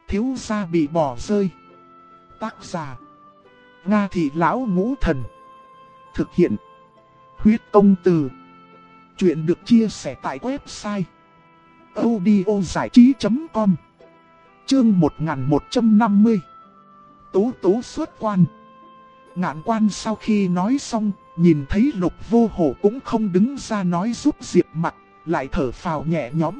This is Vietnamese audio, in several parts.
thiếu gia bị bỏ rơi. Tác giả: Nga Thị Lão Ngũ Thần. Thực hiện: Huyết Công Từ. Chuyện được chia sẻ tại website audiozảichí.com. Chương 1150. Tố tố xuất quan. Ngạn Quan sau khi nói xong, nhìn thấy Lục Vô Hổ cũng không đứng ra nói giúp Diệp Mặc, lại thở phào nhẹ nhõm.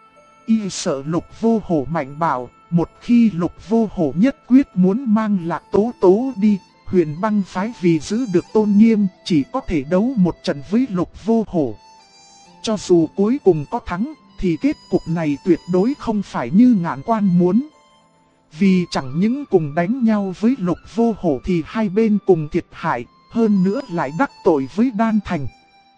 Y sợ Lục Vô Hổ mạnh bạo, một khi Lục Vô Hổ nhất quyết muốn mang Lạc Tố Tố đi, Huyền Băng phái vì giữ được tôn nghiêm chỉ có thể đấu một trận với Lục Vô Hổ. Cho dù cuối cùng có thắng, thì kết cục này tuyệt đối không phải như Ngạn Quan muốn. Vì chẳng những cùng đánh nhau với Lục Vô Hổ thì hai bên cùng thiệt hại, hơn nữa lại đắc tội với Đan Thành.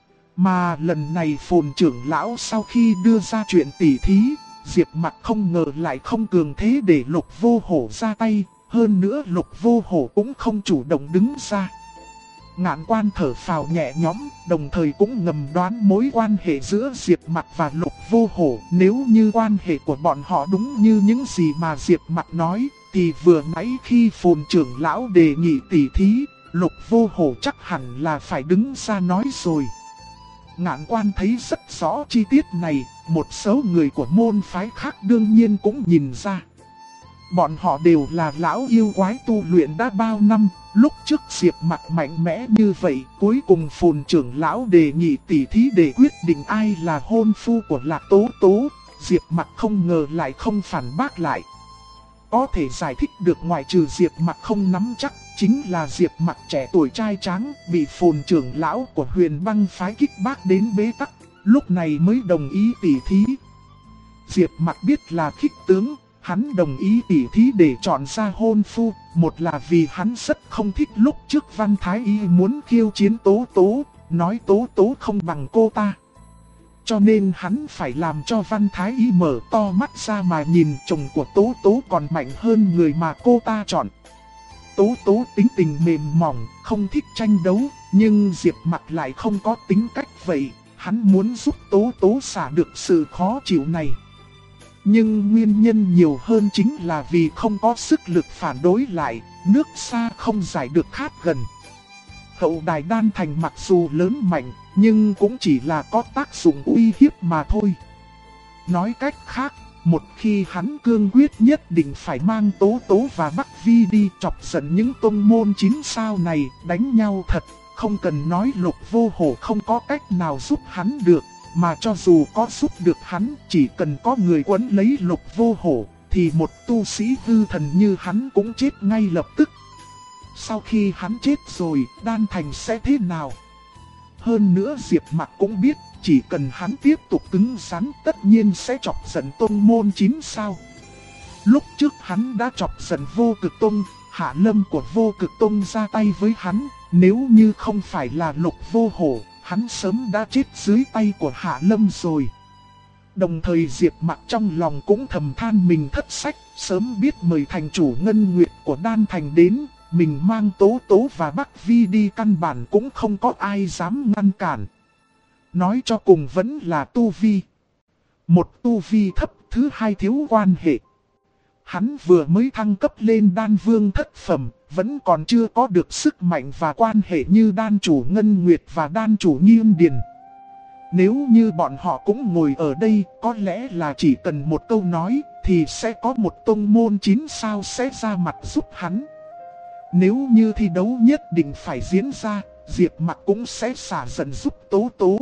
Mà lần này Phồn trưởng lão sau khi đưa ra chuyện tỉ thí, Diệp Mặc không ngờ lại không cường thế để Lục Vô Hổ ra tay, hơn nữa Lục Vô Hổ cũng không chủ động đứng ra. Ngạn Quan thở phào nhẹ nhõm, đồng thời cũng ngầm đoán mối quan hệ giữa Diệp Mặc và Lục Vô Hổ. Nếu như quan hệ của bọn họ đúng như những gì mà Diệp Mặc nói, thì vừa nãy khi Phồn trưởng lão đề nghị tỉ thí, Lục Vô Hổ chắc hẳn là phải đứng ra nói rồi. Ngạn Quan thấy rất rõ chi tiết này, một số người của môn phái khác đương nhiên cũng nhìn ra. Bọn họ đều là lão yêu quái tu luyện đã bao năm, lúc trước Diệp Mặc mạnh mẽ như vậy, cuối cùng Phồn trưởng lão đề nghị tỉ thí để quyết định ai là hôn phu của Lạc Tố Tố, Diệp Mặc không ngờ lại không phản bác lại. Có thể giải thích được ngoại trừ Diệp Mặc không nắm chắc, chính là Diệp Mặc trẻ tuổi trai tráng, bị Phồn trưởng lão của Huyền Băng phái kích bác đến bế tắc, lúc này mới đồng ý tỉ thí. Diệp Mặc biết là khích tướng, hắn đồng ý tỉ thí để chọn ra hôn phu, một là vì hắn rất không thích lúc trước Văn Thái Y muốn khiêu chiến Tố Tố, nói Tố Tố không bằng cô ta. Cho nên hắn phải làm cho Văn Thái Y mở to mắt ra mà nhìn chồng của Tố Tố còn mạnh hơn người mà cô ta chọn. Tố Tố tính tình mềm mỏng, không thích tranh đấu, nhưng Diệp Mặc lại không có tính cách vậy, hắn muốn giúp Tố Tố xả được sự khó chịu này. Nhưng nguyên nhân nhiều hơn chính là vì không có sức lực phản đối lại, nước xa không giải được khát gần. Hậu đài Đan Thành mặc dù lớn mạnh, nhưng cũng chỉ là có tác dụng uy hiếp mà thôi. Nói cách khác, một khi hắn cương quyết nhất định phải mang Tố Tố và Bắc Vi đi chọc giận những tông môn 9 sao này, đánh nhau thật, không cần nói Lục Vô Hổ không có cách nào giúp hắn được. Mà cho dù có giúp được hắn, chỉ cần có người quấn lấy Lục Vô Hổ, thì một tu sĩ hư thần như hắn cũng chết ngay lập tức. Sau khi hắn chết rồi, Đan Thành sẽ thế nào? Hơn nữa Diệp Mặc cũng biết, chỉ cần hắn tiếp tục cứng rắn tất nhiên sẽ chọc giận tôn môn 9 sao. Lúc trước hắn đã chọc giận Vô Cực Tông, Hạ Lâm của Vô Cực Tông ra tay với hắn, nếu như không phải là Lục Vô Hổ, hắn sớm đã chết dưới tay của Hạ Lâm rồi. Đồng thời Diệp Mặc trong lòng cũng thầm than mình thất sách, sớm biết mời thành chủ Ngân Nguyệt của Đan Thành đến, mình mang Tố Tố và Bắc Vi đi căn bản cũng không có ai dám ngăn cản. Nói cho cùng vẫn là tu vi. Một tu vi thấp, thứ hai thiếu quan hệ. Hắn vừa mới thăng cấp lên đan vương thất phẩm, vẫn còn chưa có được sức mạnh và quan hệ như đan chủ Ngân Nguyệt và đan chủ Nghiên Điền. Nếu như bọn họ cũng ngồi ở đây, có lẽ là chỉ cần một câu nói, thì sẽ có một tông môn 9 sao sẽ ra mặt giúp hắn. Nếu như thi đấu nhất định phải diễn ra, Diệp Mặc cũng sẽ xả giận giúp Tố Tố.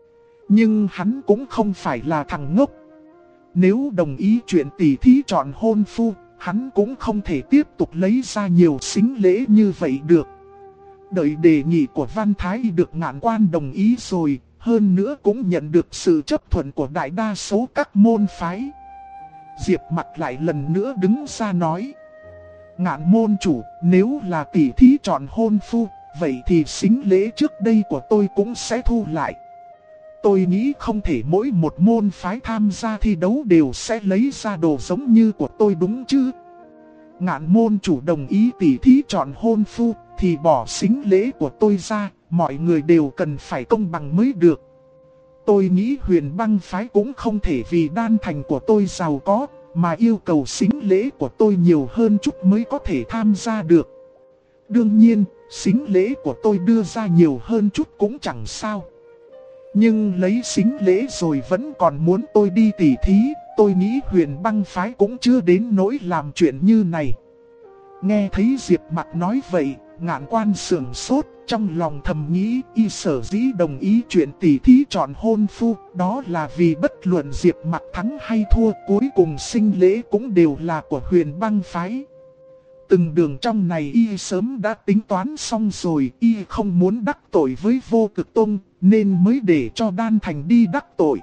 Nhưng hắn cũng không phải là thằng ngốc. Nếu đồng ý chuyện tỉ thí chọn hôn phu, hắn cũng không thể tiếp tục lấy ra nhiều sính lễ như vậy được. Đợi đề nghị của Văn Thái được Ngạn Quan đồng ý rồi, hơn nữa cũng nhận được sự chấp thuận của đại đa số các môn phái. Diệp Mặc lại lần nữa đứng ra nói: Ngạn môn chủ, nếu là tỉ thí chọn hôn phu, vậy thì sính lễ trước đây của tôi cũng sẽ thu lại. Tôi nghĩ không thể mỗi một môn phái tham gia thi đấu đều sẽ lấy ra đồ giống như của tôi đúng chứ. Ngạn môn chủ đồng ý tỉ thí chọn hôn phu, thì bỏ sính lễ của tôi ra, mọi người đều cần phải công bằng mới được. Tôi nghĩ Huyền Băng phái cũng không thể vì Đan Thành của tôi giàu có, mà yêu cầu sính lễ của tôi nhiều hơn chút mới có thể tham gia được. Đương nhiên, sính lễ của tôi đưa ra nhiều hơn chút cũng chẳng sao. Nhưng lấy sính lễ rồi vẫn còn muốn tôi đi tỉ thí, tôi nghĩ Huyền Băng phái cũng chưa đến nỗi làm chuyện như này. Nghe thấy Diệp Mặc nói vậy, Ngạn Quan sửng sốt, trong lòng thầm nghĩ y sở dĩ đồng ý chuyện tỉ thí chọn hôn phu, đó là vì bất luận Diệp Mặc thắng hay thua, cuối cùng sinh lễ cũng đều là của Huyền Băng phái. Từng đường trong này y sớm đã tính toán xong rồi, y không muốn đắc tội với Vô Cực Tông, nên mới để cho Đan Thành đi đắc tội.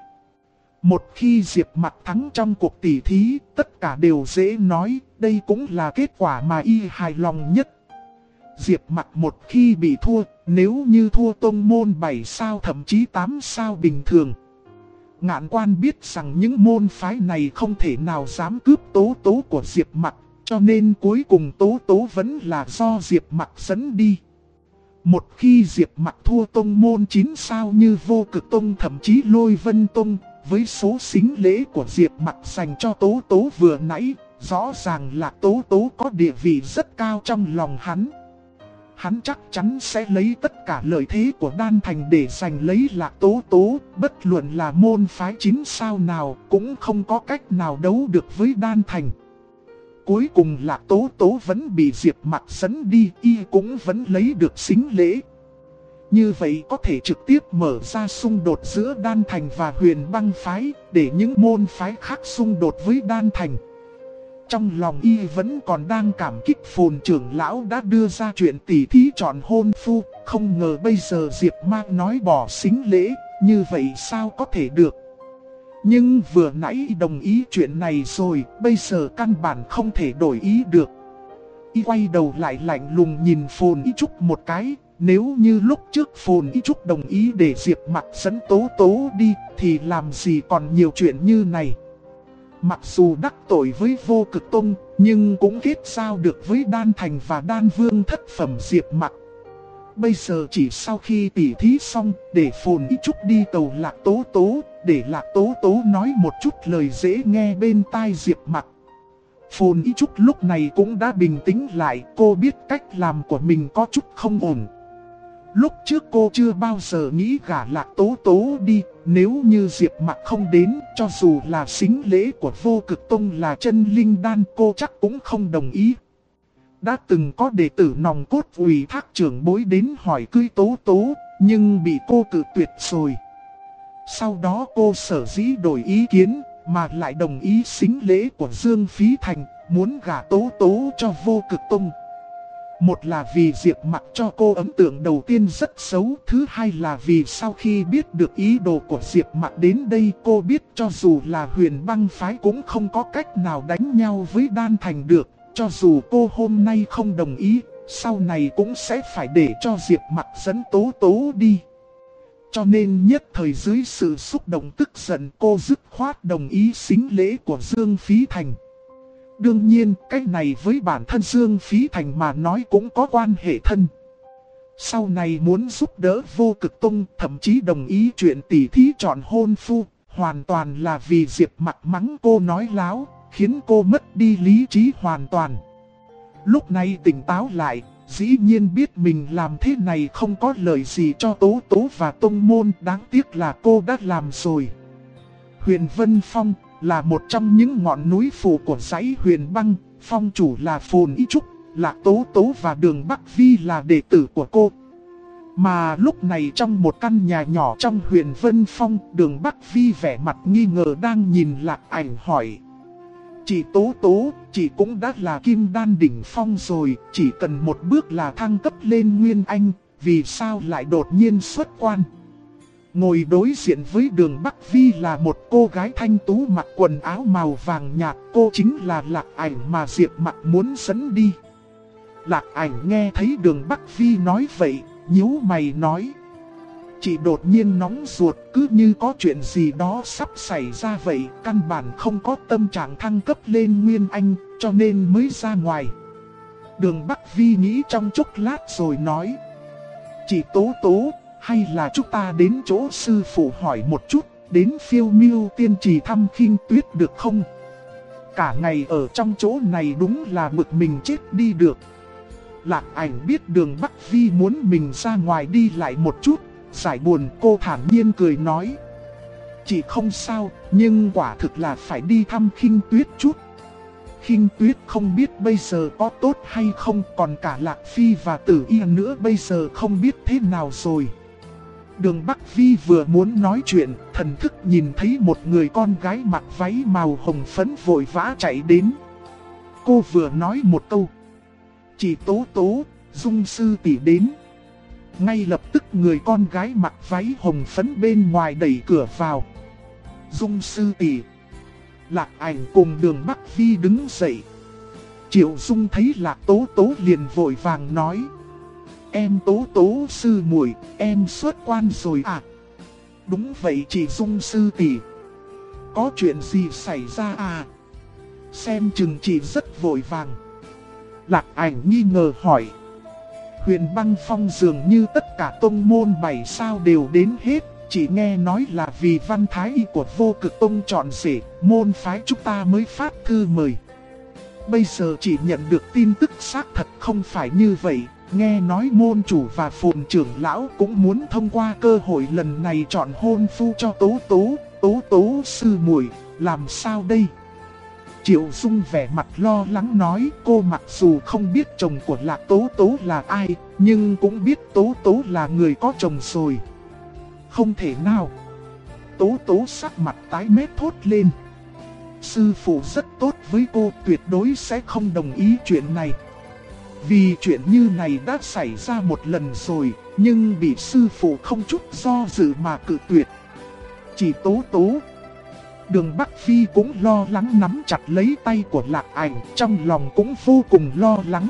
Một khi Diệp Mặc thắng trong cuộc tỉ thí, tất cả đều dễ nói, đây cũng là kết quả mà y hài lòng nhất. Diệp Mặc một khi bị thua, nếu như thua tông môn 7 sao thậm chí 8 sao bình thường. Ngạn Quan biết rằng những môn phái này không thể nào dám cướp Tố Tố của Diệp Mặc, cho nên cuối cùng Tố Tố vẫn là do Diệp Mặc dẫn đi. Một khi Diệp Mặc thua tông môn 9 sao như Vô Cực Tông thậm chí Lôi Vân Tông, với số sính lễ của Diệp Mặc dành cho Tố Tố vừa nãy, rõ ràng là Tố Tố có địa vị rất cao trong lòng hắn. Hắn chắc chắn sẽ lấy tất cả lợi thế của Đan Thành để giành lấy Lạc Tố Tố, bất luận là môn phái 9 sao nào cũng không có cách nào đấu được với Đan Thành. Cuối cùng Lạc Tố Tố vẫn bị Diệp Mặc dẫn đi, y cũng vẫn lấy được sính lễ. Như vậy có thể trực tiếp mở ra xung đột giữa Đan Thành và Huyền Băng phái, để những môn phái khác xung đột với Đan Thành. Trong lòng y vẫn còn đang cảm kích Phồn trưởng lão đã đưa ra chuyện tỉ thí chọn hôn phu, không ngờ bây giờ Diệp Mặc nói bỏ sính lễ, như vậy sao có thể được. Nhưng vừa nãy đồng ý chuyện này rồi, bây giờ căn bản không thể đổi ý được. Y quay đầu lại lạnh lùng nhìn Phồn Y Trúc một cái, nếu như lúc trước Phồn Y Trúc đồng ý để Diệp Mặc dẫn Tố Tố đi, thì làm gì còn nhiều chuyện như này. Mặc dù đắc tội với Vô Cực Tông, nhưng cũng kết giao được với Đan Thành và Đan Vương thất phẩm Diệp Mặc. Bây giờ chỉ sau khi tỉ thí xong, để Phồn Y Trúc đi cầu Lạc Tố Tố, để Lạc Tố Tố nói một chút lời dễ nghe bên tai Diệp Mặc. Phồn Y Trúc lúc này cũng đã bình tĩnh lại, cô biết cách làm của mình có chút không ổn. Lúc trước cô chưa bao giờ nghĩ gả Lạc Tố Tố đi, nếu như Diệp Mặc không đến, cho dù là sính lễ của Vô Cực Tông là chân linh đan cô chắc cũng không đồng ý. Đã từng có đệ tử nòng cốt ủy thác trưởng bối đến hỏi cưới Tố Tố, nhưng bị cô cự tuyệt rồi. Sau đó cô sở dĩ đổi ý kiến, mà lại đồng ý sính lễ của Dương Phí Thành, muốn gả Tố Tố cho Vô Cực Tông. Một là vì Diệp Mặc cho cô ấn tượng đầu tiên rất xấu, thứ hai là vì sau khi biết được ý đồ của Diệp Mặc đến đây, cô biết cho dù là Huyền Băng phái cũng không có cách nào đánh nhau với Đan Thành được. Cho dù cô hôm nay không đồng ý, sau này cũng sẽ phải để cho Diệp Mặc dẫn Tố Tố đi. Cho nên nhất thời dưới sự xúc động tức giận, cô dứt khoát đồng ý sính lễ của Dương Phí Thành. Đương nhiên, cái này với bản thân Dương Phí Thành mà nói cũng có quan hệ thân. Sau này muốn giúp đỡ Vô Cực Tông, thậm chí đồng ý chuyện tỉ thí chọn hôn phu, hoàn toàn là vì Diệp Mặc mắng cô nói láo, khiến cô mất đi lý trí hoàn toàn. Lúc này tỉnh táo lại, dĩ nhiên biết mình làm thế này không có lợi gì cho Tố Tố và tông môn, đáng tiếc là cô đã làm rồi. Huyền Vân Phong là một trong những ngọn núi phù của dãy Huyền Băng, phong chủ là Phồn Y Trúc, Lạc Tố Tố và Đường Bắc Vi là đệ tử của cô. Mà lúc này trong một căn nhà nhỏ trong Huyền Vân Phong, Đường Bắc Vi vẻ mặt nghi ngờ đang nhìn Lạc Ảnh hỏi: Chị Tố Tố, chị cũng đã là Kim Đan đỉnh phong rồi, chỉ cần một bước là thăng cấp lên Nguyên Anh, vì sao lại đột nhiên xuất quan? Ngồi đối diện với Đường Bắc Vi là một cô gái thanh tú mặc quần áo màu vàng nhạt, cô chính là Lạc Ảnh mà Diệp Mặc muốn dẫn đi. Lạc Ảnh nghe thấy Đường Bắc Vi nói vậy, nhíu mày nói: Chị đột nhiên nóng ruột, cứ như có chuyện gì đó sắp xảy ra vậy, căn bản không có tâm trạng thăng cấp lên Nguyên Anh, cho nên mới ra ngoài. Đường Bắc Vi nghĩ trong chốc lát rồi nói: Chị Tố Tố, hay là chúng ta đến chỗ sư phụ hỏi một chút, đến Phiêu Miêu Tiên Trì thăm Khinh Tuyết được không? cả ngày ở trong chỗ này đúng là bực mình chết đi được. Lạc Ảnh biết Đường Bắc Vi muốn mình ra ngoài đi lại một chút, giải buồn. Cô thản nhiên cười nói: chị không sao, nhưng quả thực là phải đi thăm Khinh Tuyết chút. Khinh Tuyết không biết bây giờ có tốt hay không, còn cả Lạc Phi và Tử Y nữa bây giờ không biết thế nào rồi. Đường Bắc Vi vừa muốn nói chuyện, thần thức nhìn thấy một người con gái mặc váy màu hồng phấn vội vã chạy đến. Cô vừa nói một câu: chị Tố Tố, Dung sư tỷ đến. Ngay lập tức người con gái mặc váy hồng phấn bên ngoài đẩy cửa vào. Dung sư tỷ. Lạc Ảnh cùng Đường Bắc Vi đứng dậy. Triệu Dung thấy Lạc Tố Tố liền vội vàng nói: em Tố Tố sư muội, em xuất quan rồi à? Đúng vậy chị Dung sư tỷ. Có chuyện gì xảy ra à? Xem chừng chị rất vội vàng. Lạc Ảnh nghi ngờ hỏi. Huyền Băng Phong dường như tất cả tông môn 7 sao đều đến hết. Chỉ nghe nói là vì văn thái y của Vô Cực Tông chọn rể, môn phái chúng ta mới phát thư mời. Bây giờ chỉ nhận được tin tức xác thật không phải như vậy. Nghe nói môn chủ và phồn trưởng lão cũng muốn thông qua cơ hội lần này chọn hôn phu cho Tố Tố. Tố Tố sư muội, làm sao đây? Triệu Dung vẻ mặt lo lắng nói. Cô mặc dù không biết chồng của Lạc Tố Tố là ai, nhưng cũng biết Tố Tố là người có chồng rồi. Không thể nào. Tố Tố sắc mặt tái mét thốt lên. Sư phụ rất tốt với cô, tuyệt đối sẽ không đồng ý chuyện này. Vì chuyện như này đã xảy ra một lần rồi, nhưng bị sư phụ không chút do dự mà cự tuyệt. Chỉ Tố Tố. Đường Bắc Phi cũng lo lắng nắm chặt lấy tay của Lạc Ảnh, trong lòng cũng vô cùng lo lắng.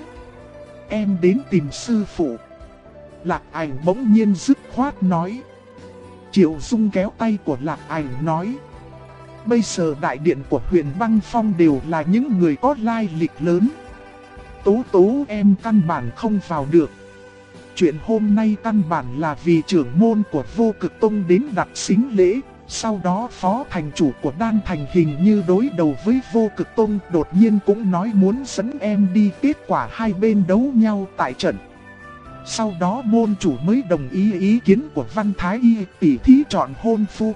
Em đến tìm sư phụ. Lạc Ảnh bỗng nhiên dứt khoát nói. Triệu Dung kéo tay của Lạc Ảnh nói. Bây giờ đại điện của Huyền Băng Phong đều là những người có lai lịch lớn. Tố Tố em căn bản không vào được. Chuyện hôm nay căn bản là vì trưởng môn của Vô Cực Tông đến đặt sính lễ. Sau đó phó thành chủ của Đan Thành hình như đối đầu với Vô Cực Tông, đột nhiên cũng nói muốn dẫn em đi, kết quả hai bên đấu nhau tại trận. Sau đó môn chủ mới đồng ý kiến của Văn Thái Y tỉ thí chọn hôn phu.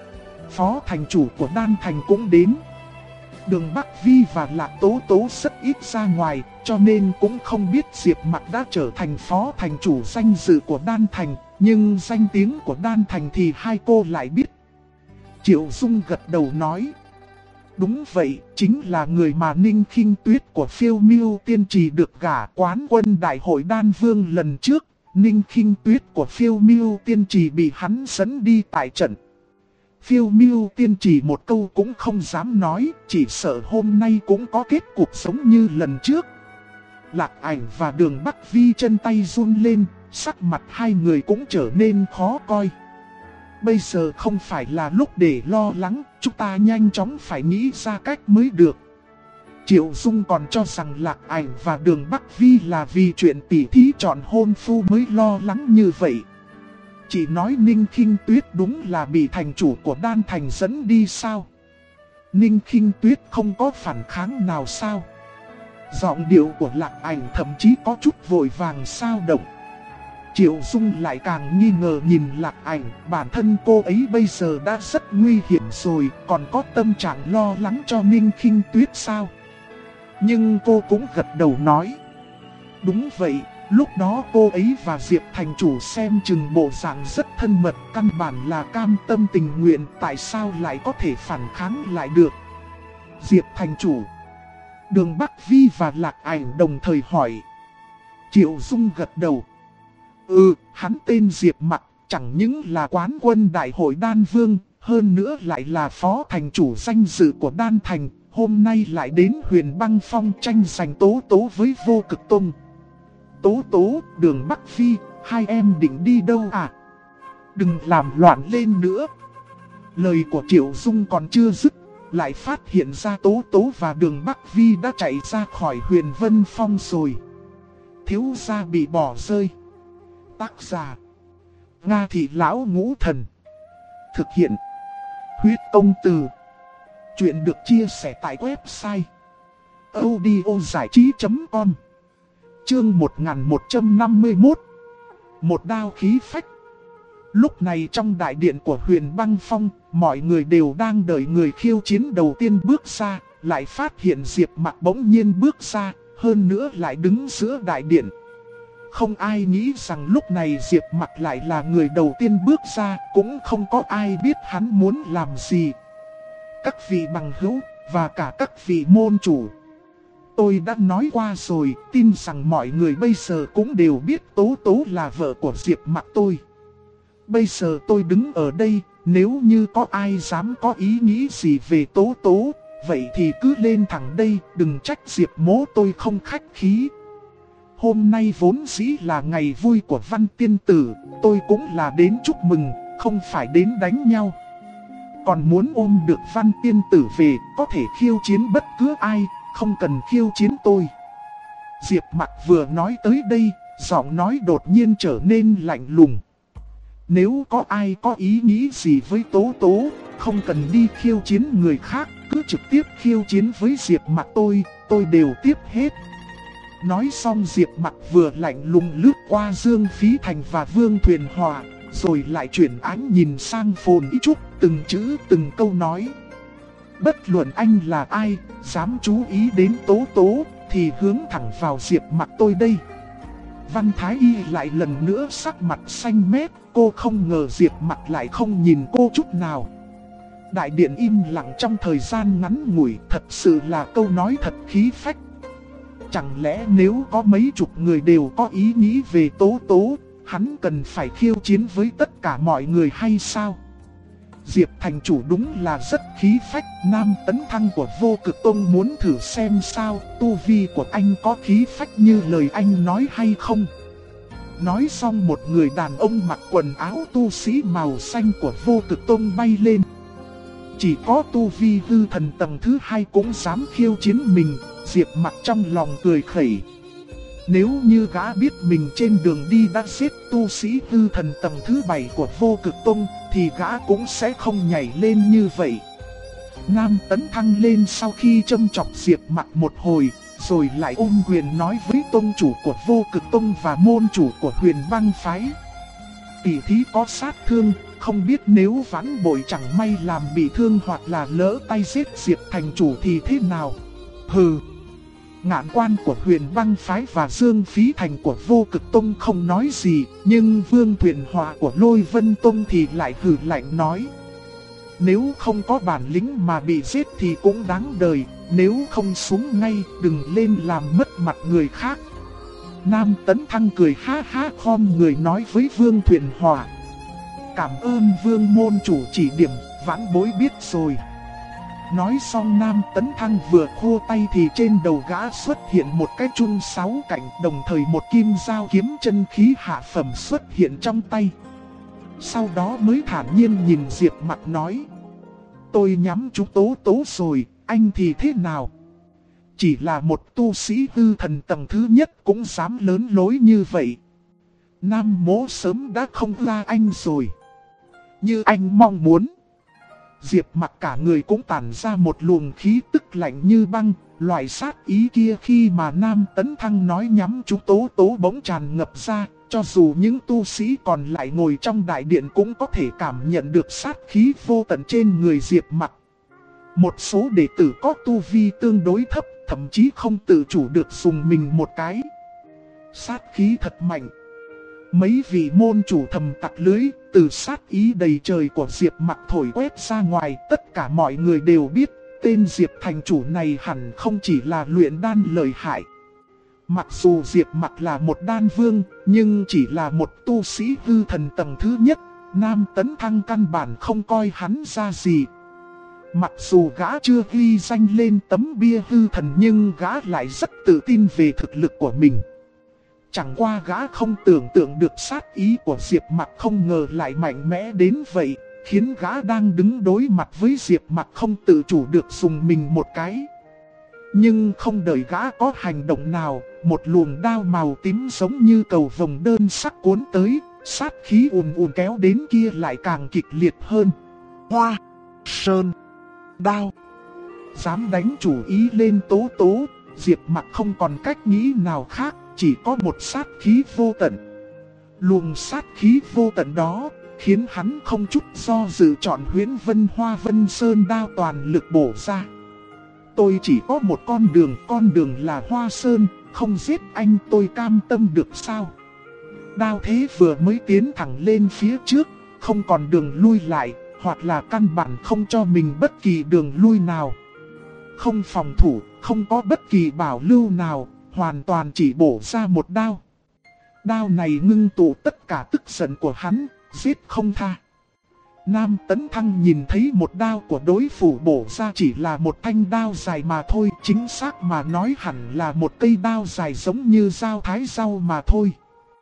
Phó thành chủ của Đan Thành cũng đến. Đường Bắc Vi và Lạc Tố Tố rất ít ra ngoài, cho nên cũng không biết Diệp Mặc đã trở thành phó thành chủ danh dự của Đan Thành. Nhưng danh tiếng của Đan Thành thì hai cô lại biết. Triệu Dung gật đầu nói. Đúng vậy, chính là người mà Ninh Khinh Tuyết của Phiêu Miêu Tiên Trì được gả quán quân đại hội Đan Vương lần trước. Ninh Khinh Tuyết của Phiêu Miêu Tiên Trì bị hắn dẫn đi tại trận. Phiêu Miêu Tiên Trì một câu cũng không dám nói, chỉ sợ hôm nay cũng có kết cục giống như lần trước. Lạc Ảnh và Đường Bắc Vi chân tay run lên, sắc mặt hai người cũng trở nên khó coi. Bây giờ không phải là lúc để lo lắng, chúng ta nhanh chóng phải nghĩ ra cách mới được. Triệu Dung còn cho rằng Lạc Ảnh và Đường Bắc Vi là vì chuyện tỉ thí chọn hôn phu mới lo lắng như vậy. Chỉ nói Ninh Khinh Tuyết đúng là bị thành chủ của Đan Thành dẫn đi sao? Ninh Khinh Tuyết không có phản kháng nào sao? Giọng điệu của Lạc Ảnh thậm chí có chút vội vàng sao động. Triệu Dung lại càng nghi ngờ nhìn Lạc Ảnh, bản thân cô ấy bây giờ đã rất nguy hiểm rồi, còn có tâm trạng lo lắng cho Ninh Khinh Tuyết sao? Nhưng cô cũng gật đầu nói. Đúng vậy, lúc đó cô ấy và Diệp thành chủ xem chừng bộ dạng rất thân mật, căn bản là cam tâm tình nguyện, tại sao lại có thể phản kháng lại được? Diệp thành chủ. Đường Bắc Vi và Lạc Ảnh đồng thời hỏi. Triệu Dung gật đầu. Hắn tên Diệp Mặc, chẳng những là quán quân đại hội Đan Vương, hơn nữa lại là phó thành chủ danh dự của Đan Thành, hôm nay lại đến Huyền Băng Phong tranh giành Tố Tố với Vô Cực Tông. Tố Tố, Đường Bắc Phi, hai em định đi đâu à? Đừng làm loạn lên nữa. Lời của Triệu Dung còn chưa dứt, lại phát hiện ra Tố Tố và Đường Bắc Vi đã chạy ra khỏi Huyền Vân Phong rồi. Thiếu gia bị bỏ rơi. Tác giả Nga Thị Lão Ngũ Thần. Thực hiện Huyết Công Từ. Chuyện được chia sẻ tại website audiozảichí.com. Chương 1151. Một đao khí phách. Lúc này trong đại điện của Huyền Băng Phong, mọi người đều đang đợi người khiêu chiến đầu tiên bước ra, lại phát hiện Diệp Mặc bỗng nhiên bước ra, hơn nữa lại đứng giữa đại điện. Không ai nghĩ rằng lúc này Diệp Mặc lại là người đầu tiên bước ra, cũng không có ai biết hắn muốn làm gì. Các vị bằng hữu, và cả các vị môn chủ. Tôi đã nói qua rồi, tin rằng mọi người bây giờ cũng đều biết Tố Tố là vợ của Diệp Mặc tôi. Bây giờ tôi đứng ở đây, nếu như có ai dám có ý nghĩ gì về Tố Tố, vậy thì cứ lên thẳng đây, đừng trách Diệp mỗ tôi không khách khí. Hôm nay vốn dĩ là ngày vui của Văn Tiên Tử, tôi cũng là đến chúc mừng, không phải đến đánh nhau. Còn muốn ôm được Văn Tiên Tử về, có thể khiêu chiến bất cứ ai, không cần khiêu chiến tôi. Diệp Mặc vừa nói tới đây, giọng nói đột nhiên trở nên lạnh lùng. Nếu có ai có ý nghĩ gì với Tố Tố, không cần đi khiêu chiến người khác, cứ trực tiếp khiêu chiến với Diệp Mặc tôi đều tiếp hết. Nói xong Diệp Mặc vừa lạnh lùng lướt qua Dương Phí Thành và Vương Thuyền Hòa, rồi lại chuyển ánh nhìn sang Phồn Ý Trúc, từng chữ từng câu nói. Bất luận anh là ai, dám chú ý đến Tố Tố, thì hướng thẳng vào Diệp Mặc tôi đây. Văn Thái Y lại lần nữa sắc mặt xanh mét, cô không ngờ Diệp Mặc lại không nhìn cô chút nào. Đại điện im lặng trong thời gian ngắn ngủi, thật sự là câu nói thật khí phách. Chẳng lẽ nếu có mấy chục người đều có ý nghĩ về Tố Tố, hắn cần phải khiêu chiến với tất cả mọi người hay sao? Diệp thành chủ đúng là rất khí phách. Nam Tấn Thăng của Vô Cực Tông muốn thử xem sao tu vi của anh có khí phách như lời anh nói hay không. Nói xong một người đàn ông mặc quần áo tu sĩ màu xanh của Vô Cực Tông bay lên. Chỉ có tu vi hư thần tầng thứ 2 cũng dám khiêu chiến mình. Diệp Mặc trong lòng cười khẩy. Nếu như gã biết mình trên đường đi đã giết tu sĩ hư thần tầng thứ 7 của Vô Cực Tông, thì gã cũng sẽ không nhảy lên như vậy. Nam Tấn Thăng lên sau khi châm chọc Diệp Mặc một hồi, rồi lại ôm quyền nói với tông chủ của Vô Cực Tông và môn chủ của Huyền Băng Phái. Tỷ thí có sát thương, không biết nếu vãn bội chẳng may làm bị thương hoặc là lỡ tay giết Diệp thành chủ thì thế nào? Hừ. Ngạn Quan của Huyền Băng Phái và Dương Phí Thành của Vô Cực Tông không nói gì, nhưng Vương Thuyền Hòa của Lôi Vân Tông thì lại hừ lạnh nói. Nếu không có bản lĩnh mà bị giết thì cũng đáng đời, nếu không xuống ngay đừng lên làm mất mặt người khác. Nam Tấn Thăng cười ha ha khom người nói với Vương Thuyền Hòa. Cảm ơn Vương môn chủ chỉ điểm, vãn bối biết rồi. Nói xong Nam Tấn Thăng vừa khô tay thì trên đầu gã xuất hiện một cái chun 6 cạnh, đồng thời một kim dao kiếm chân khí hạ phẩm xuất hiện trong tay. Sau đó mới thản nhiên nhìn Diệp Mặc nói. Tôi nhắm chúng Tố Tố rồi, anh thì thế nào? Chỉ là một tu sĩ hư thần tầng thứ nhất cũng dám lớn lối như vậy. Nam mỗ sớm đã không ra anh rồi. Như anh mong muốn. Diệp Mặc cả người cũng tản ra một luồng khí tức lạnh như băng. Loại sát ý kia khi mà Nam Tấn Thăng nói nhắm chúng Tố Tố bỗng tràn ngập ra. Cho dù những tu sĩ còn lại ngồi trong đại điện cũng có thể cảm nhận được sát khí vô tận trên người Diệp Mặc. Một số đệ tử có tu vi tương đối thấp, thậm chí không tự chủ được dùng mình một cái. Sát khí thật mạnh. Mấy vị môn chủ thầm tặc lưới, từ sát ý đầy trời của Diệp Mặc thổi quét ra ngoài, tất cả mọi người đều biết, tên Diệp thành chủ này hẳn không chỉ là luyện đan lợi hại. Mặc dù Diệp Mặc là một đan vương, nhưng chỉ là một tu sĩ hư thần tầng thứ nhất, Nam Tấn Thăng căn bản không coi hắn ra gì. Mặc dù gã chưa ghi danh lên tấm bia hư thần nhưng gã lại rất tự tin về thực lực của mình. Chẳng qua gã không tưởng tượng được sát ý của Diệp Mặc không ngờ lại mạnh mẽ đến vậy, khiến gã đang đứng đối mặt với Diệp Mặc không tự chủ được dùng mình một cái. Nhưng không đợi gã có hành động nào, một luồng đao màu tím giống như cầu vồng đơn sắc cuốn tới, sát khí ùn ùn kéo đến kia lại càng kịch liệt hơn. Hoa, sơn, đao, dám đánh chủ ý lên Tố Tố, Diệp Mặc không còn cách nghĩ nào khác, chỉ có một sát khí vô tận. Luồng sát khí vô tận đó khiến hắn không chút do dự chọn Huyễn Vân Hoa Vân Sơn đao toàn lực bổ ra. Tôi chỉ có một con đường là Hoa Sơn, không giết anh tôi cam tâm được sao? Đao thế vừa mới tiến thẳng lên phía trước, không còn đường lui lại, hoặc là căn bản không cho mình bất kỳ đường lui nào. Không phòng thủ, không có bất kỳ bảo lưu nào, hoàn toàn chỉ bổ ra một đao. Đao này ngưng tụ tất cả tức giận của hắn, giết không tha. Nam Tấn Thăng nhìn thấy một đao của đối thủ bổ ra chỉ là một thanh đao dài mà thôi, chính xác mà nói hẳn là một cây đao dài giống như dao thái rau mà thôi.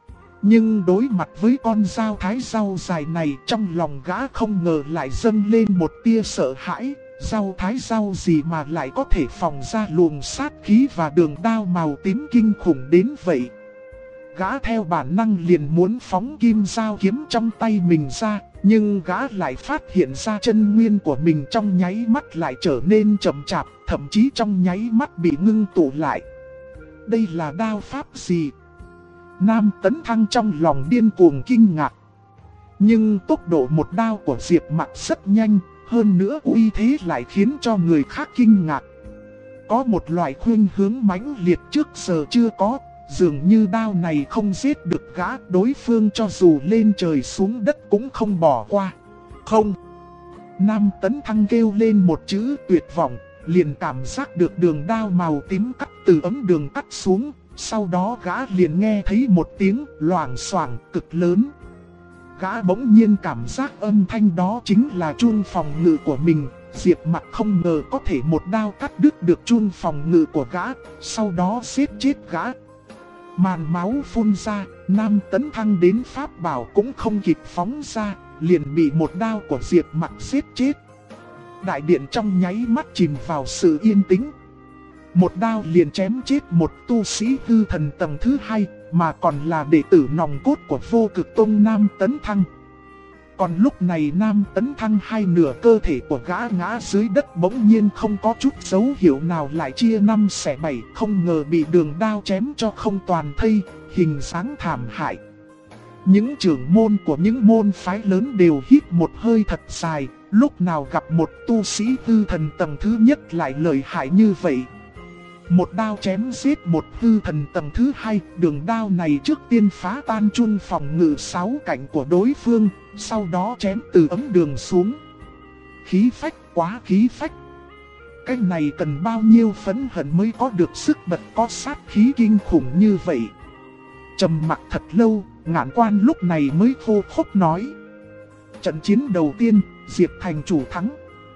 Nhưng đối mặt với con dao thái rau dài này, trong lòng gã không ngờ lại dâng lên một tia sợ hãi. Dao thái rau gì mà lại có thể phòng ra luồng sát khí và đường đao màu tím kinh khủng đến vậy. Gã theo bản năng liền muốn phóng kim dao kiếm trong tay mình ra, nhưng gã lại phát hiện ra chân nguyên của mình trong nháy mắt lại trở nên chậm chạp, thậm chí trong nháy mắt bị ngưng tụ lại. Đây là đao pháp gì? Nam Tấn Thăng trong lòng điên cuồng kinh ngạc. Nhưng tốc độ một đao của Diệp Mặc rất nhanh, hơn nữa uy thế lại khiến cho người khác kinh ngạc. Có một loại khuynh hướng mãnh liệt trước giờ chưa có, dường như đao này không giết được gã, đối phương cho dù lên trời xuống đất cũng không bỏ qua. Không! Nam Tấn Thăng kêu lên một chữ tuyệt vọng, liền cảm giác được đường đao màu tím cắt từ ấm đường cắt xuống. Sau đó gã liền nghe thấy một tiếng loảng xoảng cực lớn. Gã bỗng nhiên cảm giác âm thanh đó chính là chuông phòng ngự của mình. Diệp Mặc không ngờ có thể một đao cắt đứt được chuông phòng ngự của gã, sau đó giết chết gã. Màn máu phun ra, Nam Tấn Thăng đến pháp bảo cũng không kịp phóng ra, liền bị một đao của Diệp Mặc giết chết. Đại điện trong nháy mắt chìm vào sự yên tĩnh. Một đao liền chém chết một tu sĩ hư thần tầng thứ 2, mà còn là đệ tử nòng cốt của Vô Cực Tông Nam Tấn Thăng. Còn lúc này Nam Tấn Thăng hai nửa cơ thể của gã ngã dưới đất, bỗng nhiên không có chút dấu hiệu nào lại chia 5 xẻ 7, không ngờ bị đường đao chém cho không toàn thây, hình dáng thảm hại. Những trưởng môn của những môn phái lớn đều hít một hơi thật dài, lúc nào gặp một tu sĩ hư thần tầng thứ nhất lại lợi hại như vậy. Một đao chém giết một hư thần tầng thứ 2, đường đao này trước tiên phá tan chuông phòng ngự 6 cạnh của đối phương, sau đó chém từ ấm đường xuống. Khí phách, quá khí phách. Cái này cần bao nhiêu phẫn hận mới có được sức bật có sát khí kinh khủng như vậy. Trầm mặc thật lâu, Ngạn Quan lúc này mới khô khốc nói. Trận chiến đầu tiên, Diệp thành chủ thắng.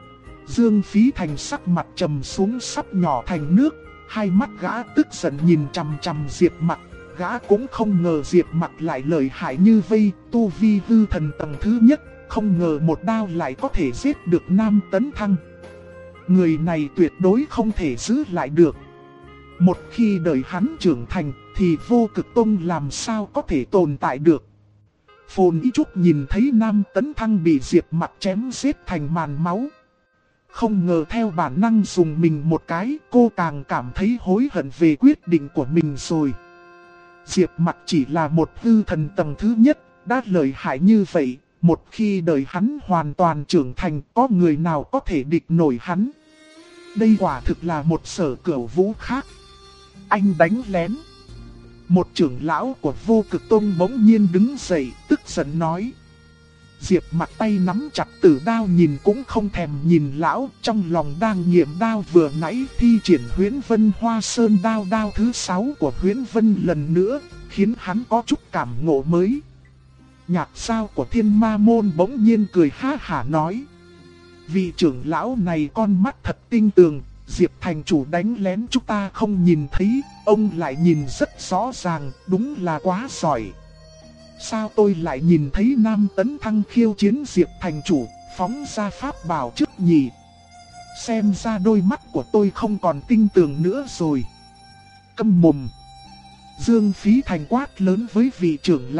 Dương Phí Thành sắc mặt trầm xuống sắp nhỏ thành nước. Hai mắt gã tức giận nhìn chằm chằm Diệp Mặc, gã cũng không ngờ Diệp Mặc lại lợi hại như vây, tu vi hư thần tầng thứ nhất, không ngờ một đao lại có thể giết được Nam Tấn Thăng. Người này tuyệt đối không thể giữ lại được. Một khi đợi hắn trưởng thành thì Vô Cực Tông làm sao có thể tồn tại được. Phồn Ý Trúc nhìn thấy Nam Tấn Thăng bị Diệp Mặc chém giết thành màn máu. Không ngờ theo bản năng dùng mình một cái, cô càng cảm thấy hối hận về quyết định của mình rồi. Diệp Mặc chỉ là một hư thần tầng thứ nhất, đã lợi hại như vậy, một khi đời hắn hoàn toàn trưởng thành, có người nào có thể địch nổi hắn. Đây quả thực là một sở cửu vũ khác. Anh đánh lén. Một trưởng lão của Vô Cực Tông bỗng nhiên đứng dậy, tức giận nói. Diệp Mặc tay nắm chặt tử đao, nhìn cũng không thèm nhìn lão, trong lòng đang nghiệm đao vừa nãy thi triển Huyễn Vân Hoa Sơn đao, đao thứ 6 của Huyễn Vân lần nữa, khiến hắn có chút cảm ngộ mới. Nhạc sao của Thiên Ma Môn bỗng nhiên cười ha hả nói. Vị trưởng lão này con mắt thật tinh tường, Diệp thành chủ đánh lén chúng ta không nhìn thấy, ông lại nhìn rất rõ ràng, đúng là quá giỏi. Sao tôi lại nhìn thấy Nam Tấn Thăng khiêu chiến Diệp thành chủ, phóng ra pháp bảo trước nhỉ? Xem ra đôi mắt của tôi không còn tinh tường nữa rồi. Câm mồm. Dương Phí Thành quát lớn với vị trưởng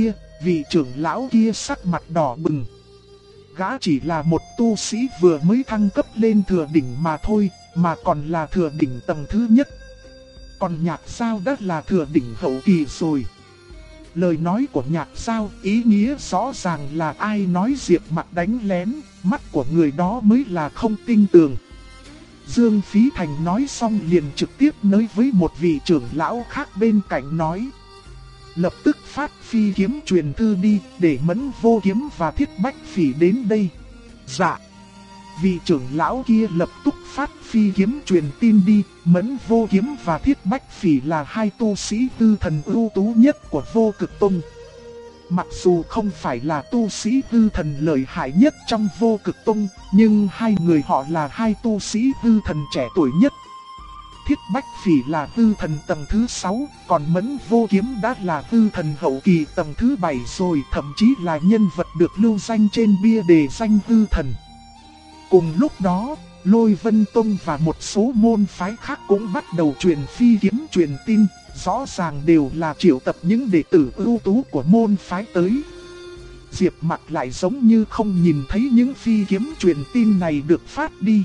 lão kia sắc mặt đỏ bừng. Gã chỉ là một tu sĩ vừa mới thăng cấp lên thừa đỉnh mà thôi, mà còn là thừa đỉnh tầng thứ nhất. Còn Nhạc Giao đã là thừa đỉnh hậu kỳ rồi. Lời nói của Nhạc Giao ý nghĩa rõ ràng là ai nói Diệp Mặc đánh lén, mắt của người đó mới là không tin tưởng. Dương Phí Thành nói xong liền trực tiếp nói với một vị trưởng lão khác bên cạnh nói: lập tức phát phi kiếm truyền thư đi, để Mẫn Vô Kiếm và Thiết Bách Phỉ đến đây. Dạ. Vị trưởng lão kia lập tức phát phi kiếm truyền tin đi. Mẫn Vô Kiếm và Thiết Bách Phỉ là hai tu sĩ hư thần ưu tú nhất của Vô Cực Tông. Mặc dù không phải là tu sĩ hư thần lợi hại nhất trong Vô Cực Tông, nhưng hai người họ là hai tu sĩ hư thần trẻ tuổi nhất. Thiết Bách Phỉ là hư thần tầng thứ 6, còn Mẫn Vô Kiếm đã là hư thần hậu kỳ tầng thứ 7 rồi, thậm chí là nhân vật được lưu danh trên bia đề danh hư thần. Cùng lúc đó, Lôi Vân Tông và một số môn phái khác cũng bắt đầu truyền phi kiếm truyền tin, rõ ràng đều là triệu tập những đệ tử ưu tú của môn phái tới. Diệp Mặc lại giống như không nhìn thấy những phi kiếm truyền tin này được phát đi.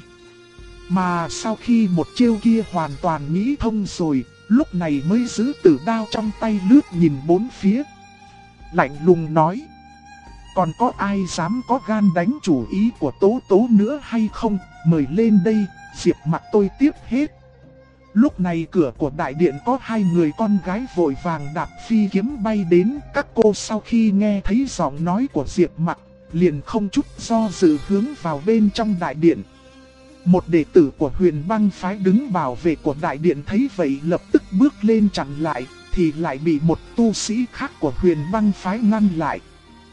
Mà sau khi một chiêu kia hoàn toàn nghĩ thông rồi, lúc này mới giữ tử đao trong tay lướt nhìn bốn phía. Lạnh lùng nói: còn có ai dám có gan đánh chủ ý của Tố Tố nữa hay không? Mời lên đây, Diệp Mặc tôi tiếp hết. Lúc này cửa của đại điện có hai người con gái vội vàng đạp phi kiếm bay đến. Các cô sau khi nghe thấy giọng nói của Diệp Mặc, liền không chút do dự hướng vào bên trong đại điện. Một đệ tử của Huyền Băng phái đứng bảo vệ của đại điện thấy vậy lập tức bước lên chặn lại, thì lại bị một tu sĩ khác của Huyền Băng phái ngăn lại.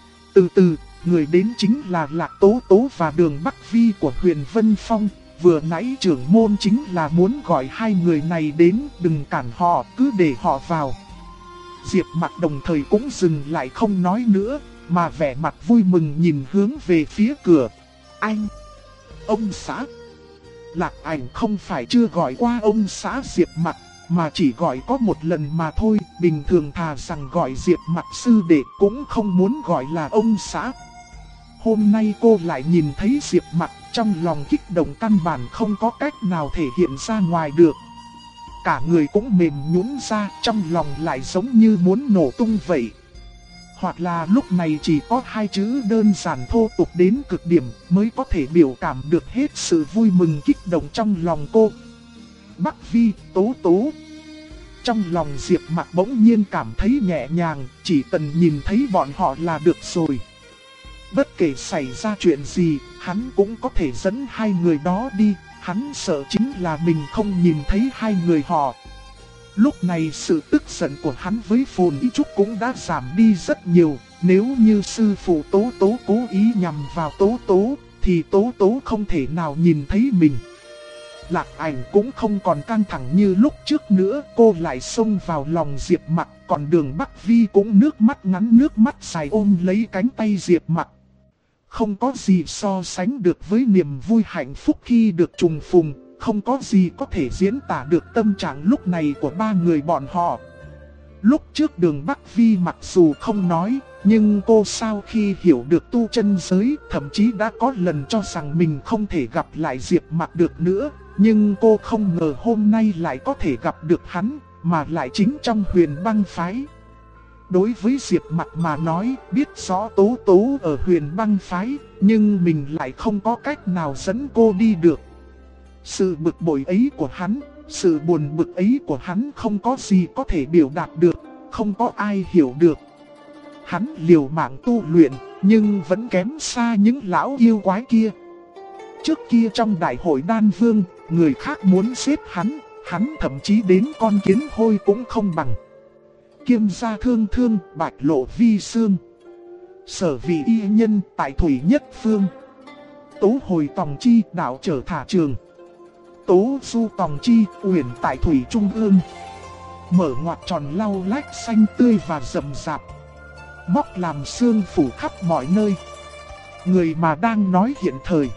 Từ từ, người đến chính là Lạc Tố Tố và Đường Bắc Vi của Huyền Vân Phong. Vừa nãy trưởng môn chính là muốn gọi hai người này đến, đừng cản họ, cứ để họ vào. Diệp Mặc đồng thời cũng dừng lại không nói nữa, mà vẻ mặt vui mừng nhìn hướng về phía cửa. Anh! Ông xã! Lạc Ảnh không phải chưa gọi qua ông xã Diệp Mặc, mà chỉ gọi có một lần mà thôi. Bình thường thà rằng gọi Diệp Mặc sư đệ, cũng không muốn gọi là ông xã. Hôm nay cô lại nhìn thấy Diệp Mặc, trong lòng kích động căn bản không có cách nào thể hiện ra ngoài được. Cả người cũng mềm nhũn ra, trong lòng lại giống như muốn nổ tung vậy. Hoặc là lúc này chỉ có hai chữ đơn giản thô tục đến cực điểm mới có thể biểu cảm được hết sự vui mừng kích động trong lòng cô. Bắc Vi, Tố Tố. Trong lòng Diệp Mặc bỗng nhiên cảm thấy nhẹ nhàng, chỉ cần nhìn thấy bọn họ là được rồi. Bất kể xảy ra chuyện gì, hắn cũng có thể dẫn hai người đó đi, hắn sợ chính là mình không nhìn thấy hai người họ. Lúc này sự tức giận của hắn với Phồn Y Trúc cũng đã giảm đi rất nhiều. Nếu như sư phụ Tố Tố cố ý nhằm vào Tố Tố, thì Tố Tố không thể nào nhìn thấy mình. Lạc Ảnh cũng không còn căng thẳng như lúc trước nữa, cô lại xông vào lòng Diệp Mặc. Còn Đường Bắc Vi cũng nước mắt ngắn nước mắt dài ôm lấy cánh tay Diệp Mặc. Không có gì so sánh được với niềm vui hạnh phúc khi được trùng phùng. Không có gì có thể diễn tả được tâm trạng lúc này của ba người bọn họ. Lúc trước Đường Bắc Vi mặc dù không nói, nhưng cô sau khi hiểu được tu chân giới, thậm chí đã có lần cho rằng mình không thể gặp lại Diệp Mặc được nữa. Nhưng cô không ngờ hôm nay lại có thể gặp được hắn, mà lại chính trong Huyền Băng phái. Đối với Diệp Mặc mà nói, biết rõ Tố Tố ở Huyền Băng phái, nhưng mình lại không có cách nào dẫn cô đi được. Sự bực bội ấy của hắn, sự buồn bực ấy của hắn không có gì có thể biểu đạt được, không có ai hiểu được. Hắn liều mạng tu luyện, nhưng vẫn kém xa những lão yêu quái kia. Trước kia trong đại hội Đan Vương, người khác muốn giết hắn, hắn thậm chí đến con kiến hôi cũng không bằng. Kiêm gia thương thương, bạch lộ vi xương. Sở vị y nhân tại thủy nhất phương. Tố hồi tòng chi, đạo trở thả trường. Tố du tòng chi, uyển tại thủy trung ương. Mở ngoặt tròn lau lách xanh tươi và rậm rạp. Móc làm xương phủ khắp mọi nơi. Người mà đang nói hiện thời.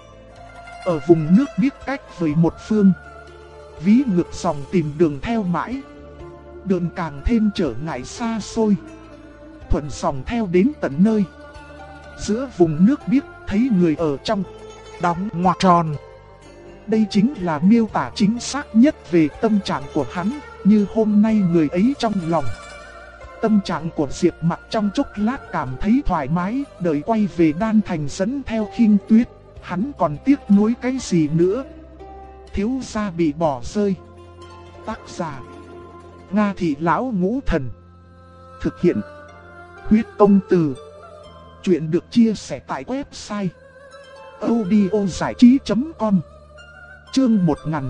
Ở vùng nước biết cách với một phương. Ví ngược dòng tìm đường theo mãi. Đường càng thêm trở ngại xa xôi. Thuận dòng theo đến tận nơi. Giữa vùng nước biết thấy người ở trong. Đóng ngoặc tròn. Đây chính là miêu tả chính xác nhất về tâm trạng của hắn, như hôm nay người ấy trong lòng. Tâm trạng của Diệp Mặc trong chốc lát cảm thấy thoải mái, đợi quay về Đan Thành dẫn theo Khinh Tuyết, hắn còn tiếc nuối cái gì nữa. Thiếu gia bị bỏ rơi. Tác giả: Nga Thị Lão Ngũ Thần. Thực hiện: Huyết Công Từ. Chuyện được chia sẻ tại website audiozảichí.com. Chương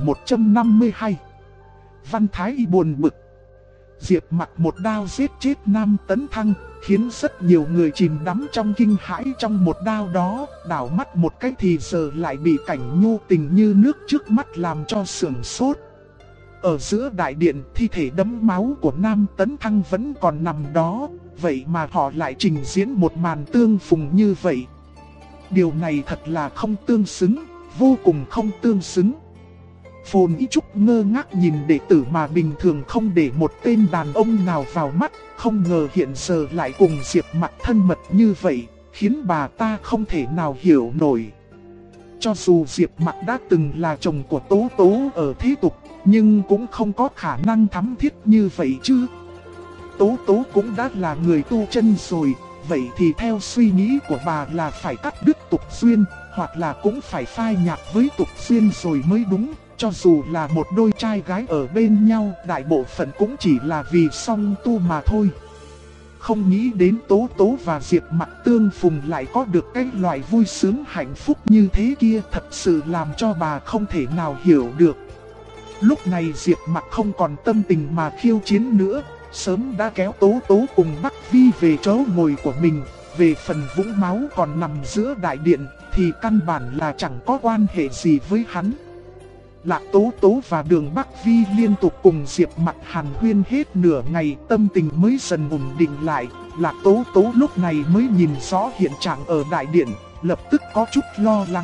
1152. Văn Thái Y buồn bực. Diệp Mặc một đao giết chết Nam Tấn Thăng, khiến rất nhiều người chìm đắm trong kinh hãi trong một đao đó. Đảo mắt một cái thì giờ lại bị cảnh nhu tình như nước trước mắt làm cho sửng sốt. Ở giữa đại điện, thi thể đẫm máu của Nam Tấn Thăng vẫn còn nằm đó, vậy mà họ lại trình diễn một màn tương phùng như vậy. Điều này thật là không tương xứng, vô cùng không tương xứng. Phồn Y Trúc ngơ ngác nhìn đệ tử mà bình thường không để một tên đàn ông nào vào mắt, không ngờ hiện giờ lại cùng Diệp Mặc thân mật như vậy, khiến bà ta không thể nào hiểu nổi. Cho dù Diệp Mặc đã từng là chồng của Tố Tố ở thế tục, nhưng cũng không có khả năng thắm thiết như vậy chứ. Tố Tố cũng đã là người tu chân rồi, vậy thì theo suy nghĩ của bà là phải cắt đứt tục duyên, hoặc là cũng phải phai nhạt với tục duyên rồi mới đúng. Cho dù là một đôi trai gái ở bên nhau, đại bộ phận cũng chỉ là vì song tu mà thôi. Không nghĩ đến Tố Tố và Diệp Mặc tương phùng lại có được cái loại vui sướng hạnh phúc như thế kia, thật sự làm cho bà không thể nào hiểu được. Lúc này Diệp Mặc không còn tâm tình mà khiêu chiến nữa, sớm đã kéo Tố Tố cùng Bắc Vi về chỗ ngồi của mình. Về phần vũng máu còn nằm giữa đại điện thì căn bản là chẳng có quan hệ gì với hắn. Lạc Tố Tố và Đường Bắc Vi liên tục cùng Diệp Mặc hàn huyên hết nửa ngày, tâm tình mới dần ổn định lại. Lạc Tố Tố lúc này mới nhìn rõ hiện trạng ở đại điện, lập tức có chút lo lắng.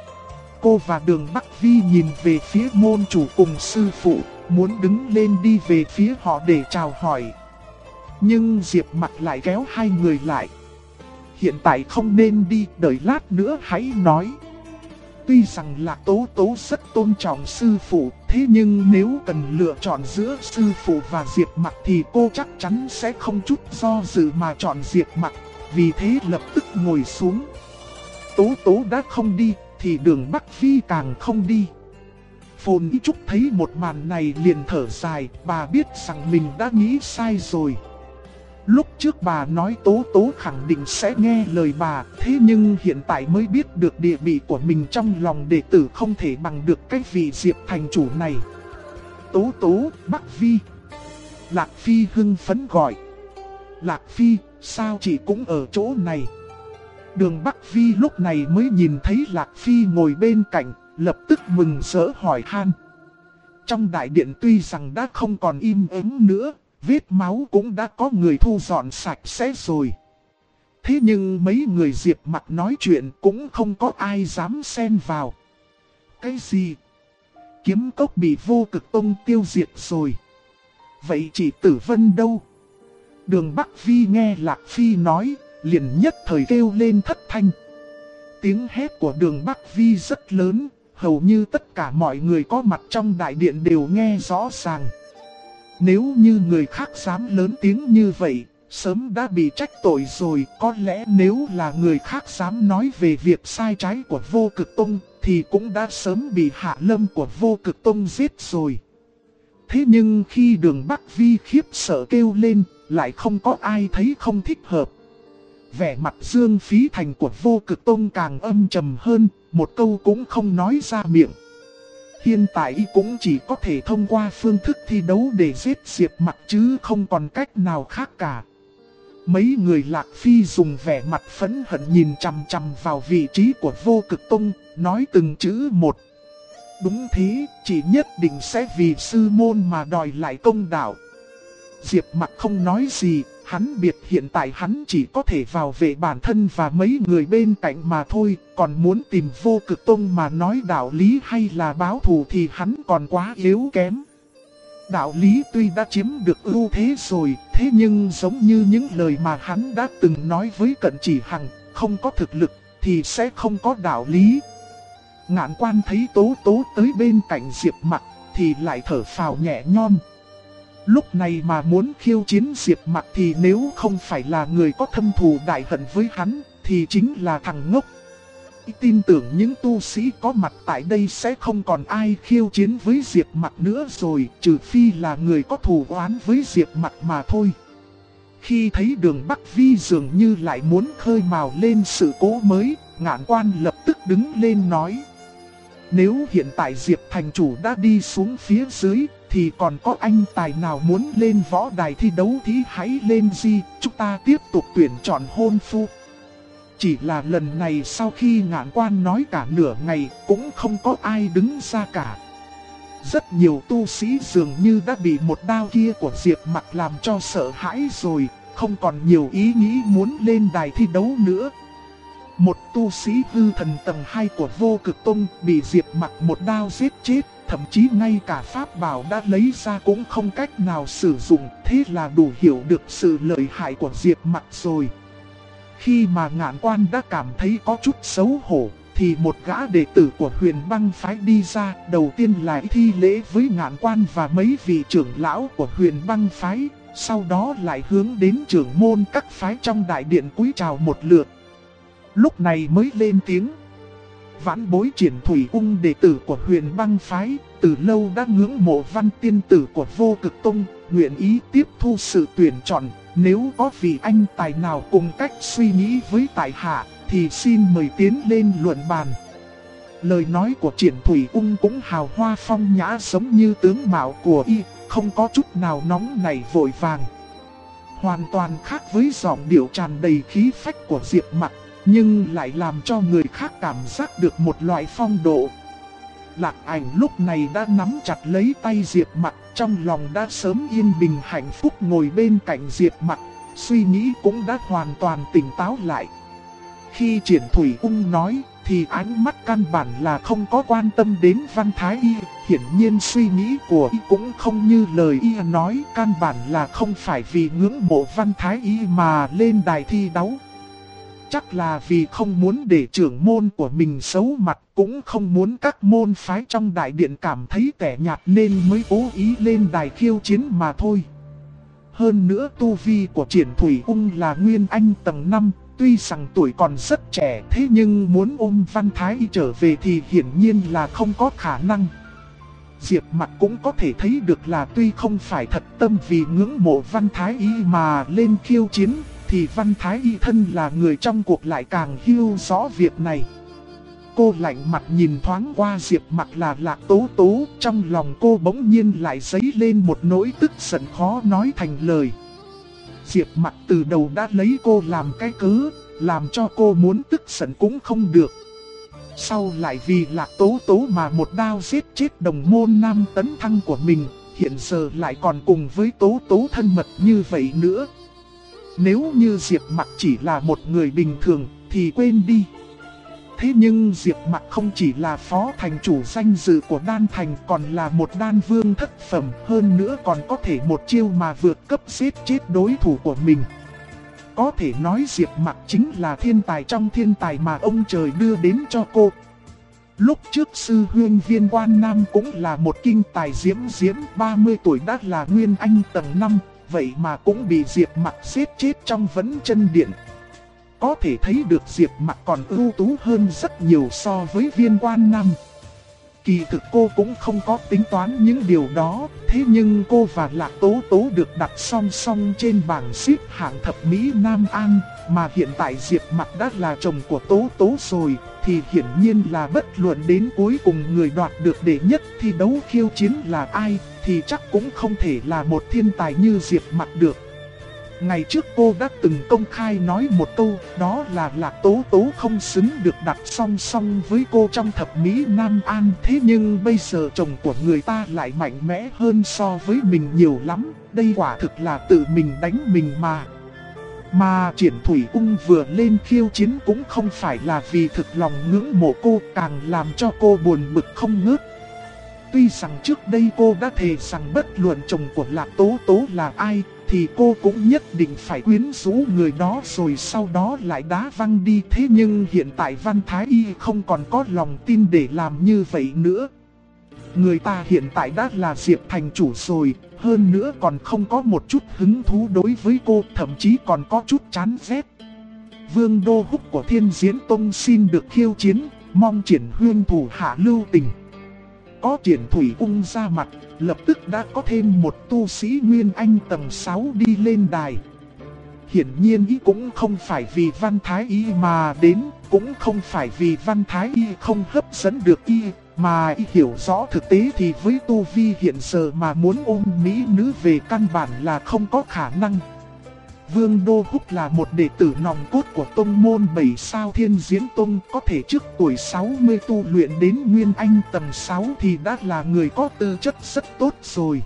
Cô và Đường Bắc Vi nhìn về phía môn chủ cùng sư phụ, muốn đứng lên đi về phía họ để chào hỏi. Nhưng Diệp Mặc lại kéo hai người lại. Hiện tại không nên đi, đợi lát nữa hãy nói. Tuy rằng Lạc Tố Tố rất tôn trọng sư phụ, thế nhưng nếu cần lựa chọn giữa sư phụ và Diệp Mặc thì cô chắc chắn sẽ không chút do dự mà chọn Diệp Mặc, vì thế lập tức ngồi xuống. Tố Tố đã không đi, thì Đường Bắc Vi càng không đi. Phồn Y Trúc thấy một màn này liền thở dài, bà biết rằng mình đã nghĩ sai rồi. Lúc trước bà nói Tố Tố khẳng định sẽ nghe lời bà, thế nhưng hiện tại mới biết được địa vị của mình trong lòng đệ tử không thể bằng được cái vị Diệp thành chủ này. Tố Tố, Bắc Vi. Lạc Phi hưng phấn gọi. Lạc Phi, sao chị cũng ở chỗ này? Đường Bắc Vi lúc này mới nhìn thấy Lạc Phi ngồi bên cạnh, lập tức mừng rỡ hỏi han. Trong đại điện tuy rằng đã không còn im ắng nữa, vết máu cũng đã có người thu dọn sạch sẽ rồi. Thế nhưng mấy người Diệp Mặc nói chuyện cũng không có ai dám xen vào. Cái gì? Kiếm cốc bị Vô Cực Tông tiêu diệt rồi. Vậy chị Tử Vân đâu? Đường Bắc Vi nghe Lạc Phi nói, liền nhất thời kêu lên thất thanh. Tiếng hét của Đường Bắc Vi rất lớn, hầu như tất cả mọi người có mặt trong đại điện đều nghe rõ ràng. Nếu như người khác dám lớn tiếng như vậy, sớm đã bị trách tội rồi. Có lẽ nếu là người khác dám nói về việc sai trái của Vô Cực Tông, thì cũng đã sớm bị Hạ Lâm của Vô Cực Tông giết rồi. Thế nhưng khi Đường Bắc Vi khiếp sợ kêu lên, lại không có ai thấy không thích hợp. Vẻ mặt Dương Phí Thành của Vô Cực Tông càng âm trầm hơn, một câu cũng không nói ra miệng. Hiện tại y cũng chỉ có thể thông qua phương thức thi đấu để giết Diệp Mặc chứ không còn cách nào khác cả. Mấy người Lạc Phi dùng vẻ mặt phẫn hận nhìn chằm chằm vào vị trí của Vô Cực Tông, nói từng chữ một. Đúng thế, chỉ nhất định sẽ vì sư môn mà đòi lại công đạo. Diệp Mặc không nói gì, hắn biết hiện tại hắn chỉ có thể bảo vệ bản thân và mấy người bên cạnh mà thôi, còn muốn tìm Vô Cực Tông mà nói đạo lý hay là báo thù thì hắn còn quá yếu kém. Đạo lý tuy đã chiếm được ưu thế rồi, thế nhưng giống như những lời mà hắn đã từng nói với Cận Chỉ Hằng, không có thực lực thì sẽ không có đạo lý. Ngạn Quan thấy Tố Tố tới bên cạnh Diệp Mặc thì lại thở phào nhẹ nhõm. Lúc này mà muốn khiêu chiến Diệp Mặc thì nếu không phải là người có thâm thù đại hận với hắn thì chính là thằng ngốc. Tin tưởng những tu sĩ có mặt tại đây sẽ không còn ai khiêu chiến với Diệp Mặc nữa rồi, trừ phi là người có thù oán với Diệp Mặc mà thôi. Khi thấy Đường Bắc Vi dường như lại muốn khơi mào lên sự cố mới, Ngạn Quan lập tức đứng lên nói: nếu hiện tại Diệp thành chủ đã đi xuống phía dưới, thì còn có anh tài nào muốn lên võ đài thi đấu thì hãy lên gì, chúng ta tiếp tục tuyển chọn hôn phu. Chỉ là lần này sau khi Ngạn Quan nói cả nửa ngày cũng không có ai đứng ra cả. Rất nhiều tu sĩ dường như đã bị một đao kia của Diệp Mặc làm cho sợ hãi rồi, không còn nhiều ý nghĩ muốn lên đài thi đấu nữa. Một tu sĩ hư thần tầng 2 của Vô Cực Tông bị Diệp Mặc một đao giết chết, thậm chí ngay cả pháp bảo đã lấy ra cũng không cách nào sử dụng, thế là đủ hiểu được sự lợi hại của Diệp Mặc rồi. Khi mà Ngạn Quan đã cảm thấy có chút xấu hổ, thì một gã đệ tử của Huyền Băng phái đi ra, đầu tiên là thi lễ với Ngạn Quan và mấy vị trưởng lão của Huyền Băng phái, sau đó lại hướng đến trưởng môn các phái trong đại điện cúi chào một lượt. Lúc này mới lên tiếng: vãn bối Triển Thủy Ung, đệ tử của Huyền Băng phái, từ lâu đã ngưỡng mộ Văn tiên tử của Vô Cực Tông, nguyện ý tiếp thu sự tuyển chọn. Nếu có vị anh tài nào cùng cách suy nghĩ với tại hạ, thì xin mời tiến lên luận bàn. Lời nói của Triển Thủy Ung cũng hào hoa phong nhã giống như tướng mạo của y, không có chút nào nóng nảy vội vàng. Hoàn toàn khác với giọng điệu tràn đầy khí phách của Diệp Mặc, nhưng lại làm cho người khác cảm giác được một loại phong độ. Lạc Ảnh lúc này đã nắm chặt lấy tay Diệp Mặc, trong lòng đã sớm yên bình hạnh phúc ngồi bên cạnh Diệp Mặc, suy nghĩ cũng đã hoàn toàn tỉnh táo lại. Khi Triển Thủy Ung nói, thì ánh mắt căn bản là không có quan tâm đến Văn Thái Y, hiển nhiên suy nghĩ của y cũng không như lời y nói, căn bản là không phải vì ngưỡng mộ Văn Thái Y mà lên đài thi đấu. Chắc là vì không muốn để trưởng môn của mình xấu mặt, cũng không muốn các môn phái trong đại điện cảm thấy tẻ nhạt nên mới cố ý lên đài khiêu chiến mà thôi. Hơn nữa tu vi của Triển Thủy Ung là Nguyên Anh tầng 5, tuy rằng tuổi còn rất trẻ, thế nhưng muốn ôm Văn Thái Y trở về thì hiển nhiên là không có khả năng. Diệp Mặc cũng có thể thấy được là tuy không phải thật tâm vì ngưỡng mộ Văn Thái Y mà lên khiêu chiến, thì Văn Thái Y thân là người trong cuộc lại càng hiểu rõ việc này. Cô lạnh mặt nhìn thoáng qua Diệp Mặc là Lạc Tố Tố, trong lòng cô bỗng nhiên lại dấy lên một nỗi tức giận khó nói thành lời. Diệp Mặc từ đầu đã lấy cô làm cái cớ, làm cho cô muốn tức giận cũng không được. Sau lại vì Lạc Tố Tố mà một đao giết chết đồng môn Nam Tấn Thăng của mình, hiện giờ lại còn cùng với Tố Tố thân mật như vậy nữa. Nếu như Diệp Mặc chỉ là một người bình thường thì quên đi. Thế nhưng Diệp Mặc không chỉ là phó thành chủ danh dự của Đan Thành, còn là một đan vương thất phẩm, hơn nữa còn có thể một chiêu mà vượt cấp giết chết đối thủ của mình. Có thể nói Diệp Mặc chính là thiên tài trong thiên tài mà ông trời đưa đến cho cô. Lúc trước sư huynh Viên Quan Nam cũng là một kinh tài diễm, 30 tuổi đã là Nguyên Anh tầng 5, vậy mà cũng bị Diệp Mặc giết chết trong Vấn Chân Điện. Có thể thấy được Diệp Mặc còn ưu tú hơn rất nhiều so với Viên Quan Nam. Kỳ thực cô cũng không có tính toán những điều đó, thế nhưng cô và Lạc Tố Tố được đặt song song trên bảng xếp hạng thập mỹ Nam An, mà hiện tại Diệp Mặc đã là chồng của Tố Tố rồi, thì hiển nhiên là bất luận đến cuối cùng người đoạt được đệ nhất thi đấu khiêu chiến là ai, thì chắc cũng không thể là một thiên tài như Diệp Mặc được. Ngày trước cô đã từng công khai nói một câu, đó là Lạc Tố Tố không xứng được đặt song song với cô trong thập mỹ Nam An. Thế nhưng bây giờ chồng của người ta lại mạnh mẽ hơn so với mình nhiều lắm, đây quả thực là tự mình đánh mình mà. Mà Triển Thủy Ung vừa lên khiêu chiến cũng không phải là vì thực lòng ngưỡng mộ cô, càng làm cho cô buồn bực không ngớt. Tuy rằng trước đây cô đã thề rằng bất luận chồng của Lạc Tố Tố là ai, thì cô cũng nhất định phải quyến rũ người đó rồi sau đó lại đá văng đi. Thế nhưng hiện tại Văn Thái Y không còn có lòng tin để làm như vậy nữa. Người ta hiện tại đã là Diệp thành chủ rồi, hơn nữa còn không có một chút hứng thú đối với cô, thậm chí còn có chút chán ghét. Vương Đô Húc của Thiên Diễn Tông xin được khiêu chiến, mong Triển Huyên thủ hạ lưu tình. Có Triển Thủy Ung ra mặt, lập tức đã có thêm một tu sĩ Nguyên Anh tầng 6 đi lên đài. Hiển nhiên ý cũng không phải vì Văn Thái Y mà đến, cũng không phải vì Văn Thái Y không hấp dẫn được y, mà y hiểu rõ thực tế thì với tu vi hiện giờ mà muốn ôm mỹ nữ về căn bản là không có khả năng. Vương Đô Húc là một đệ tử nòng cốt của tông môn 7 sao Thiên Diễn Tông, có thể trước tuổi 60 tu luyện đến Nguyên Anh tầng 6 thì đã là người có tư chất rất tốt rồi.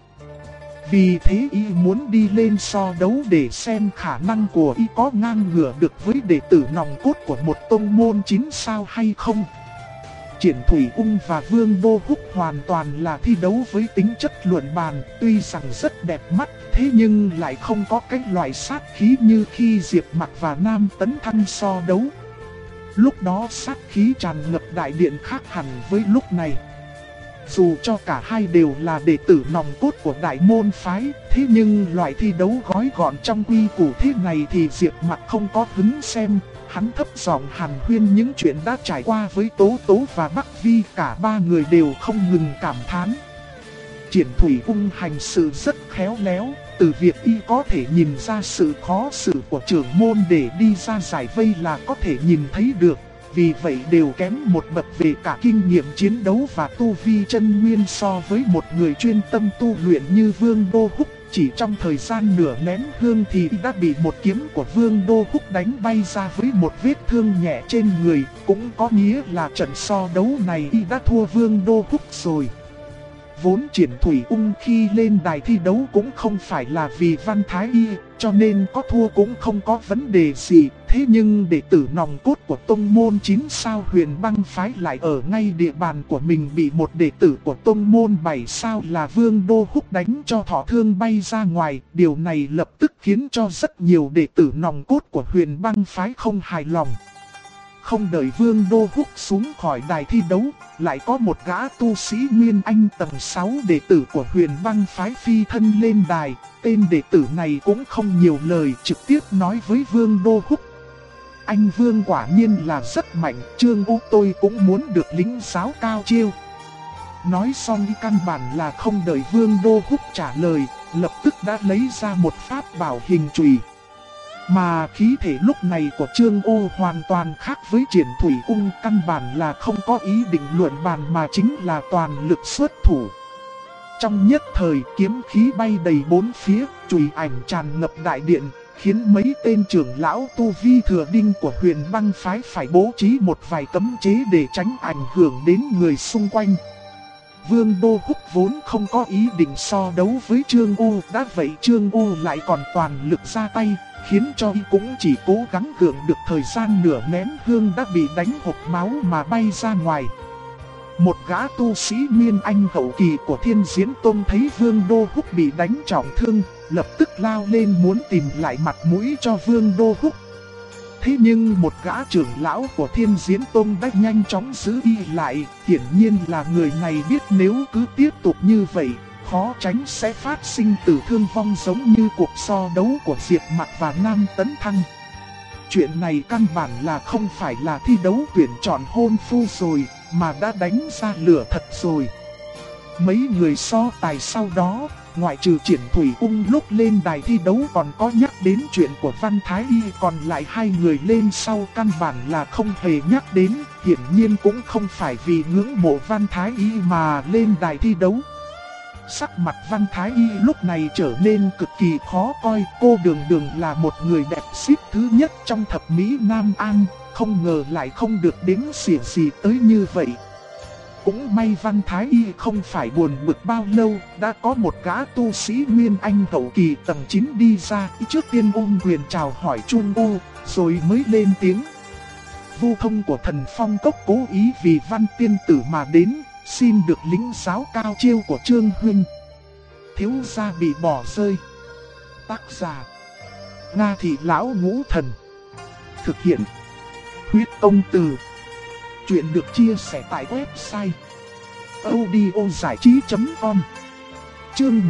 Vì thế y muốn đi lên so đấu để xem khả năng của y có ngang ngửa được với đệ tử nòng cốt của một tông môn 9 sao hay không. Triển Thủy Ung và Vương Đô Húc hoàn toàn là thi đấu với tính chất luận bàn, tuy rằng rất đẹp mắt, thế nhưng lại không có cái loại sát khí như khi Diệp Mặc và Nam Tấn Thăng so đấu. Lúc đó sát khí tràn ngập đại điện khác hẳn với lúc này. Dù cho cả hai đều là đệ tử nòng cốt của đại môn phái, thế nhưng loại thi đấu gói gọn trong quy củ thế này thì Diệp Mặc không có hứng xem. Hắn thấp giọng hàn huyên những chuyện đã trải qua với Tố Tố và Bắc Vi, cả ba người đều không ngừng cảm thán. Triển Thủy Ung hành sự rất khéo léo, từ việc y có thể nhìn ra sự khó xử của trưởng môn để đi ra giải vây là có thể nhìn thấy được. Vì vậy đều kém một bậc về cả kinh nghiệm chiến đấu và tu vi chân nguyên so với một người chuyên tâm tu luyện như Vương Đô Húc. Chỉ trong thời gian nửa nén hương thì đã bị một kiếm của Vương Đô Húc đánh bay ra với một vết thương nhẹ trên người. Cũng có nghĩa là trận so đấu này y đã thua Vương Đô Húc rồi. Vốn Triển Thủy Ung khi lên đài thi đấu cũng không phải là vì Văn Thái Y, cho nên có thua cũng không có vấn đề gì. Thế nhưng đệ tử nòng cốt của tông môn 9 sao Huyền Băng phái lại ở ngay địa bàn của mình bị một đệ tử của tông môn 7 sao là Vương Đô Húc đánh cho thọ thương bay ra ngoài. Điều này lập tức khiến cho rất nhiều đệ tử nòng cốt của Huyền Băng phái không hài lòng. Không đợi Vương Đô Húc xuống khỏi đài thi đấu, lại có một gã tu sĩ Nguyên Anh tầng 6 đệ tử của Huyền Băng phái phi thân lên đài. Tên đệ tử này cũng không nhiều lời, trực tiếp nói với Vương Đô Húc: anh Vương quả nhiên là rất mạnh, Trương Ú tôi cũng muốn được lĩnh giáo cao chiêu. Nói xong căn bản là không đợi Vương Đô Húc trả lời, lập tức đã lấy ra một pháp bảo hình chùy. Mà khí thể lúc này của Trương Ô hoàn toàn khác với Triển Thủy Ung, căn bản là không có ý định luận bàn mà chính là toàn lực xuất thủ. Trong nhất thời kiếm khí bay đầy bốn phía, chùy ảnh tràn ngập đại điện, khiến mấy tên trưởng lão tu vi thừa đinh của Huyền Băng phái phải bố trí một vài cấm chế để tránh ảnh hưởng đến người xung quanh. Vương Đô Húc vốn không có ý định so đấu với Trương U, đã vậy Trương U lại còn toàn lực ra tay, khiến cho y cũng chỉ cố gắng gượng được thời gian nửa nén hương đã bị đánh hộc máu mà bay ra ngoài. Một gã tu sĩ Nguyên Anh hậu kỳ của Thiên Diễn Tông thấy Vương Đô Húc bị đánh trọng thương, lập tức lao lên muốn tìm lại mặt mũi cho Vương Đô Húc. Thế nhưng một gã trưởng lão của Thiên Diễn Tông đã nhanh chóng giữ y lại, hiển nhiên là người này biết nếu cứ tiếp tục như vậy, khó tránh sẽ phát sinh tử thương vong giống như cuộc so đấu của Diệp Mặc và Nam Tấn Thăng. Chuyện này căn bản là không phải là thi đấu tuyển chọn hôn phu rồi, mà đã đánh ra lửa thật rồi. Mấy người so tài sau đó, ngoại trừ Triển Thủy Ung lúc lên đài thi đấu còn có nhắc đến chuyện của Văn Thái Y, còn lại hai người lên sau căn bản là không hề nhắc đến, hiển nhiên cũng không phải vì ngưỡng mộ Văn Thái Y mà lên đài thi đấu. Sắc mặt Văn Thái Y lúc này trở nên cực kỳ khó coi, cô Đường Đường là một người đẹp xếp thứ nhất trong thập mỹ Nam An, không ngờ lại không được đếm xỉa gì tới như vậy. Cũng may Văn Thái Y không phải buồn bực bao lâu, đã có một gã tu sĩ Nguyên Anh hậu kỳ tầng 9 đi ra, trước tiên ôm quyền chào hỏi Trung U, rồi mới lên tiếng. Vu thông của Thần Phong Cốc cố ý vì Văn tiên tử mà đến, xin được lĩnh giáo cao chiêu của Trương huynh. Thiếu gia bị bỏ rơi. Tác giả: Nga Thị Lão Ngũ Thần. Thực hiện: Huyết Công Từ. Chuyện được chia sẻ tại website audiozảichí.com. Chương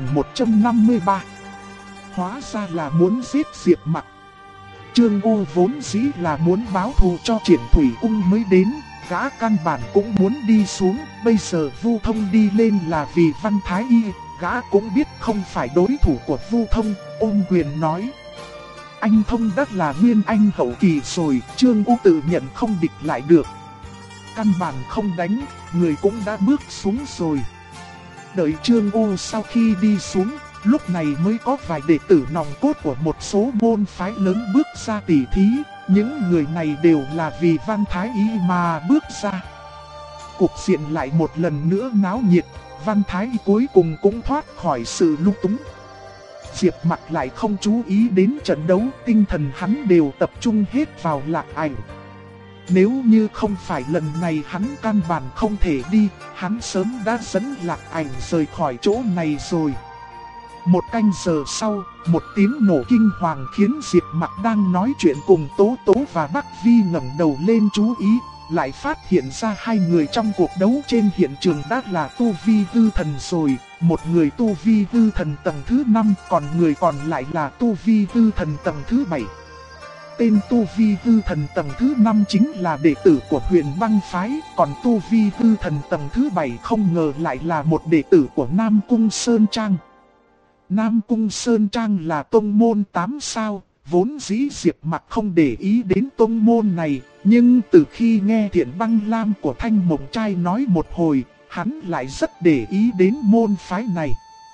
1153. Hóa ra là muốn giết Diệp Mặc. Trương Ô vốn dĩ là muốn báo thù cho Triển Thủy Ung mới đến, gã căn bản cũng muốn đi xuống, bây giờ Vu Thông đi lên là vì Văn Thái Y, gã cũng biết không phải đối thủ của Vu Thông, ôm quyền nói: anh Thông đã là nguyên anh hậu kỳ rồi, Trương Ô tự nhận không địch lại được. Căn bản không đánh, người cũng đã bước xuống rồi. Đợi Trương Ô sau khi đi xuống, lúc này mới có vài đệ tử nòng cốt của một số môn phái lớn bước ra tỉ thí. Những người này đều là vì Văn Thái Y mà bước ra. Cục diện lại một lần nữa náo nhiệt, Văn Thái Y cuối cùng cũng thoát khỏi sự lung túng. Diệp Mặc lại không chú ý đến trận đấu, tinh thần hắn đều tập trung hết vào Lạc Ảnh. Nếu như không phải lần này hắn căn bản không thể đi, hắn sớm đã dẫn Lạc Ảnh rời khỏi chỗ này rồi. Một canh giờ sau, một tiếng nổ kinh hoàng khiến Diệp Mặc đang nói chuyện cùng Tố Tố và Bắc Vi ngẩng đầu lên chú ý, lại phát hiện ra hai người trong cuộc đấu trên hiện trường đã là tu vi hư thần rồi, một người tu vi hư thần tầng thứ 5, còn người còn lại là tu vi hư thần tầng thứ 7. Tên tu vi hư thần tầng thứ 5 chính là đệ tử của Huyền Băng Phái, còn tu vi hư thần tầng thứ 7 không ngờ lại là một đệ tử của Nam Cung Sơn Trang. Nam Cung Sơn Trang là tông môn 8 sao, vốn dĩ Diệp Mặc không để ý đến tông môn này, nhưng từ khi nghe Thiện Băng Lam của Thanh Mộng Trai nói một hồi, hắn lại rất để ý đến môn phái này.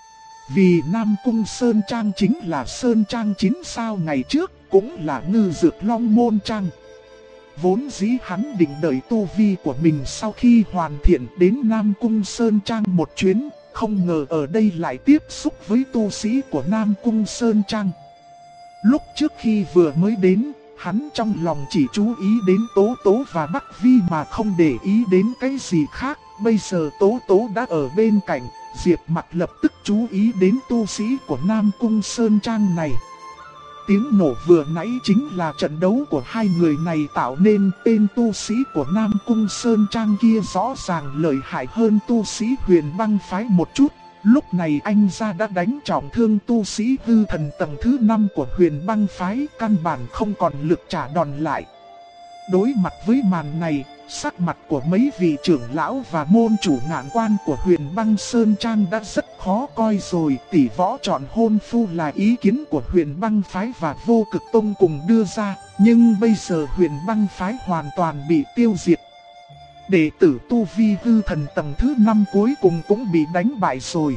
Vì Nam Cung Sơn Trang chính là Sơn Trang 9 sao ngày trước, cũng là Ngư Dược Long môn trang. Vốn dĩ hắn định đợi tu vi của mình sau khi hoàn thiện đến Nam Cung Sơn Trang một chuyến, không ngờ ở đây lại tiếp xúc với tu sĩ của Nam Cung Sơn Trang. Lúc trước khi vừa mới đến, hắn trong lòng chỉ chú ý đến Tố Tố và Bắc Vi mà không để ý đến cái gì khác. Bây giờ Tố Tố đã ở bên cạnh, Diệp Mặc lập tức chú ý đến tu sĩ của Nam Cung Sơn Trang này. Tiếng nổ vừa nãy chính là trận đấu của hai người này tạo nên, tên tu sĩ của Nam Cung Sơn Trang kia rõ ràng lợi hại hơn tu sĩ Huyền Băng Phái một chút. Lúc này anh ra đã đánh trọng thương tu sĩ hư thần tầng thứ 5 của Huyền Băng Phái, căn bản không còn lực trả đòn lại. Đối mặt với màn này, sắc mặt của mấy vị trưởng lão và môn chủ Ngạn Quan của Huyền Băng Sơn Trang đã rất khó coi rồi. Tỷ võ chọn hôn phu là ý kiến của Huyền Băng Phái và Vô Cực Tông cùng đưa ra, nhưng bây giờ Huyền Băng Phái hoàn toàn bị tiêu diệt. Đệ tử tu vi hư thần tầng thứ 5 cuối cùng cũng bị đánh bại rồi.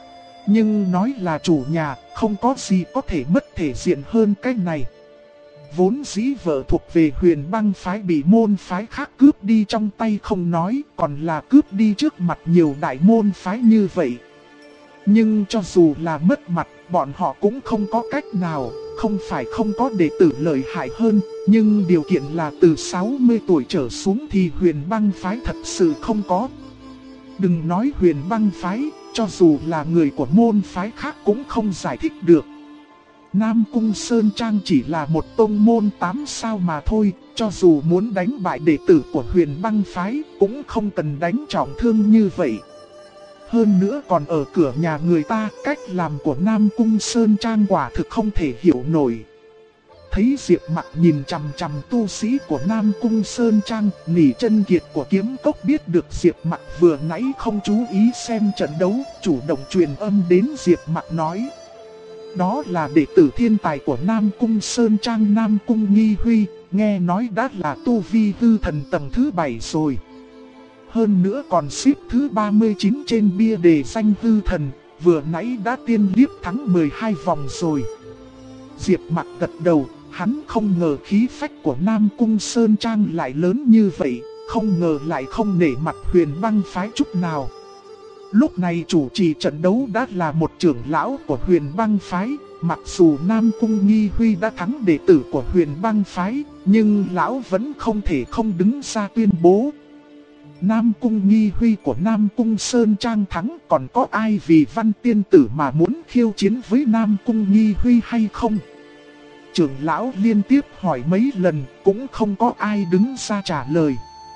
Nhưng nói là chủ nhà, không có gì có thể mất thể diện hơn cái này. Vốn dĩ vợ thuộc về Huyền Băng Phái bị môn phái khác cướp đi trong tay không nói, còn là cướp đi trước mặt nhiều đại môn phái như vậy. Nhưng cho dù là mất mặt, bọn họ cũng không có cách nào, không phải không có đệ tử lợi hại hơn, nhưng điều kiện là từ 60 tuổi trở xuống thì Huyền Băng Phái thật sự không có. Đừng nói Huyền Băng Phái, cho dù là người của môn phái khác cũng không giải thích được. Nam Cung Sơn Trang chỉ là một tông môn 8 sao mà thôi, cho dù muốn đánh bại đệ tử của Huyền Băng Phái cũng không cần đánh trọng thương như vậy. Hơn nữa còn ở cửa nhà người ta, cách làm của Nam Cung Sơn Trang quả thực không thể hiểu nổi. Thấy Diệp Mặc nhìn chằm chằm tu sĩ của Nam Cung Sơn Trang, Nỉ Chân Kiệt của Kiếm Cốc biết được Diệp Mặc vừa nãy không chú ý xem trận đấu, chủ động truyền âm đến Diệp Mặc nói: đó là đệ tử thiên tài của Nam Cung Sơn Trang Nam Cung Nghi Huy, nghe nói đã là tu vi hư thần tầng thứ 7 rồi. Hơn nữa còn xếp thứ 39 trên bia đề danh hư thần, vừa nãy đã tiên liếp thắng 12 vòng rồi. Diệp Mặc gật đầu, hắn không ngờ khí phách của Nam Cung Sơn Trang lại lớn như vậy, không ngờ lại không nể mặt Huyền Băng Phái chút nào. Lúc này chủ trì trận đấu đã là một trưởng lão của Huyền Băng Phái, mặc dù Nam Cung Nghi Huy đã thắng đệ tử của Huyền Băng Phái, nhưng lão vẫn không thể không đứng ra tuyên bố: Nam Cung Nghi Huy của Nam Cung Sơn Trang thắng, còn có ai vì Văn Tiên Tử mà muốn khiêu chiến với Nam Cung Nghi Huy hay không? Trưởng lão liên tiếp hỏi mấy lần, cũng không có ai đứng ra trả lời.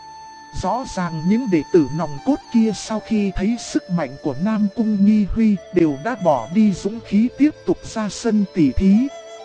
Rõ ràng những đệ tử nòng cốt kia sau khi thấy sức mạnh của Nam Cung Nghi Huy đều đã bỏ đi dũng khí tiếp tục ra sân tỉ thí.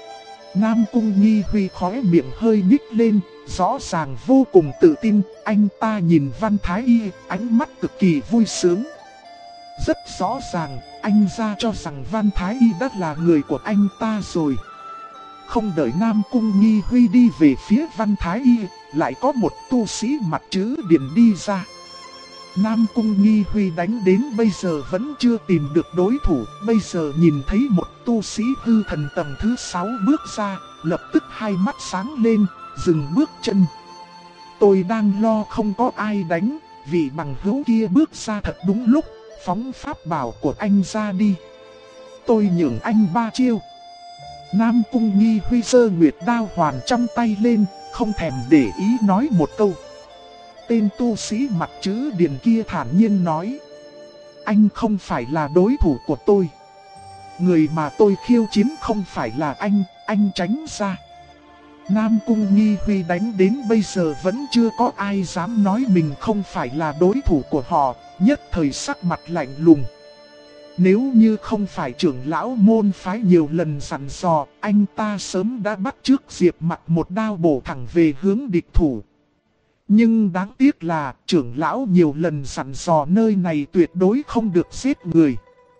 Nam Cung Nghi Huy khóe miệng hơi nhích lên, rõ ràng vô cùng tự tin. Anh ta nhìn Văn Thái Y, ánh mắt cực kỳ vui sướng. Rất rõ ràng, anh ra cho rằng Văn Thái Y đã là người của anh ta rồi. Không đợi Nam Cung Nghi Huy đi về phía Văn Thái Y, lại có một tu sĩ mặt chữ điển đi ra. Nam Cung Nghi Huy đánh đến bây giờ vẫn chưa tìm được đối thủ. Bây giờ nhìn thấy một tu sĩ hư thần tầng thứ 6 bước ra, lập tức hai mắt sáng lên, dừng bước chân. Tôi đang lo không có ai đánh, vị bằng hữu kia bước ra thật đúng lúc, phóng pháp bảo của anh ra đi. Tôi nhường anh 3 chiêu. Nam Cung Nghi Huy giơ nguyệt đao hoàn trong tay lên, không thèm để ý nói một câu. Tên tu sĩ mặt chữ điển kia thản nhiên nói: anh không phải là đối thủ của tôi. Người mà tôi khiêu chiến không phải là anh tránh ra. Nam Cung Nghi Huy đánh đến bây giờ vẫn chưa có ai dám nói mình không phải là đối thủ của họ, nhất thời sắc mặt lạnh lùng. Nếu như không phải trưởng lão môn phái nhiều lần dặn dò, anh ta sớm đã bắt chước Diệp Mặc một đao bổ thẳng về hướng địch thủ. Nhưng đáng tiếc là trưởng lão nhiều lần dặn dò nơi này tuyệt đối không được giết người.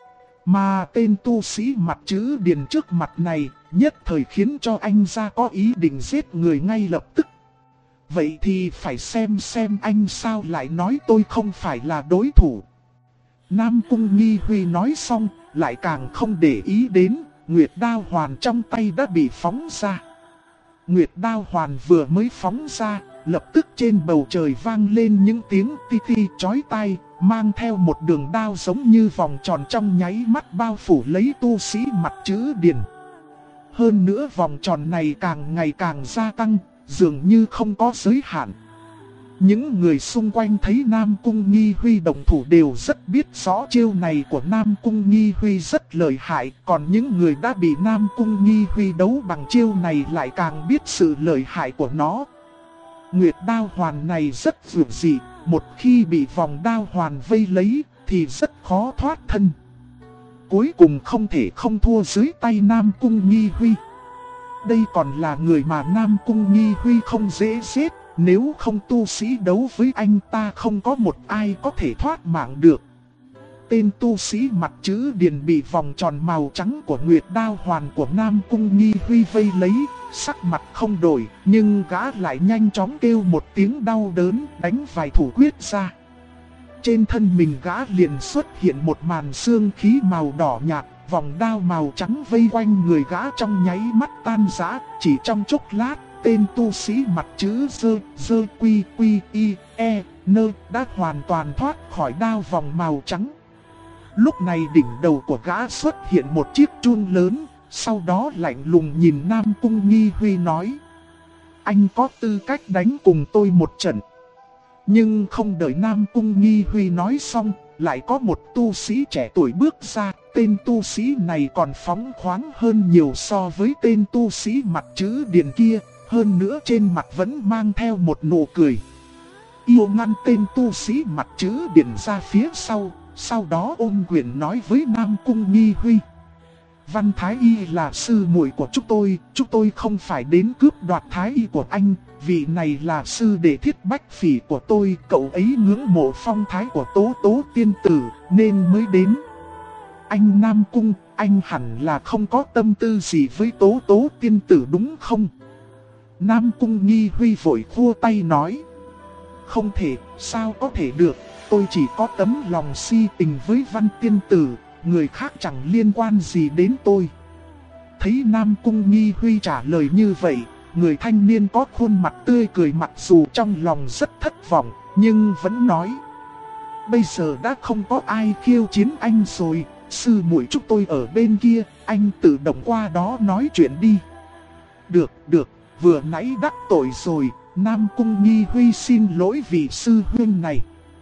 Mà tên tu sĩ mặt chữ điền trước mặt này nhất thời khiến cho anh ra có ý định giết người ngay lập tức. Vậy thì phải xem anh sao lại nói tôi không phải là đối thủ. Nam Cung Nghi Huy nói xong, lại càng không để ý đến, nguyệt đao hoàn trong tay đã bị phóng ra. Nguyệt đao hoàn vừa mới phóng ra, lập tức trên bầu trời vang lên những tiếng ti ti chói tai, mang theo một đường đao giống như vòng tròn trong nháy mắt bao phủ lấy tu sĩ mặt chữ điền. Hơn nữa vòng tròn này càng ngày càng gia tăng, dường như không có giới hạn. Những người xung quanh thấy Nam Cung Nghi Huy đồng thủ đều rất biết rõ chiêu này của Nam Cung Nghi Huy rất lợi hại. Còn những người đã bị Nam Cung Nghi Huy đấu bằng chiêu này lại càng biết sự lợi hại của nó. Nguyệt đao hoàn này rất dữ dị, một khi bị vòng đao hoàn vây lấy thì rất khó thoát thân. Cuối cùng không thể không thua dưới tay Nam Cung Nghi Huy. Đây còn là người mà Nam Cung Nghi Huy không dễ giết. Nếu không tu sĩ đấu với anh ta không có một ai có thể thoát mạng được. Tên tu sĩ mặt chữ điền bị vòng tròn màu trắng của nguyệt đao hoàn của Nam Cung Nghi Huy vây lấy, sắc mặt không đổi, nhưng gã lại nhanh chóng kêu một tiếng đau đớn, đánh vài thủ quyết ra. Trên thân mình gã liền xuất hiện một màn xương khí màu đỏ nhạt, vòng đao màu trắng vây quanh người gã trong nháy mắt tan rã, chỉ trong chốc lát. Tên tu sĩ mặt chữ dơ quy y e nơ đã hoàn toàn thoát khỏi đao vòng màu trắng. Lúc này đỉnh đầu của gã xuất hiện một chiếc chuông lớn, sau đó lạnh lùng nhìn Nam Cung Nghi Huy nói: anh có tư cách đánh cùng tôi một trận. Nhưng không đợi Nam Cung Nghi Huy nói xong, lại có một tu sĩ trẻ tuổi bước ra. Tên tu sĩ này còn phóng khoáng hơn nhiều so với tên tu sĩ mặt chữ điền kia. Hơn nữa trên mặt vẫn mang theo một nụ cười. Yêu ngăn tên tu sĩ mặt chữ điền ra phía sau đó ôm quyền nói với Nam Cung Nghi Huy: Văn Thái Y là sư muội của chúng tôi không phải đến cướp đoạt Thái Y của anh. Vị này là sư đệ Thiết Bách Phỉ của tôi, cậu ấy ngưỡng mộ phong thái của Tố Tố tiên tử nên mới đến. Anh Nam Cung, anh hẳn là không có tâm tư gì với Tố Tố tiên tử đúng không? Nam Cung Nghi Huy vội khua tay nói: không thể, sao có thể được, tôi chỉ có tấm lòng si tình với Văn tiên tử, người khác chẳng liên quan gì đến tôi. Thấy Nam Cung Nghi Huy trả lời như vậy, người thanh niên có khuôn mặt tươi cười mặc dù trong lòng rất thất vọng, nhưng vẫn nói: bây giờ đã không có ai khiêu chiến anh rồi, sư muội chúng tôi ở bên kia, anh tự động qua đó nói chuyện đi. Được, vừa nãy đắc tội rồi, Nam Cung Nghi Huy xin lỗi vị sư huynh này.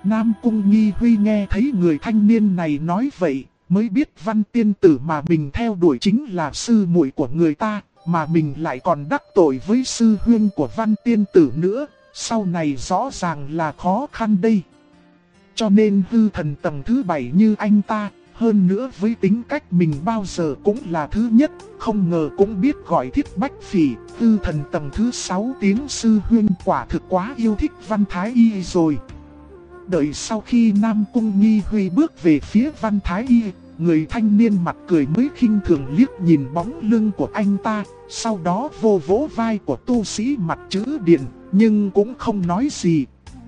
Nam Cung Nghi Huy nghe thấy người thanh niên này nói vậy, mới biết Văn tiên tử mà mình theo đuổi chính là sư muội của người ta, mà mình lại còn đắc tội với sư huynh của Văn tiên tử nữa, sau này rõ ràng là khó khăn đây. Cho nên hư thần tầng thứ 7 như anh ta, hơn nữa với tính cách mình bao giờ cũng là thứ nhất, không ngờ cũng biết gọi Thiết Bách Phỉ, hư thần tầng thứ 6 tiếng sư huynh quả thực quá yêu thích Văn Thái Y rồi. Đợi sau khi Nam Cung Nghi Huy bước về phía Văn Thái Y, người thanh niên mặt cười mới khinh thường liếc nhìn bóng lưng của anh ta, sau đó vô vỗ vai của tu sĩ mặt chữ điền, nhưng cũng không nói gì.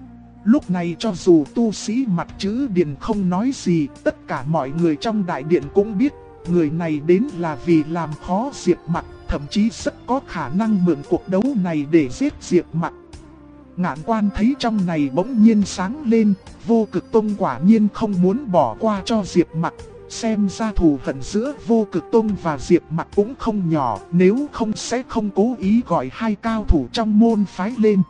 Lúc này cho dù tu sĩ mặt chữ điền không nói gì, tất cả mọi người trong đại điện cũng biết, người này đến là vì làm khó Diệp Mặc, thậm chí rất có khả năng mượn cuộc đấu này để giết Diệp Mặc. Ngạn Quan thấy trong này bỗng nhiên sáng lên, Vô Cực Tông quả nhiên không muốn bỏ qua cho Diệp Mặc. Xem ra thù hận giữa Vô Cực Tông và Diệp Mặc cũng không nhỏ, nếu không sẽ không cố ý gọi hai cao thủ trong môn phái lên.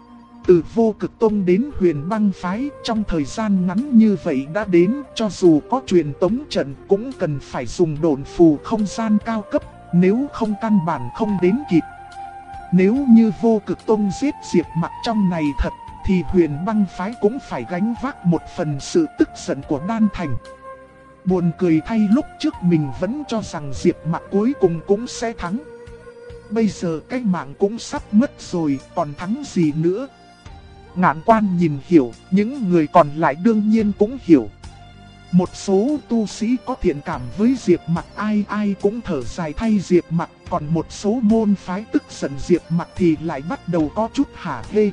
Từ Vô Cực Tông đến Huyền Băng Phái, trong thời gian ngắn như vậy đã đến, cho dù có truyền tống trận cũng cần phải dùng độn phù không gian cao cấp, nếu không căn bản không đến kịp. Nếu như Vô Cực Tông giết Diệp Mặc trong này thật, thì Huyền Băng Phái cũng phải gánh vác một phần sự tức giận của Đan Thành. Buồn cười thay, lúc trước mình vẫn cho rằng Diệp Mặc cuối cùng cũng sẽ thắng. Bây giờ cái mạng cũng sắp mất rồi, còn thắng gì nữa. Ngạn Quan nhìn hiểu, những người còn lại đương nhiên cũng hiểu. Một số tu sĩ có thiện cảm với Diệp Mặc ai ai cũng thở dài thay Diệp Mặc, còn một số môn phái tức giận Diệp Mặc thì lại bắt đầu có chút hả hê.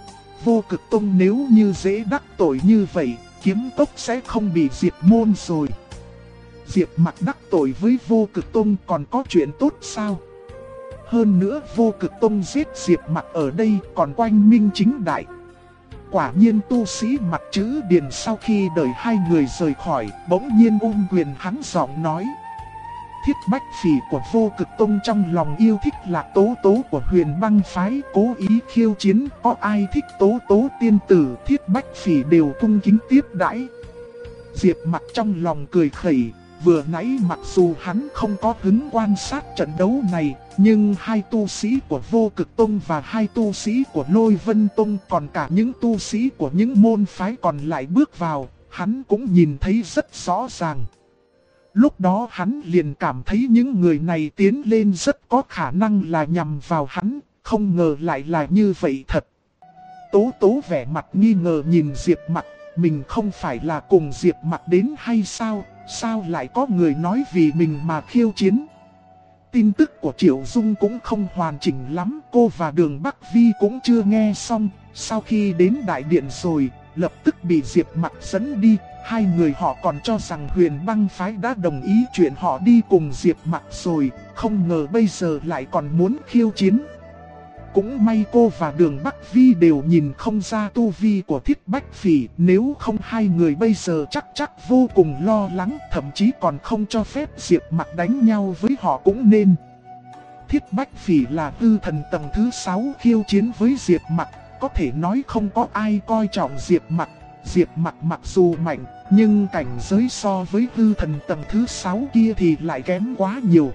Vô Cực Tông nếu như dễ đắc tội như vậy, Kiếm Cốc sẽ không bị diệt môn rồi. Diệp Mặc đắc tội với Vô Cực Tông còn có chuyện tốt sao? Hơn nữa Vô Cực Tông giết Diệp Mặc ở đây còn quanh minh chính đại. Quả nhiên tu sĩ mặt chữ điền sau khi đợi hai người rời khỏi, bỗng nhiên ôm quyền hắn giọng nói. Thiết Bách Phỉ của Vô Cực Tông trong lòng yêu thích Lạc Tố Tố của Huyền Băng Phái, cố ý khiêu chiến, có ai thích Tố Tố tiên tử, Thiết Bách Phỉ đều cung kính tiếp đãi. Diệp Mặc trong lòng cười khẩy, vừa nãy mặc dù hắn không có hứng quan sát trận đấu này, nhưng hai tu sĩ của Vô Cực Tông và hai tu sĩ của Lôi Vân Tông, còn cả những tu sĩ của những môn phái còn lại bước vào, hắn cũng nhìn thấy rất rõ ràng. Lúc đó hắn liền cảm thấy những người này tiến lên rất có khả năng là nhằm vào hắn, không ngờ lại là như vậy thật. Tố Tố vẻ mặt nghi ngờ nhìn Diệp Mặc, mình không phải là cùng Diệp Mặc đến hay sao, sao lại có người nói vì mình mà khiêu chiến. Tin tức của Triệu Dung cũng không hoàn chỉnh lắm, cô và Đường Bắc Vi cũng chưa nghe xong, sau khi đến đại điện rồi, lập tức bị Diệp Mặc dẫn đi. Hai người họ còn cho rằng Huyền Băng Phái đã đồng ý chuyện họ đi cùng Diệp Mặc rồi, không ngờ bây giờ lại còn muốn khiêu chiến. Cũng may cô và Đường Bắc Vi đều nhìn không ra tu vi của Thiết Bách Phỉ, nếu không hai người bây giờ chắc vô cùng lo lắng, thậm chí còn không cho phép Diệp Mặc đánh nhau với họ cũng nên. Thiết Bách Phỉ là tư thần tầng thứ 6 khiêu chiến với Diệp Mặc, có thể nói không có ai coi trọng Diệp Mặc. Diệp Mặc mặc dù mạnh, nhưng cảnh giới so với hư thần tầng thứ 6 kia thì lại kém quá nhiều.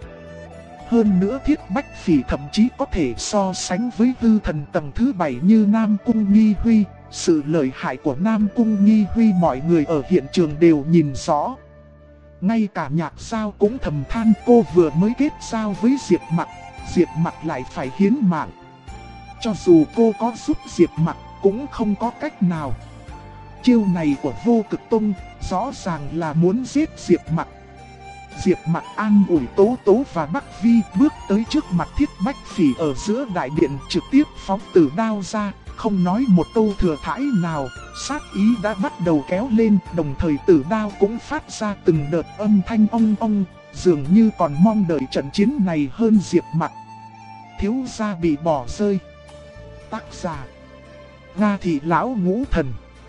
Hơn nữa Thiết Bách Phỉ thậm chí có thể so sánh với hư thần tầng thứ 7 như Nam Cung Nghi Huy. Sự lợi hại của Nam Cung Nghi Huy mọi người ở hiện trường đều nhìn rõ. Ngay cả Nhạc Giao cũng thầm than cô vừa mới kết giao với Diệp Mặc lại phải hiến mạng. Cho dù cô có giúp Diệp Mặc cũng không có cách nào. Chiêu này của Vô Cực Tông rõ ràng là muốn giết Diệp Mặc. Diệp Mặc an ủi Tố Tố và Bắc Vi, bước tới trước mặt Thiết Bách Phỉ ở giữa đại điện, trực tiếp phóng tử đao ra, không nói một câu thừa thãi nào, sát ý đã bắt đầu kéo lên, đồng thời tử đao cũng phát ra từng đợt âm thanh ong ong, dường như còn mong đợi trận chiến này hơn Diệp Mặc. Thiếu gia bị bỏ rơi. Tác giả: Nga Thị Lão Ngũ Thần.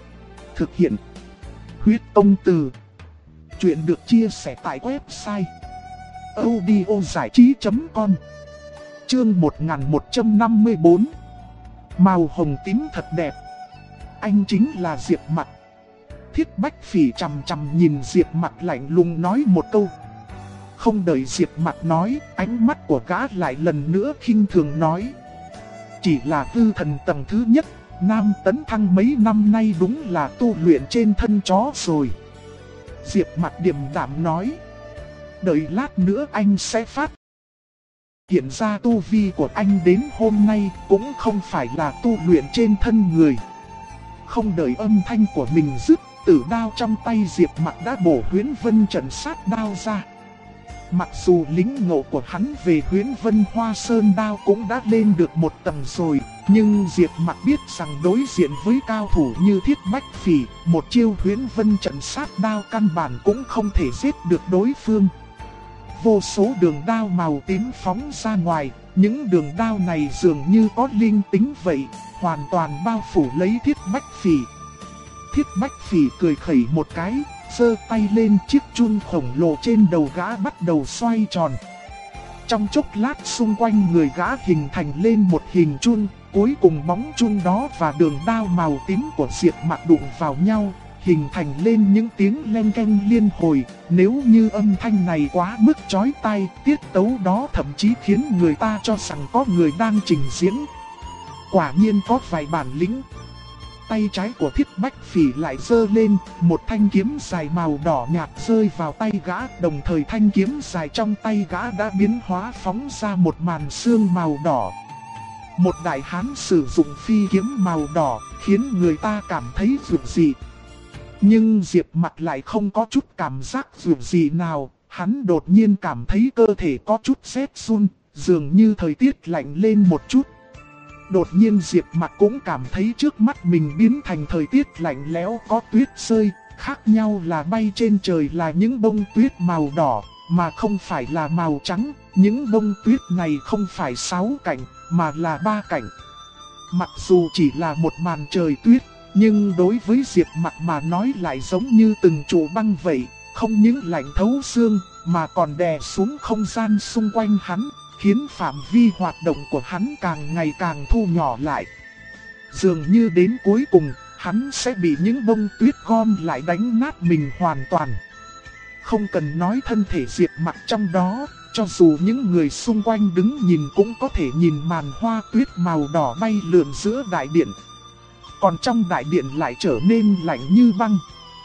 Thực hiện: Huyết Tông Từ. Chuyện được chia sẻ tại website audiozảichí.com. Chương 1154. Màu hồng tím thật đẹp. Anh chính là Diệp Mặc. Thiết Bách Phỉ chằm chằm nhìn Diệp Mặc lạnh lùng nói một câu. Không đợi Diệp Mặc nói, ánh mắt của gã lại lần nữa khinh thường nói. Chỉ là hư thần tầng thứ nhất, Nam Tấn Thăng mấy năm nay đúng là tu luyện trên thân chó rồi. Diệp Mặc điềm đạm nói. Đợi lát nữa anh sẽ phát hiện ra tu vi của anh đến hôm nay cũng không phải là tu luyện trên thân người. Không đợi âm thanh của mình dứt, tử đao trong tay Diệp Mặc đã bổ Huyễn Vân Trận Sát đao ra. Mặc dù lính ngộ của hắn về Huyễn Vân Hoa Sơn đao cũng đã lên được một tầng rồi, nhưng Diệp Mặc biết rằng đối diện với cao thủ như Thiết Bách Phỉ, một chiêu Huyễn Vân Trận Sát đao căn bản cũng không thể giết được đối phương. Vô số đường đao màu tím phóng ra ngoài, những đường đao này dường như có linh tính vậy, hoàn toàn bao phủ lấy Thiết Bách Phỉ. Thiết Bách Phỉ cười khẩy một cái, giơ tay lên, chiếc chun khổng lồ trên đầu gã bắt đầu xoay tròn. Trong chốc lát xung quanh người gã hình thành lên một hình chun, cuối cùng bóng chun đó và đường đao màu tím của Diệp Mặc đụng vào nhau, hình thành lên những tiếng len keng liên hồi. Nếu như âm thanh này quá mức chói tai, tiết tấu đó thậm chí khiến người ta cho rằng có người đang trình diễn. Quả nhiên có vài bản lĩnh. Tay trái của Thiết Bách Phỉ lại giơ lên, một thanh kiếm dài màu đỏ nhạt rơi vào tay gã, đồng thời thanh kiếm dài trong tay gã đã biến hóa phóng ra một màn sương màu đỏ. Một đại hán sử dụng phi kiếm màu đỏ, khiến người ta cảm thấy dịu dị. Nhưng Diệp Mặc lại không có chút cảm giác dịu dị nào, hắn đột nhiên cảm thấy cơ thể có chút rét run, dường như thời tiết lạnh lên một chút. Đột nhiên Diệp Mặc cũng cảm thấy trước mắt mình biến thành thời tiết lạnh lẽo có tuyết rơi, khác nhau là bay trên trời là những bông tuyết màu đỏ, mà không phải là màu trắng. Những bông tuyết này không phải 6 cạnh, mà là 3 cạnh. Mặc dù chỉ là một màn trời tuyết, nhưng đối với Diệp Mặc mà nói lại giống như từng trụ băng vậy, không những lạnh thấu xương, mà còn đè xuống không gian xung quanh hắn, khiến phạm vi hoạt động của hắn càng ngày càng thu nhỏ lại. Dường như đến cuối cùng, hắn sẽ bị những bông tuyết gom lại đánh nát mình hoàn toàn. Không cần nói thân thể Diệp Mặc trong đó, cho dù những người xung quanh đứng nhìn cũng có thể nhìn màn hoa tuyết màu đỏ bay lượn giữa đại điện. Còn trong đại điện lại trở nên lạnh như băng.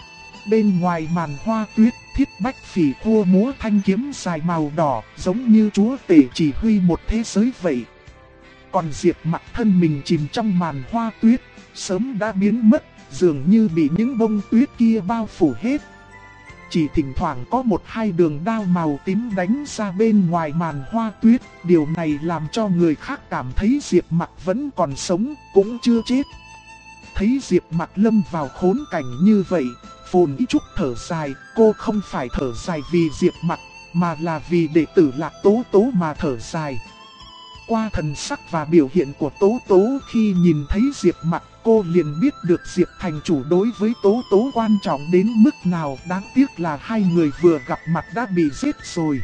Bên ngoài màn hoa tuyết, Thiết Bách Phỉ khua múa thanh kiếm dài màu đỏ, giống như chúa tể chỉ huy một thế giới vậy. Còn Diệp Mặc thân mình chìm trong màn hoa tuyết, sớm đã biến mất, dường như bị những bông tuyết kia bao phủ hết. Chỉ thỉnh thoảng có một hai đường đao màu tím đánh ra bên ngoài màn hoa tuyết, điều này làm cho người khác cảm thấy Diệp Mặc vẫn còn sống, cũng chưa chết. Thấy Diệp Mặc lâm vào khốn cảnh như vậy, Phồn Ý Trúc thở dài, cô không phải thở dài vì Diệp Mặc, mà là vì đệ tử Lạc Tố Tố mà thở dài. Qua thần sắc và biểu hiện của Tố Tố khi nhìn thấy Diệp Mặc, cô liền biết được Diệp thành chủ đối với Tố Tố quan trọng đến mức nào. Đáng tiếc là hai người vừa gặp mặt đã bị giết rồi.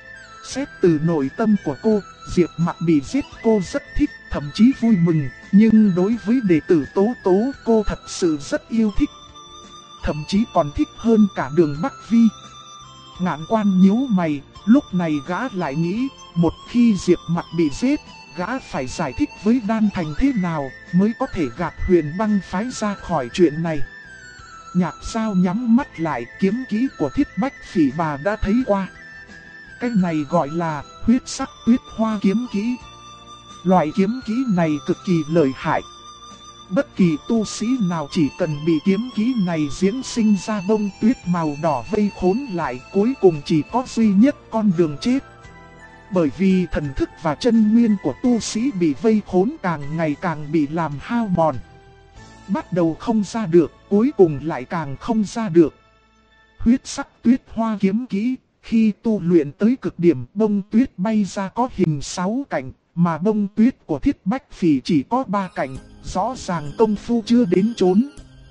Xét từ nội tâm của cô, Diệp Mặc bị giết cô rất thích, thậm chí vui mừng. Nhưng đối với đệ tử Tố Tố, cô thật sự rất yêu thích. Thậm chí còn thích hơn cả Đường Bắc Vi. Ngạn Quan nhíu mày, lúc này gã lại nghĩ, một khi Diệp Mặc bị giết, gã phải giải thích với Đan Thành thế nào mới có thể gạt Huyền Băng phái ra khỏi chuyện này. Nhạc Sao nhắm mắt lại, kiếm kỹ của Thiết Bách Phỉ bà đã thấy qua. Cái này gọi là huyết sắc tuyết hoa kiếm kỹ. Loại kiếm kỹ này cực kỳ lợi hại. Bất kỳ tu sĩ nào chỉ cần bị kiếm kỹ này diễn sinh ra bông tuyết màu đỏ vây khốn lại, cuối cùng chỉ có duy nhất con đường chết. Bởi vì thần thức và chân nguyên của tu sĩ bị vây khốn càng ngày càng bị làm hao mòn. Bắt đầu không ra được, cuối cùng lại càng không ra được. Huyết sắc tuyết hoa kiếm kỹ, khi tu luyện tới cực điểm, bông tuyết bay ra có hình 6 cạnh, mà bông tuyết của Thiết Bách Phỉ chỉ có 3 cạnh, rõ ràng công phu chưa đến chốn.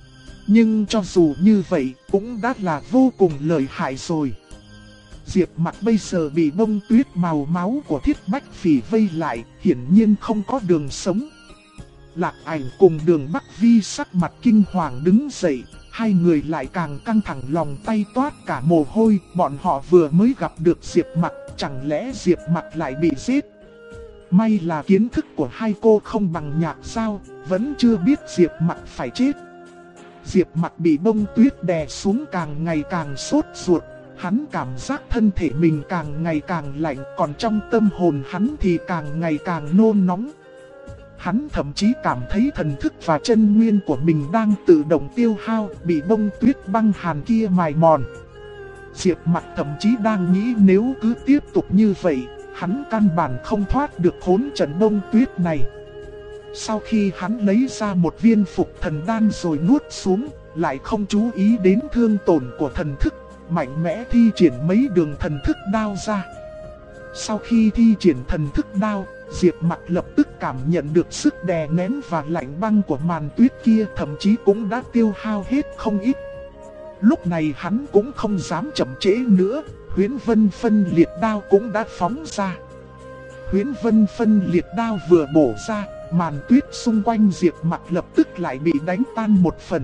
Nhưng cho dù như vậy, cũng đã là vô cùng lợi hại rồi. Diệp Mặc bây giờ bị bông tuyết màu máu của Thiết Bách Phỉ vây lại, hiển nhiên không có đường sống. Lạc Ảnh cùng Đường Bắc Vi sắc mặt kinh hoàng đứng dậy, hai người lại càng căng thẳng, lòng tay toát cả mồ hôi. Bọn họ vừa mới gặp được Diệp Mặc, chẳng lẽ Diệp Mặc lại bị giết? May là kiến thức của hai cô không bằng Nhạc Sao, vẫn chưa biết Diệp Mặc phải chết. Diệp Mặc bị bông tuyết đè xuống càng ngày càng sốt ruột. Hắn cảm giác thân thể mình càng ngày càng lạnh, còn trong tâm hồn hắn thì càng ngày càng nôn nóng. Hắn thậm chí cảm thấy thần thức và chân nguyên của mình đang tự động tiêu hao, bị bông tuyết băng hàn kia mài mòn. Diệp Mặc thậm chí đang nghĩ nếu cứ tiếp tục như vậy, hắn căn bản không thoát được hỗn trận bông tuyết này. Sau khi hắn lấy ra một viên phục thần đan rồi nuốt xuống, lại không chú ý đến thương tổn của thần thức, mạnh mẽ thi triển mấy đường thần thức đao ra. Sau khi thi triển thần thức đao, Diệp Mặc lập tức cảm nhận được sức đè nén và lạnh băng của màn tuyết kia, thậm chí cũng đã tiêu hao hết không ít. Lúc này hắn cũng không dám chậm trễ nữa, Huyễn Vân phân liệt đao cũng đã phóng ra. Huyễn Vân phân liệt đao vừa bổ ra, màn tuyết xung quanh Diệp Mặc lập tức lại bị đánh tan một phần.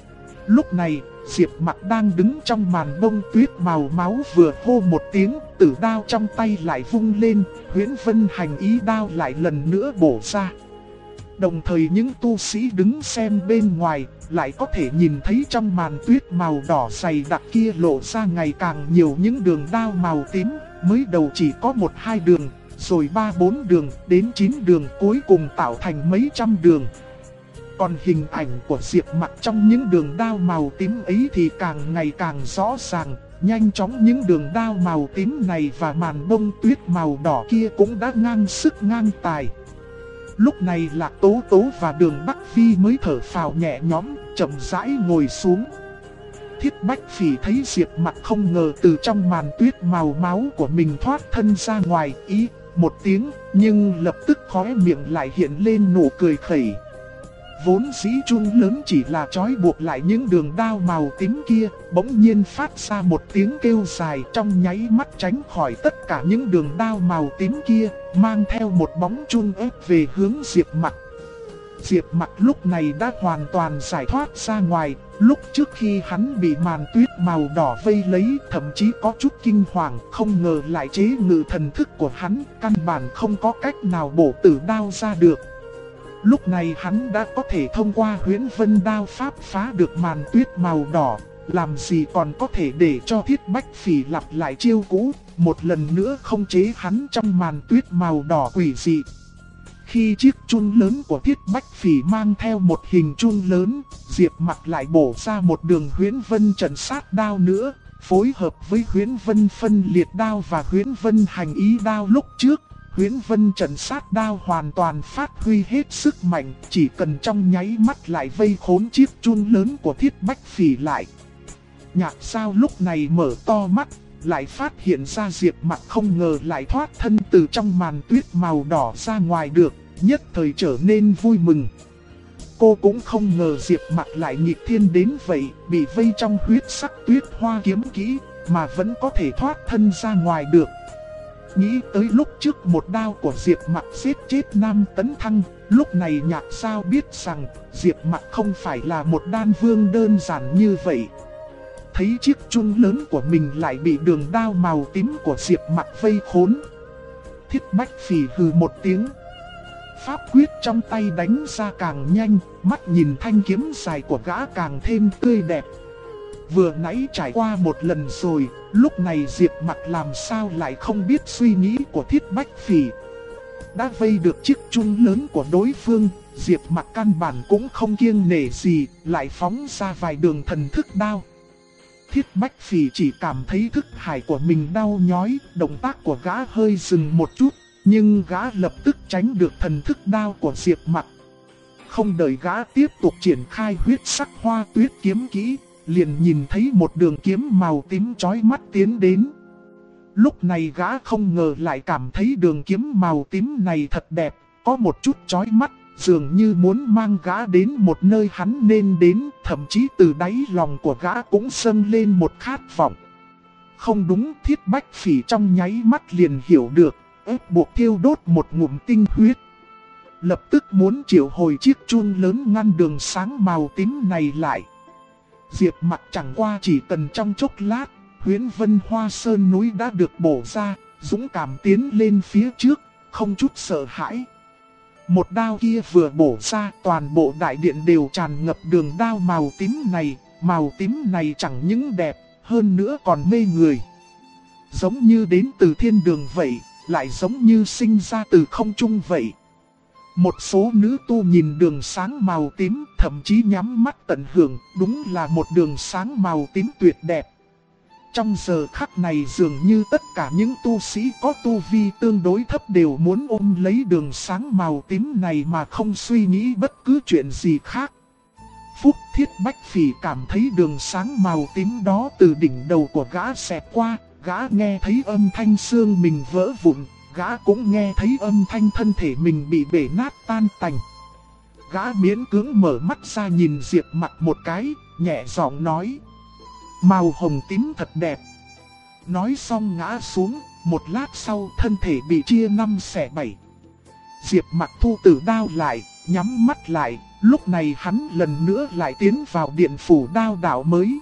Lúc này, Diệp Mặc đang đứng trong màn bông tuyết màu máu, vừa hô một tiếng, tử đao trong tay lại vung lên, Huyễn Vân hành ý đao lại lần nữa bổ ra. Đồng thời những tu sĩ đứng xem bên ngoài lại có thể nhìn thấy trong màn tuyết màu đỏ dày đặc kia lộ ra ngày càng nhiều những đường đao màu tím, mới đầu chỉ có 1-2 đường, rồi 3-4 đường, đến 9 đường, cuối cùng tạo thành mấy trăm đường. Còn hình ảnh của Diệp Mặc trong những đường đao màu tím ấy thì càng ngày càng rõ ràng. Nhanh chóng những đường đao màu tím này và màn bông tuyết màu đỏ kia cũng đã ngang sức ngang tài. Lúc này Lạc Tố Tố và Đường Bắc Phi mới thở phào nhẹ nhõm, chậm rãi ngồi xuống. Thiết Bách Phỉ thấy Diệp Mặc không ngờ từ trong màn tuyết màu máu của mình thoát thân ra ngoài, ý một tiếng, nhưng lập tức khóe miệng lại hiện lên nụ cười khẩy. Vốn dĩ chun lớn chỉ là trói buộc lại những đường đao màu tím kia, bỗng nhiên phát ra một tiếng kêu dài, trong nháy mắt tránh khỏi tất cả những đường đao màu tím kia, mang theo một bóng chun ép về hướng Diệp Mặc. Diệp Mặc lúc này đã hoàn toàn giải thoát ra ngoài. Lúc trước khi hắn bị màn tuyết màu đỏ vây lấy, thậm chí có chút kinh hoàng, không ngờ lại chế ngự thần thức của hắn, căn bản không có cách nào bổ tử đao ra được. Lúc này hắn đã có thể thông qua Huyễn Vân đao pháp phá được màn tuyết màu đỏ, làm gì còn có thể để cho Thiết Bách Phỉ lặp lại chiêu cũ, một lần nữa không chế hắn trong màn tuyết màu đỏ quỷ dị. Khi chiếc chun lớn của Thiết Bách Phỉ mang theo một hình chun lớn, Diệp Mặc lại bổ ra một đường Huyễn Vân trận sát đao nữa, phối hợp với Huyễn Vân phân liệt đao và Huyễn Vân hành ý đao lúc trước. Huyễn Vân trận sát đao hoàn toàn phát huy hết sức mạnh, chỉ cần trong nháy mắt lại vây khốn chiếc chun lớn của Thiết Bách Phỉ lại. Nhạc Sao lúc này mở to mắt, lại phát hiện ra Diệp Mặc không ngờ lại thoát thân từ trong màn tuyết màu đỏ ra ngoài được, nhất thời trở nên vui mừng. Cô cũng không ngờ Diệp Mặc lại nghịch thiên đến vậy, bị vây trong huyết sắc tuyết hoa kiếm kỹ, mà vẫn có thể thoát thân ra ngoài được. Nghĩ tới lúc trước một đao của Diệp Mặc giết chết Nam Tấn Thăng, lúc này Nhạc Sao biết rằng Diệp Mặc không phải là một đan vương đơn giản như vậy. Thấy chiếc chun lớn của mình lại bị đường đao màu tím của Diệp Mặc vây khốn, Thiết Bách Phỉ hừ một tiếng. Pháp quyết trong tay đánh ra càng nhanh, mắt nhìn thanh kiếm dài của gã càng thêm tươi đẹp. Vừa nãy trải qua một lần rồi, lúc này Diệp Mặc làm sao lại không biết suy nghĩ của Thiết Bách Phỉ. Đã vây được chiếc chun lớn của đối phương, Diệp Mặc căn bản cũng không kiêng nể gì, lại phóng ra vài đường thần thức đao. Thiết Bách Phỉ chỉ cảm thấy thức hải của mình đau nhói, động tác của gã hơi dừng một chút, nhưng gã lập tức tránh được thần thức đao của Diệp Mặc. Không đợi gã tiếp tục triển khai huyết sắc hoa tuyết kiếm kỹ, liền nhìn thấy một đường kiếm màu tím chói mắt tiến đến. Lúc này gã không ngờ lại cảm thấy đường kiếm màu tím này thật đẹp, có một chút chói mắt, dường như muốn mang gã đến một nơi hắn nên đến, thậm chí từ đáy lòng của gã cũng dâng lên một khát vọng. Không đúng, Thiết Bách Phỉ trong nháy mắt liền hiểu được, ép buộc thiêu đốt một ngụm tinh huyết. Lập tức muốn triệu hồi chiếc chun lớn ngăn đường sáng màu tím này lại. Diệp Mặc chẳng qua chỉ cần trong chốc lát, Huyễn Vân Hoa Sơn núi đã được bổ ra, dũng cảm tiến lên phía trước, không chút sợ hãi. Một đao kia vừa bổ ra, toàn bộ đại điện đều tràn ngập đường đao màu tím này chẳng những đẹp, hơn nữa còn mê người. Giống như đến từ thiên đường vậy, lại giống như sinh ra từ không trung vậy. Một số nữ tu nhìn đường sáng màu tím, thậm chí nhắm mắt tận hưởng, đúng là một đường sáng màu tím tuyệt đẹp. Trong giờ khắc này dường như tất cả những tu sĩ có tu vi tương đối thấp đều muốn ôm lấy đường sáng màu tím này mà không suy nghĩ bất cứ chuyện gì khác. Phúc Thiết Bách Phỉ cảm thấy đường sáng màu tím đó từ đỉnh đầu của gã xẹt qua, gã nghe thấy âm thanh xương mình vỡ vụn, gã cũng nghe thấy âm thanh thân thể mình bị bể nát tan tành. Gã miễn cưỡng mở mắt ra nhìn Diệp Mặc một cái, nhẹ giọng nói: "Màu hồng tím thật đẹp." Nói xong ngã xuống, một lát sau thân thể bị chia 5 xẻ 7. Diệp Mặc thu tử đao lại, nhắm mắt lại, lúc này hắn lần nữa lại tiến vào điện phủ đao đạo mới.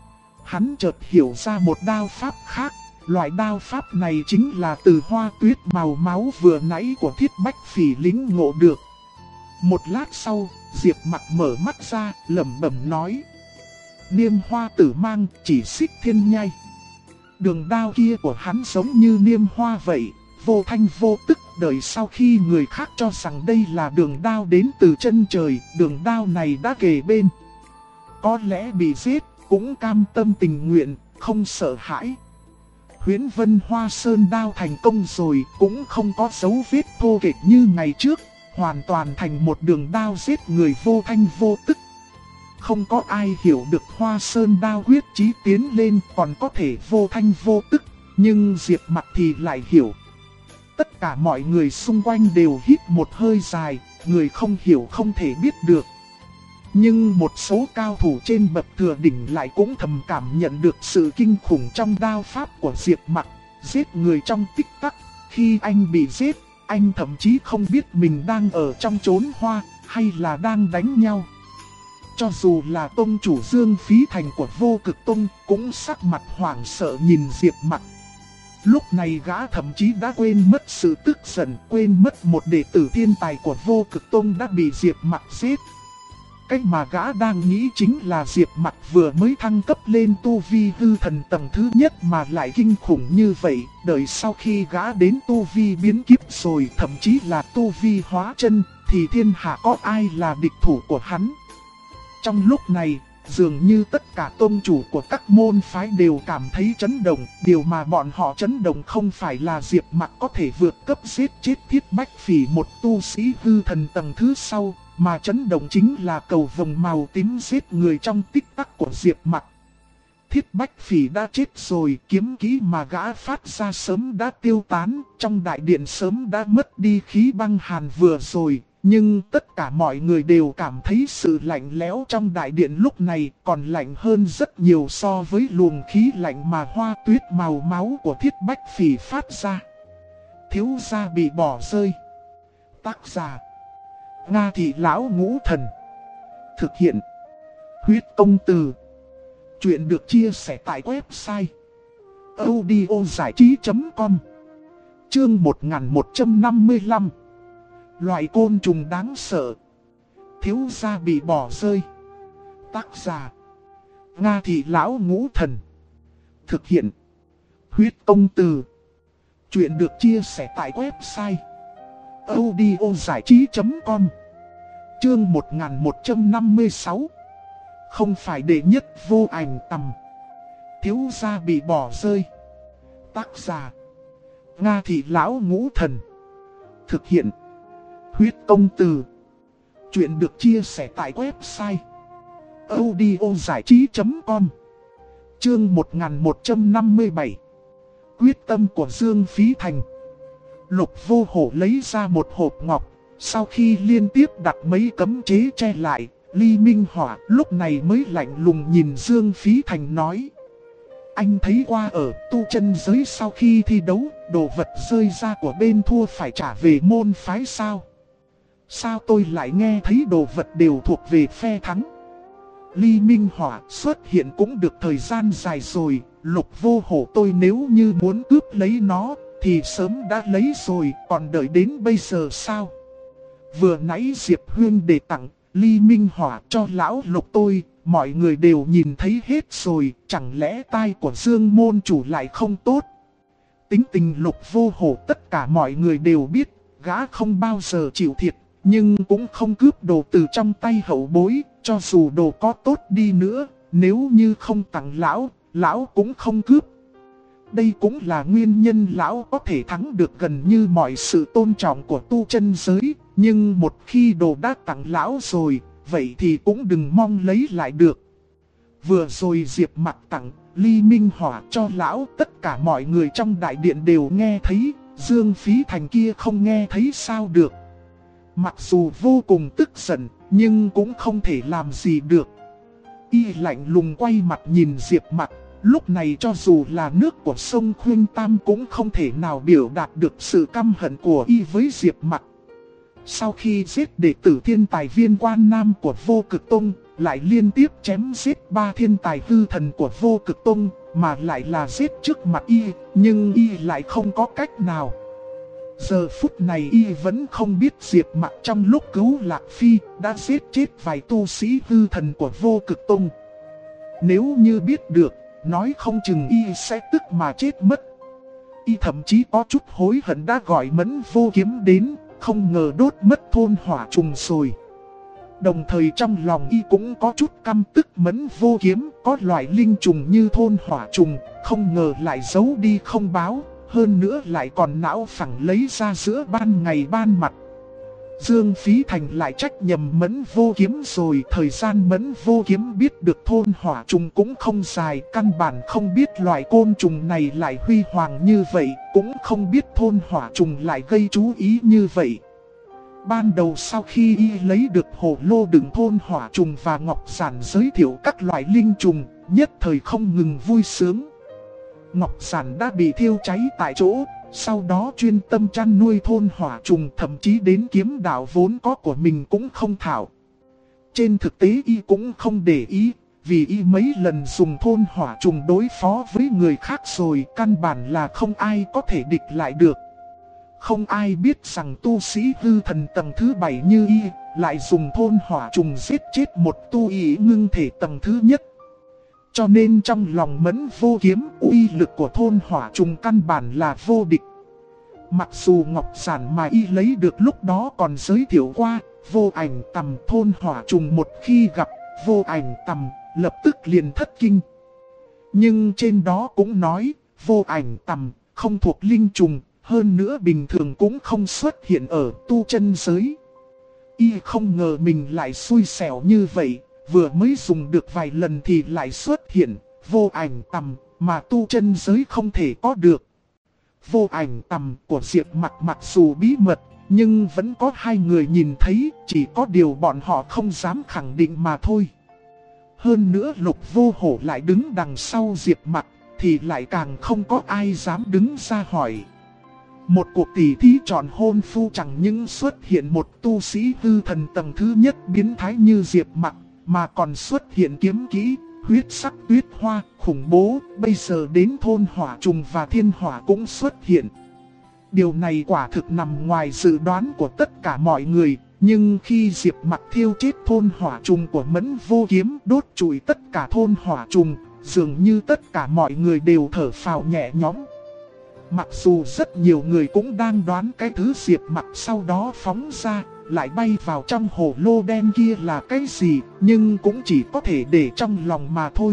Hắn chợt hiểu ra một đao pháp khác, loại đao pháp này chính là từ hoa tuyết màu máu vừa nãy của Thiết Bách Phỉ lĩnh ngộ được. Một lát sau, Diệp Mặc mở mắt ra, lẩm bẩm nói: "Niêm hoa tử mang, chỉ xích thiên nhai." Đường đao kia của hắn giống như niêm hoa vậy, vô thanh vô tức, đợi sau khi người khác cho rằng đây là đường đao đến từ chân trời, đường đao này đã kề bên. Có lẽ bị giết, cũng cam tâm tình nguyện, không sợ hãi. Huyễn Vân Hoa Sơn đao thành công rồi, cũng không có dấu vết thô kệch như ngày trước, hoàn toàn thành một đường đao giết người vô thanh vô tức. Không có ai hiểu được Hoa Sơn đao quyết chí tiến lên còn có thể vô thanh vô tức, nhưng Diệp Mặc thì lại hiểu. Tất cả mọi người xung quanh đều hít một hơi dài, người không hiểu không thể biết được. Nhưng một số cao thủ trên bậc thừa đỉnh lại cũng thầm cảm nhận được sự kinh khủng trong đao pháp của Diệp Mặc, giết người trong tích tắc. Khi anh bị giết, anh thậm chí không biết mình đang ở trong chốn hoa hay là đang đánh nhau. Cho dù là tông chủ Dương Phí Thành của Vô Cực Tông cũng sắc mặt hoảng sợ nhìn Diệp Mặc. Lúc này gã thậm chí đã quên mất sự tức giận, quên mất một đệ tử thiên tài của Vô Cực Tông đã bị Diệp Mặc giết. Cách mà gã đang nghĩ chính là Diệp Mặc vừa mới thăng cấp lên tu vi hư thần tầng thứ nhất mà lại kinh khủng như vậy. Đợi sau khi gã đến tu vi biến kiếp rồi, thậm chí là tu vi hóa chân, thì thiên hạ có ai là địch thủ của hắn. Trong lúc này, dường như tất cả tôn chủ của các môn phái đều cảm thấy chấn động. Điều mà bọn họ chấn động không phải là Diệp Mặc có thể vượt cấp giết chết Thiết Bách Phỉ, một tu sĩ hư thần tầng thứ sau, mà chấn động chính là cầu vồng màu tím giết người trong tích tắc của Diệp Mặc. Thiết Bách Phỉ đã chết rồi, kiếm kỹ mà gã phát ra sớm đã tiêu tán, trong đại điện sớm đã mất đi khí băng hàn vừa rồi. Nhưng tất cả mọi người đều cảm thấy sự lạnh lẽo trong đại điện lúc này còn lạnh hơn rất nhiều so với luồng khí lạnh mà hoa tuyết màu máu của Thiết Bách Phỉ phát ra. Thiếu gia bị bỏ rơi. Tác giả: Nga Thị Lão Ngũ Thần. Thực hiện: Huyết Công Từ. Chuyện được chia sẻ tại website audiozảichí.com. Chương 1155. Loại côn trùng đáng sợ. Thiếu gia bị bỏ rơi. Tác giả: Nga Thị Lão Ngũ Thần. Thực hiện: Huyết Công Từ. Chuyện được chia sẻ tại website audiozảichí.com. Chương 1156. Không phải đệ nhất vô ảnh tầm. Thiếu gia bị bỏ rơi. Tác giả: Nga Thị Lão Ngũ Thần. Thực hiện: Huyết Công Từ. Chuyện được chia sẻ tại website audiozảichí.com. Chương 1157. Quyết tâm của Dương Phí Thành. Lục Vô Hổ lấy ra một hộp ngọc, sau khi liên tiếp đặt mấy cấm chế che lại, Ly Minh Hỏa lúc này mới lạnh lùng nhìn Dương Phí Thành nói: Anh thấy qua ở tu chân giới sau khi thi đấu, đồ vật rơi ra của bên thua phải trả về môn phái sao? Sao tôi lại nghe thấy đồ vật đều thuộc về phe thắng? Ly Minh Hỏa xuất hiện cũng được thời gian dài rồi. Lục Vô Hổ tôi nếu như muốn cướp lấy nó thì sớm đã lấy rồi, còn đợi đến bây giờ sao? Vừa nãy Diệp Huyên để tặng Ly Minh Hỏa cho lão Lục tôi, mọi người đều nhìn thấy hết rồi, chẳng lẽ tai của Dương môn chủ lại không tốt? Tính tình Lục Vô Hổ tất cả mọi người đều biết, gã không bao giờ chịu thiệt, nhưng cũng không cướp đồ từ trong tay hậu bối, cho dù đồ có tốt đi nữa, nếu như không tặng lão cũng không cướp. Đây cũng là nguyên nhân lão có thể thắng được gần như mọi sự tôn trọng của tu chân giới, nhưng một khi đồ đã tặng lão rồi, vậy thì cũng đừng mong lấy lại được. Vừa rồi Diệp Mặc tặng Ly Minh Hỏa cho lão, tất cả mọi người trong đại điện đều nghe thấy, Dương Phí Thành kia không nghe thấy sao được. Mặc dù vô cùng tức giận, nhưng cũng không thể làm gì được. Y lạnh lùng quay mặt nhìn Diệp Mặc, lúc này cho dù là nước của sông Khuynh Tam cũng không thể nào biểu đạt được sự căm hận của Y với Diệp Mặc. Sau khi giết đệ tử thiên tài Viên Quan Nam của Vô Cực Tông, lại liên tiếp chém giết 3 thiên tài hư thần của Vô Cực Tông, mà lại là giết trước mặt Y, nhưng Y lại không có cách nào. Giờ phút này Y vẫn không biết Diệp Mặc trong lúc cứu Lạc Phi đã giết chết vài tu sĩ hư thần của Vô Cực Tông. Nếu như biết được, nói không chừng Y sẽ tức mà chết mất. Y thậm chí có chút hối hận đã gọi Mẫn Vô Kiếm đến, không ngờ đốt mất thôn hỏa trùng rồi. Đồng thời trong lòng Y cũng có chút căm tức Mẫn Vô Kiếm, có loại linh trùng như thôn hỏa trùng, không ngờ lại giấu đi không báo, hơn nữa lại còn não phẳng lấy ra giữa ban ngày ban mặt. Dương Phí Thành lại trách nhầm Mẫn Vô Kiếm rồi, thời gian Mẫn Vô Kiếm biết được thôn hỏa trùng cũng không dài, căn bản không biết loại côn trùng này lại huy hoàng như vậy, cũng không biết thôn hỏa trùng lại gây chú ý như vậy. Ban đầu sau khi Y lấy được hồ lô đựng thôn hỏa trùng và ngọc giản giới thiệu các loại linh trùng, nhất thời không ngừng vui sướng. Ngọc giản đã bị thiêu cháy tại chỗ, sau đó chuyên tâm chăn nuôi thôn hỏa trùng, thậm chí đến kiếm đạo vốn có của mình cũng không thảo. Trên thực tế Y cũng không để ý, vì Y mấy lần dùng thôn hỏa trùng đối phó với người khác rồi, căn bản là không ai có thể địch lại được. Không ai biết rằng tu sĩ hư thần tầng thứ 7 như Y lại dùng thôn hỏa trùng giết chết một tu ý ngưng thể tầng thứ nhất. Cho nên trong lòng Mẫn Vô Kiếm, uy lực của thôn hỏa trùng căn bản là vô địch. Mặc dù ngọc giản mà Y lấy được lúc đó còn giới thiệu qua, vô ảnh tầm thôn hỏa trùng một khi gặp vô ảnh tầm, lập tức liền thất kinh. Nhưng trên đó cũng nói, vô ảnh tầm không thuộc linh trùng, hơn nữa bình thường cũng không xuất hiện ở tu chân giới. Y không ngờ mình lại xui xẻo như vậy, vừa mới dùng được vài lần thì lại xuất hiện vô ảnh tầm mà tu chân giới không thể có được. Vô ảnh tầm của Diệp Mặc mặc dù bí mật, nhưng vẫn có 2 người nhìn thấy, chỉ có điều bọn họ không dám khẳng định mà thôi. Hơn nữa Lục Vô Hổ lại đứng đằng sau Diệp Mặc, thì lại càng không có ai dám đứng ra hỏi. Một cuộc tỉ thí chọn hôn phu chẳng những xuất hiện một tu sĩ hư thần tầng thứ nhất biến thái như Diệp Mặc, mà còn xuất hiện kiếm kỹ, huyết sắc tuyết hoa, khủng bố, bây giờ đến thôn hỏa trùng và thiên hỏa cũng xuất hiện. Điều này quả thực nằm ngoài dự đoán của tất cả mọi người, nhưng khi Diệp Mặc thiêu chết thôn hỏa trùng của Mẫn Vô Kiếm, đốt trụi tất cả thôn hỏa trùng, dường như tất cả mọi người đều thở phào nhẹ nhõm. Mặc dù rất nhiều người cũng đang đoán cái thứ Diệp Mặc sau đó phóng ra, lại bay vào trong hồ lô đen kia là cái gì, nhưng cũng chỉ có thể để trong lòng mà thôi.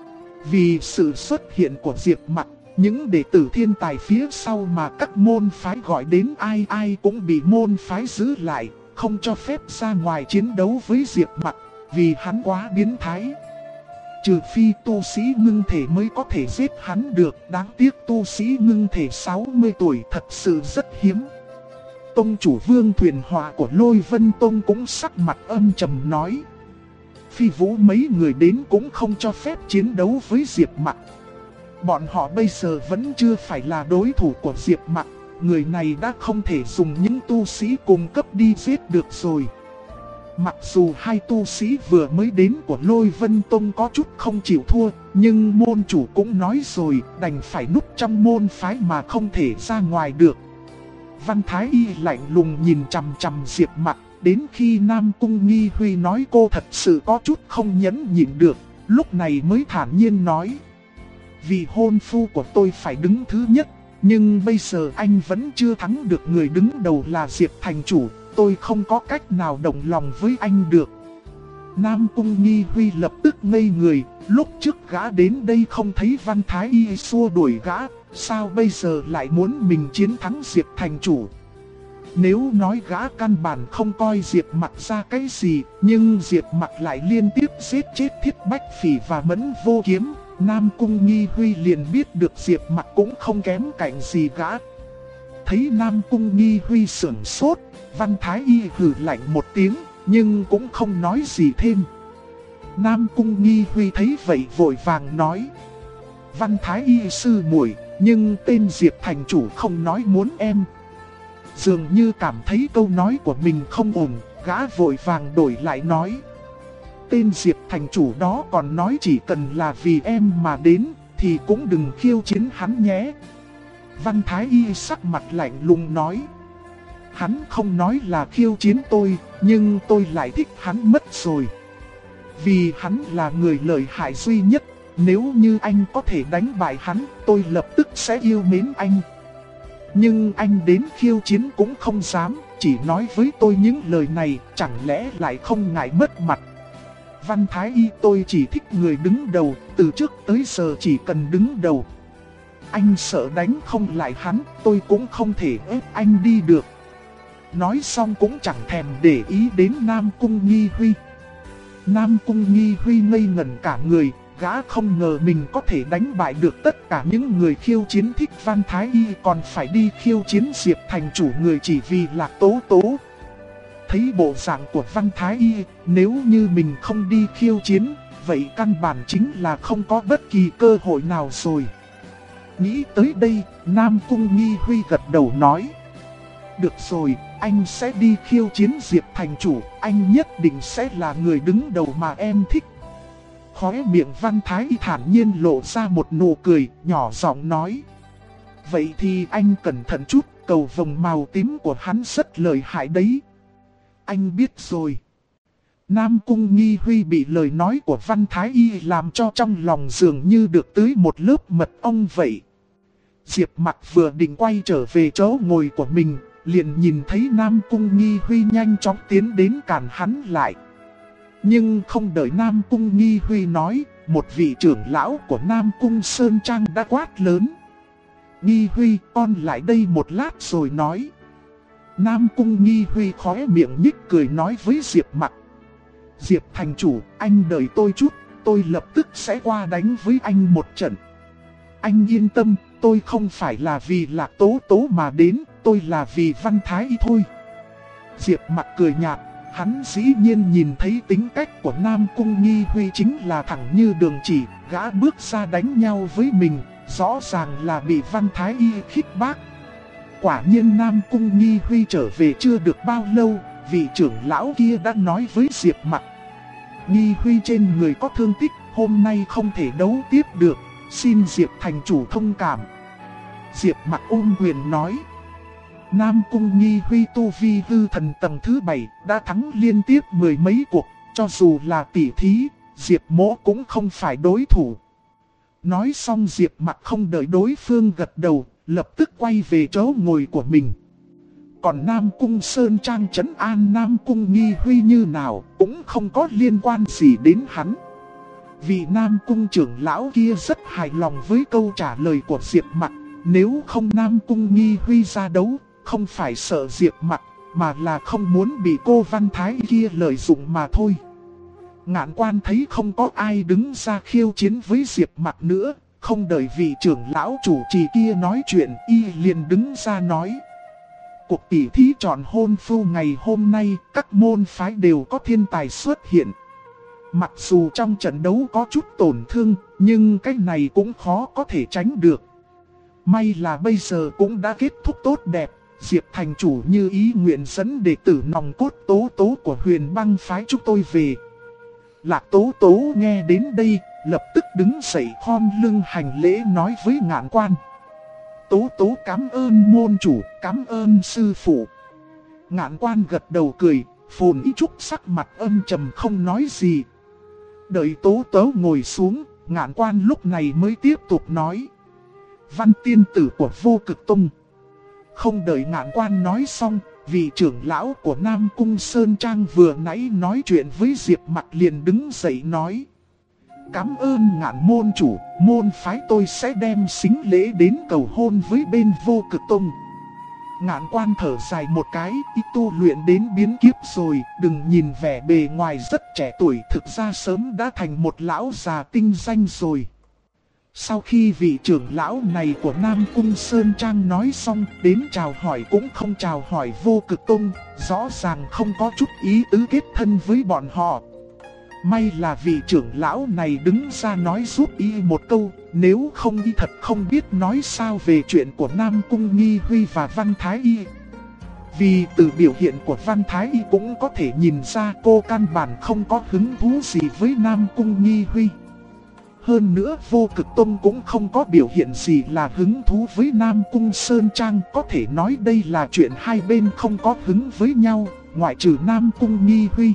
Vì sự xuất hiện của Diệp Mặc, những đệ tử thiên tài phía sau mà các môn phái gọi đến ai ai cũng bị môn phái giữ lại, không cho phép ra ngoài chiến đấu với Diệp Mặc, vì hắn quá biến thái. Trừ phi tu sĩ ngưng thể mới có thể giết hắn được, đáng tiếc tu sĩ ngưng thể 60 tuổi thật sự rất hiếm. Tông chủ Vương Thuyền Họa của Lôi Vân Tông cũng sắc mặt âm trầm nói. Phi Vũ mấy người đến cũng không cho phép chiến đấu với Diệp Mặc. Bọn họ bây giờ vẫn chưa phải là đối thủ của Diệp Mặc, người này đã không thể dùng những tu sĩ cùng cấp đi giết được rồi. Mặc dù hai tu sĩ vừa mới đến của Lôi Vân Tông có chút không chịu thua, nhưng môn chủ cũng nói rồi, đành phải núp trong môn phái mà không thể ra ngoài được. Văn Thái Y lạnh lùng nhìn chằm chằm Diệp Mặc, đến khi Nam Cung Nghi Huy nói cô thật sự có chút không nhẫn nhịn được, lúc này mới thản nhiên nói. Vì hôn phu của tôi phải đứng thứ nhất, nhưng bây giờ anh vẫn chưa thắng được người đứng đầu là Diệp thành chủ, tôi không có cách nào đồng lòng với anh được. Nam Cung Nghi Huy lập tức ngây người, lúc trước gã đến đây không thấy Văn Thái Y xua đuổi gã, sao bây giờ lại muốn mình chiến thắng Diệp thành chủ. Nếu nói gã căn bản không coi Diệp Mặc ra cái gì, nhưng Diệp Mặc lại liên tiếp giết chết Thiết Bách Phỉ và Mẫn Vô Kiếm, Nam Cung Nghi Huy liền biết được Diệp Mặc cũng không kém cạnh gì gã. Thấy Nam Cung Nghi Huy sửng sốt, Văn Thái Y hừ lạnh một tiếng, nhưng cũng không nói gì thêm. Nam Cung Nghi Huy thấy vậy vội vàng nói. Văn Thái Y sư muội, nhưng tên Diệp thành chủ không nói muốn em. Dường như cảm thấy câu nói của mình không ổn, gã vội vàng đổi lại nói. Tên Diệp thành chủ đó còn nói chỉ cần là vì em mà đến, thì cũng đừng khiêu chiến hắn nhé. Văn Thái Y sắc mặt lạnh lùng nói. Hắn không nói là khiêu chiến tôi, nhưng tôi lại thích hắn mất rồi. Vì hắn là người lợi hại duy nhất, nếu như anh có thể đánh bại hắn, tôi lập tức sẽ yêu mến anh. Nhưng anh đến khiêu chiến cũng không dám, chỉ nói với tôi những lời này, chẳng lẽ lại không ngại mất mặt. Văn Thái Y, tôi chỉ thích người đứng đầu, từ trước tới giờ chỉ cần đứng đầu. Anh sợ đánh không lại hắn, tôi cũng không thể ép anh đi được. Nói xong cũng chẳng thèm để ý đến Nam Cung Nghi Huy. Nam Cung Nghi Huy ngây ngẩn cả người, gã không ngờ mình có thể đánh bại được tất cả những người khiêu chiến thích Văn Thái Y, còn phải đi khiêu chiến Diệp thành chủ người chỉ vì Lạc Tố Tố. Thấy bộ dạng của Văn Thái Y, nếu như mình không đi khiêu chiến, vậy căn bản chính là không có bất kỳ cơ hội nào rồi. Nghĩ tới đây, Nam Cung Nghi Huy gật đầu nói. Được rồi, anh sẽ đi khiêu chiến Diệp thành chủ, anh nhất định sẽ là người đứng đầu mà em thích. Khóe miệng Văn Thái Y thản nhiên lộ ra một nụ cười, nhỏ giọng nói. Vậy thì anh cẩn thận chút, cầu vồng màu tím của hắn rất lợi hại đấy. Anh biết rồi. Nam Cung Nghi Huy bị lời nói của Văn Thái Y làm cho trong lòng dường như được tưới một lớp mật ong vậy. Diệp Mặc vừa định quay trở về chỗ ngồi của mình, liền nhìn thấy Nam Cung Nghi Huy nhanh chóng tiến đến cản hắn lại. Nhưng không đợi Nam Cung Nghi Huy nói, một vị trưởng lão của Nam Cung Sơn Trang đã quát lớn. Nghi Huy, con lại đây một lát rồi nói. Nam Cung Nghi Huy khóe miệng nhích cười nói với Diệp Mặc. Diệp thành chủ, anh đợi tôi chút, tôi lập tức sẽ qua đánh với anh một trận. Anh yên tâm, tôi không phải là vì Lạc Tố Tố mà đến, tôi là vì Văn Thái Y thôi. Diệp Mặc cười nhạt, hắn dĩ nhiên nhìn thấy tính cách của Nam Cung Nghi Huy chính là thẳng như đường chỉ, gã bước ra đánh nhau với mình, rõ ràng là bị Văn Thái Y khích bác. Quả nhiên Nam Cung Nghi Huy trở về chưa được bao lâu, vị trưởng lão kia đã nói với Diệp Mặc. Nghi Huy trên người có thương tích, hôm nay không thể đấu tiếp được, xin Diệp thành chủ thông cảm. Diệp Mặc ôm quyền nói. Nam Cung Nghi Huy tu vi hư thần tầng thứ 7, đã thắng liên tiếp mười mấy cuộc, cho dù là tỷ thí, Diệp Mỗ cũng không phải đối thủ. Nói xong Diệp Mặc không đợi đối phương gật đầu, lập tức quay về chỗ ngồi của mình. Còn Nam Cung Sơn Trang trấn an Nam Cung Nghi Huy như nào cũng không có liên quan gì đến hắn. Vì Nam Cung trưởng lão kia rất hài lòng với câu trả lời của Diệp Mặc. Nếu không Nam Cung Nghi Huy ra đấu, không phải sợ Diệp Mặc, mà là không muốn bị cô Văn Thái kia lợi dụng mà thôi. Ngạn Quan thấy không có ai đứng ra khiêu chiến với Diệp Mặc nữa, không đợi vị trưởng lão chủ trì kia nói chuyện, y liền đứng ra nói. Cuộc tỷ thí chọn hôn phu ngày hôm nay, các môn phái đều có thiên tài xuất hiện. Mặc dù trong trận đấu có chút tổn thương, nhưng cái này cũng khó có thể tránh được. May là bây giờ cũng đã kết thúc tốt đẹp, Diệp thành chủ như ý nguyện dẫn đệ tử nòng cốt Tố Tố của Huyền Băng phái chúng tôi về. Lạc Tố Tố nghe đến đây, lập tức đứng dậy khom lưng hành lễ nói với Ngạn Quan. Tố Tố cảm ơn môn chủ, cảm ơn sư phụ. Ngạn Quan gật đầu cười, Phồn Y Trúc sắc mặt âm trầm không nói gì. Đợi Tố Tố ngồi xuống, Ngạn Quan lúc này mới tiếp tục nói. Văn tiên tử của Vô Cực Tông. Không đợi Ngạn Quan nói xong, vị trưởng lão của Nam Cung Sơn Trang vừa nãy nói chuyện với Diệp Mặc liền đứng dậy nói. Cảm ơn Ngạn môn chủ, môn phái tôi sẽ đem sính lễ đến cầu hôn với bên Vô Cực Tông. Ngạn Quan thở dài một cái, ý tu luyện đến biến kiếp rồi, đừng nhìn vẻ bề ngoài rất trẻ tuổi, thực ra sớm đã thành một lão già tinh danh rồi. Sau khi vị trưởng lão này của Nam Cung Sơn Trang nói xong, đến chào hỏi cũng không chào hỏi Vô Cực Tông, rõ ràng không có chút ý tứ kết thân với bọn họ. May là vị trưởng lão này đứng ra nói giúp y một câu, nếu không y thật không biết nói sao về chuyện của Nam Cung Nghi Huy và Văn Thái Y. Vì từ biểu hiện của Văn Thái Y cũng có thể nhìn ra cô căn bản không có hứng thú gì với Nam Cung Nghi Huy. Hơn nữa Vô Cực Tông cũng không có biểu hiện gì là hứng thú với Nam Cung Sơn Trang. Có thể nói đây là chuyện hai bên không có hứng với nhau, ngoại trừ Nam Cung Nghi Huy.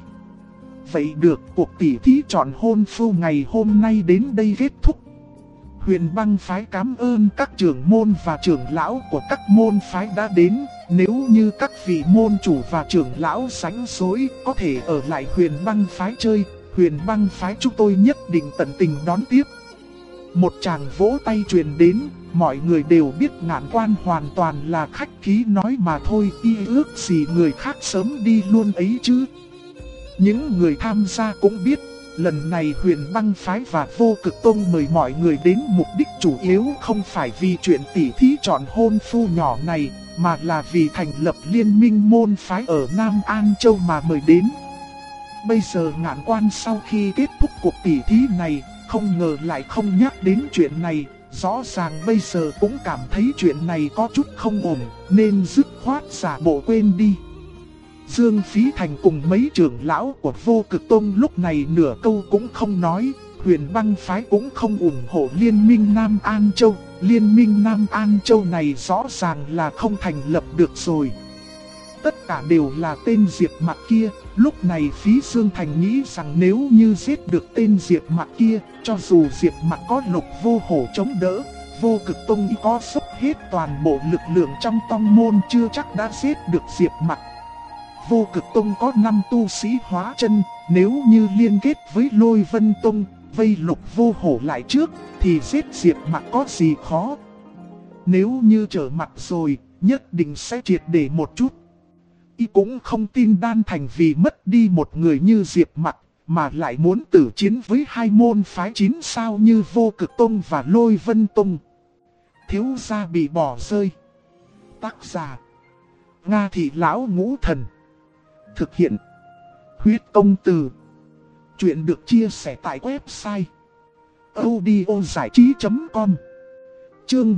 Vậy được, cuộc tỉ thí chọn hôn phu ngày hôm nay đến đây kết thúc. Huyền Băng phái cảm ơn các trưởng môn và trưởng lão của các môn phái đã đến. Nếu như các vị môn chủ và trưởng lão rảnh rỗi có thể ở lại Huyền Băng phái chơi, Huyền Băng phái chúng tôi nhất định tận tình đón tiếp. Một tràng vỗ tay truyền đến, mọi người đều biết Ngạn Quan hoàn toàn là khách khí nói mà thôi, y ước gì người khác sớm đi luôn ấy chứ. Những người tham gia cũng biết, lần này Huyền Băng phái và Vô Cực Tông mời mọi người đến mục đích chủ yếu không phải vì chuyện tỉ thí chọn hôn phu nhỏ này, mà là vì thành lập liên minh môn phái ở Nam An Châu mà mời đến. Bây giờ Ngạn Quan sau khi kết thúc cuộc tỉ thí này, không ngờ lại không nhắc đến chuyện này, rõ ràng bây giờ cũng cảm thấy chuyện này có chút không ổn, nên dứt khoát giả bộ quên đi. Dương Phí Thành cùng mấy trưởng lão của Vô Cực Tông lúc này nửa câu cũng không nói. Huyền Băng phái cũng không ủng hộ Liên minh Nam An Châu. Liên minh Nam An Châu này rõ ràng là không thành lập được rồi. Tất cả đều là tên Diệp Mặc kia. Lúc này Phí Dương Thành nghĩ rằng nếu như giết được tên Diệp Mặc kia, cho dù Diệp Mặc có Lục Vô Hổ chống đỡ, Vô Cực Tông có dốc hết toàn bộ lực lượng trong tông môn chưa chắc đã giết được Diệp Mặc. Vô Cực Tông có 5 tu sĩ hóa chân, nếu như liên kết với Lôi Vân Tông, vây Lục Vô Hổ lại trước, thì giết Diệp Mặc có gì khó. Nếu như trở mặt rồi, nhất định sẽ triệt để một chút. Y cũng không tin Đan Thành vì mất đi một người như Diệp Mặc, mà lại muốn tử chiến với hai môn phái 9 sao như Vô Cực Tông và Lôi Vân Tông. Thiếu gia bị bỏ rơi. Tác giả: Nga Thị Lão Ngũ Thần. Thực hiện: Huyết Công Từ. Chuyện được chia sẻ tại website audiozảichí.com. Chương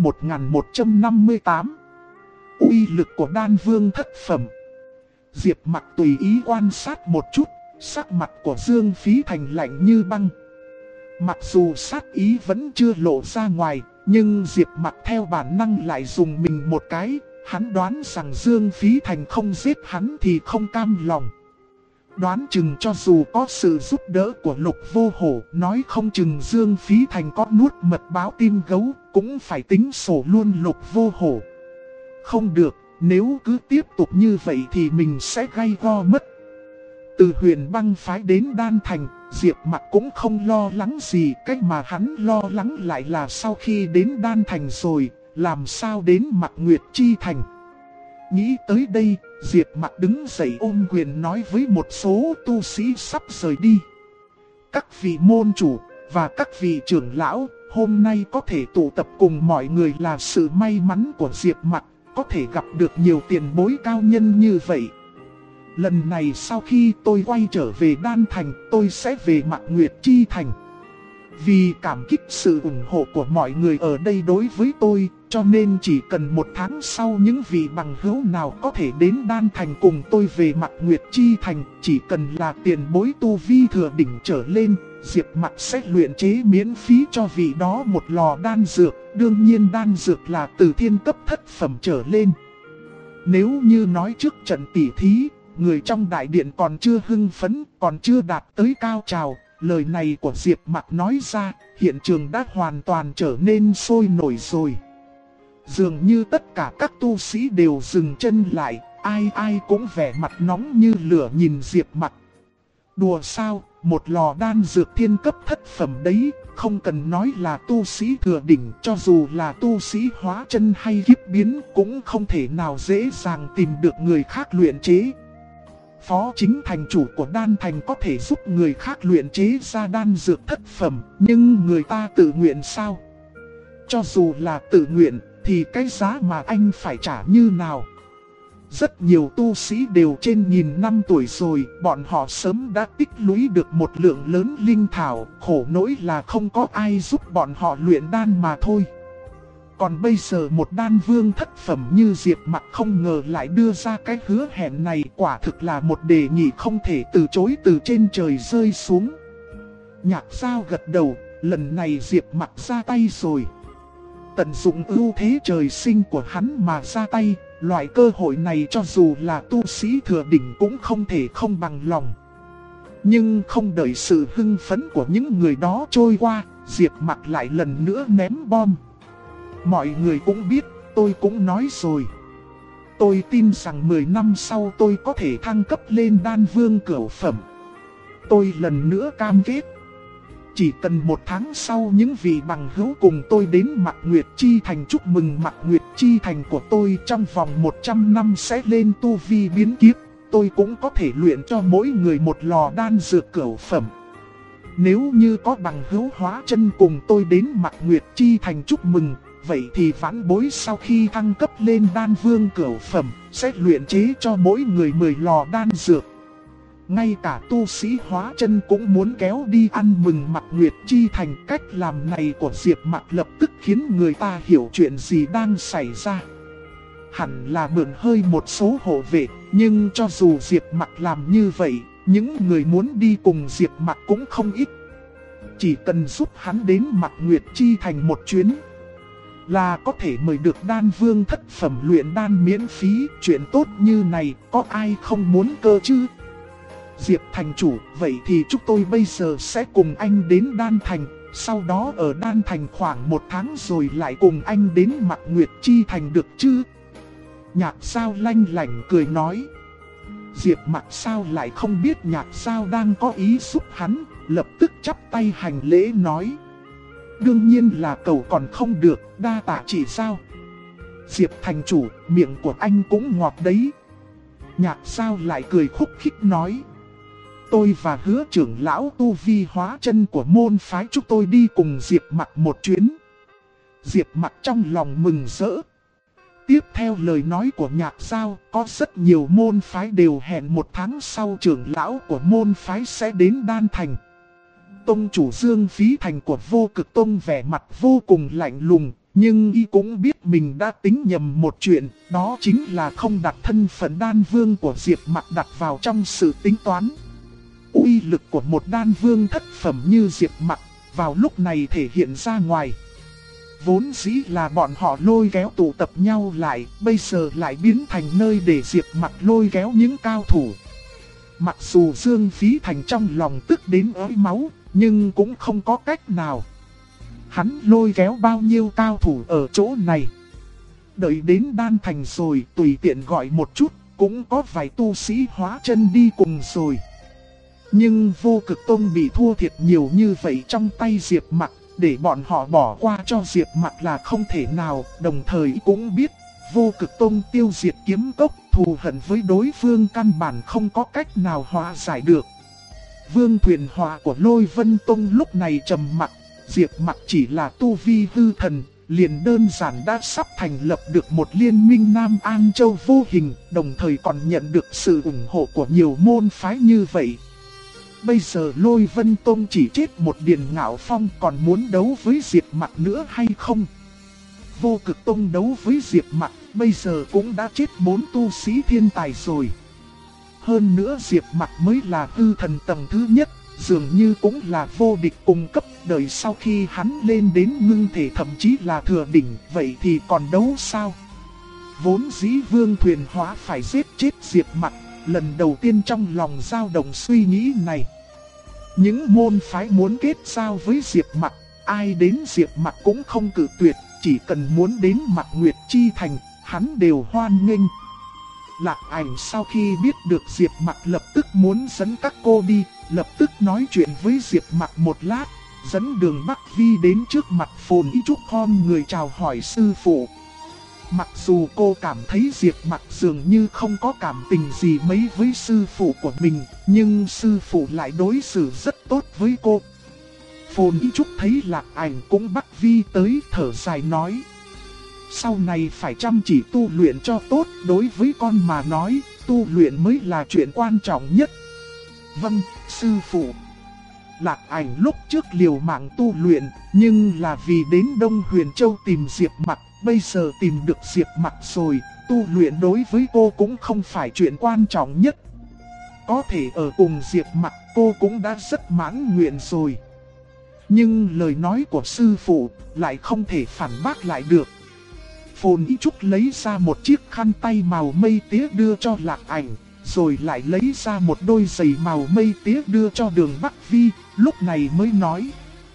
1158. Uy lực của Đan Vương thất phẩm. Diệp Mặc tùy ý quan sát một chút, sắc mặt của Dương Phí Thành lạnh như băng. Mặc dù sát ý vẫn chưa lộ ra ngoài, nhưng Diệp Mặc theo bản năng lại dùng mình một cái. Hắn đoán rằng Dương Phí Thành không giết hắn thì không cam lòng. Đoán chừng cho dù có sự giúp đỡ của Lục Vô Hổ, nói không chừng Dương Phí Thành có nuốt mật báo tim gấu, cũng phải tính sổ luôn Lục Vô Hổ. Không được, nếu cứ tiếp tục như vậy thì mình sẽ gay go mất. Từ Huyền Băng phái đến Đan Thành, Diệp Mặc cũng không lo lắng gì. Cách mà hắn lo lắng lại là sau khi đến Đan Thành rồi, làm sao đến Mạc Nguyệt Chi Thành. Nghĩ tới đây, Diệp Mặc đứng dậy ôm quyền nói với một số tu sĩ sắp rời đi. Các vị môn chủ và các vị trưởng lão, hôm nay có thể tụ tập cùng mọi người là sự may mắn của Diệp Mặc, có thể gặp được nhiều tiền bối cao nhân như vậy. Lần này sau khi tôi quay trở về Đan Thành, tôi sẽ về Mạc Nguyệt Chi Thành. Vì cảm kích sự ủng hộ của mọi người ở đây đối với tôi, cho nên chỉ cần 1 tháng sau những vị bằng hữu nào có thể đến Đan Thành cùng tôi về Mạc Nguyệt Chi Thành, chỉ cần là tiền bối tu vi thừa đỉnh trở lên, Diệp Mặc sẽ luyện chế miễn phí cho vị đó một lò đan dược, đương nhiên đan dược là từ thiên cấp thất phẩm trở lên. Nếu như nói trước trận tỉ thí, người trong đại điện còn chưa hưng phấn, còn chưa đạt tới cao trào, lời này của Diệp Mặc nói ra, hiện trường đã hoàn toàn trở nên sôi nổi rồi. Dường như tất cả các tu sĩ đều dừng chân lại, ai ai cũng vẻ mặt nóng như lửa nhìn Diệp Mặc. Đùa sao, một lò đan dược thiên cấp thất phẩm đấy, không cần nói là tu sĩ thừa đỉnh, cho dù là tu sĩ hóa chân hay kiếp biến cũng không thể nào dễ dàng tìm được người khác luyện chế. Phó chính thành chủ của Đan Thành có thể giúp người khác luyện chế ra đan dược thất phẩm, nhưng người ta tự nguyện sao? Cho dù là tự nguyện, thì cái giá mà anh phải trả như nào? Rất nhiều tu sĩ đều trên 1000 năm tuổi rồi, bọn họ sớm đã tích lũy được một lượng lớn linh thảo, khổ nỗi là không có ai giúp bọn họ luyện đan mà thôi. Còn bây giờ một đan vương thất phẩm như Diệp Mặc không ngờ lại đưa ra cái hứa hẹn này, quả thực là một đề nghị không thể từ chối từ trên trời rơi xuống. Nhạc Giao gật đầu, lần này Diệp Mặc ra tay rồi. Tận dụng ưu thế trời sinh của hắn mà ra tay, loại cơ hội này cho dù là tu sĩ thừa đỉnh cũng không thể không bằng lòng. Nhưng không đợi sự hưng phấn của những người đó trôi qua, Diệp Mặc lại lần nữa ném bom. Mọi người cũng biết, tôi cũng nói rồi. Tôi tin rằng 10 năm sau tôi có thể thăng cấp lên đan vương cửu phẩm. Tôi lần nữa cam kết. Chỉ cần 1 tháng sau những vị bằng hữu cùng tôi đến Mạc Nguyệt Chi Thành chúc mừng Mạc Nguyệt Chi Thành của tôi trong vòng 100 năm sẽ lên tu vi biến kiếp. Tôi cũng có thể luyện cho mỗi người một lò đan dược cửu phẩm. Nếu như có bằng hữu hóa chân cùng tôi đến Mạc Nguyệt Chi Thành chúc mừng, vậy thì vãn bối sau khi thăng cấp lên đan vương cửu phẩm sẽ luyện chế cho mỗi người 10 lò đan dược. Ngay cả tu sĩ hóa chân cũng muốn kéo đi ăn mừng Mạc Nguyệt Chi Thành. Cách làm này của Diệp Mặc lập tức khiến người ta hiểu chuyện gì đang xảy ra. Hẳn là mượn hơi một số hộ vệ, nhưng cho dù Diệp Mặc làm như vậy, những người muốn đi cùng Diệp Mặc cũng không ít. Chỉ cần giúp hắn đến Mạc Nguyệt Chi Thành một chuyến là có thể mời được đan vương thất phẩm luyện đan miễn phí. Chuyện tốt như này có ai không muốn cơ chứ? Diệp thành chủ, vậy thì chúng tôi bây giờ sẽ cùng anh đến Đan Thành, sau đó ở Đan Thành khoảng 1 tháng rồi lại cùng anh đến Mạc Nguyệt Chi Thành được chứ? Nhạc Giao lanh lảnh cười nói. Diệp Mặc sao lại không biết Nhạc Giao đang có ý giúp hắn, lập tức chắp tay hành lễ nói. Đương nhiên là cầu còn không được, đa tạ chỉ Giao. Diệp thành chủ, miệng của anh cũng ngọt đấy. Nhạc Giao lại cười khúc khích nói. Tôi và Hứa trưởng lão tu vi hóa chân của môn phái chúng tôi đi cùng Diệp Mặc một chuyến. Diệp Mặc trong lòng mừng rỡ. Tiếp theo lời nói của Nhạc Giao, có rất nhiều môn phái đều hẹn 1 tháng sau trưởng lão của môn phái sẽ đến Đan Thành. Tông chủ Dương Phí Thành của Vô Cực Tông vẻ mặt vô cùng lạnh lùng, nhưng y cũng biết mình đã tính nhầm một chuyện, đó chính là không đặt thân phận đan vương của Diệp Mặc đặt vào trong sự tính toán. Uy lực của một đan vương thất phẩm như Diệp Mặc vào lúc này thể hiện ra ngoài. Vốn dĩ là bọn họ lôi kéo tụ tập nhau lại, bây giờ lại biến thành nơi để Diệp Mặc lôi kéo những cao thủ. Mặc dù Dương Phí Thành trong lòng tức đến ới máu, nhưng cũng không có cách nào. Hắn lôi kéo bao nhiêu cao thủ ở chỗ này. Đợi đến Đan Thành rồi tùy tiện gọi một chút, cũng có vài tu sĩ hóa chân đi cùng rồi. Nhưng Vô Cực Tông bị thua thiệt nhiều như vậy trong tay Diệp Mặc, để bọn họ bỏ qua cho Diệp Mặc là không thể nào. Đồng thời cũng biết Vô Cực Tông tiêu diệt Kiếm Cốc, thù hận với đối phương căn bản không có cách nào hóa giải được. Vương Thuyền Hòa của Lôi Vân Tông lúc này trầm mặc. Diệp Mặc chỉ là tu vi hư thần, liền đơn giản đã sắp thành lập được một liên minh Nam An Châu vô hình, đồng thời còn nhận được sự ủng hộ của nhiều môn phái như vậy. bây giờ Lôi Vân Tông chỉ chết một Điền Ngạo Phong còn muốn đấu với Diệp Mặc nữa hay không? Vô Cực Tông đấu với Diệp Mặc, bây giờ cũng đã chết 4 tu sĩ thiên tài rồi. Hơn nữa Diệp Mặc mới là hư thần tầng thứ nhất, dường như cũng là vô địch cùng cấp, đợi sau khi hắn lên đến ngưng thể thậm chí là thừa đỉnh, vậy thì còn đấu sao? Vốn dĩ Vương Thuyền Hóa phải giết chết Diệp Mặc, lần đầu tiên trong lòng dao động suy nghĩ này. Những môn phái muốn kết giao với Diệp Mặc, ai đến Diệp Mặc cũng không cự tuyệt, chỉ cần muốn đến Mạc Nguyệt Chi Thành, hắn đều hoan nghênh. Lạc Ảnh sau khi biết được Diệp Mặc lập tức muốn dẫn các cô đi, lập tức nói chuyện với Diệp Mặc một lát, dẫn Đường Bắc Vi đến trước mặt Phồn Y Trúc khom người chào hỏi sư phụ. Mặc dù cô cảm thấy Diệp Mặc dường như không có cảm tình gì mấy với sư phụ của mình, nhưng sư phụ lại đối xử rất tốt với cô. Phồn Y Trúc thấy Lạc Ảnh cũng bắt Vi tới, thở dài nói: sau này phải chăm chỉ tu luyện cho tốt, đối với con mà nói, tu luyện mới là chuyện quan trọng nhất. Vâng, sư phụ. Lạc Ảnh lúc trước liều mạng tu luyện, nhưng là vì đến Đông Huyền Châu tìm Diệp Mặc, bây giờ tìm được Diệp Mặc rồi, tu luyện đối với cô cũng không phải chuyện quan trọng nhất. Có thể ở cùng Diệp Mặc cô cũng đã rất mãn nguyện rồi. Nhưng lời nói của sư phụ lại không thể phản bác lại được. Phồn Y Trúc lấy ra một chiếc khăn tay màu mây tía đưa cho Lạc Ảnh, rồi lại lấy ra một đôi giày màu mây tía đưa cho Đường Bắc Vi, lúc này mới nói: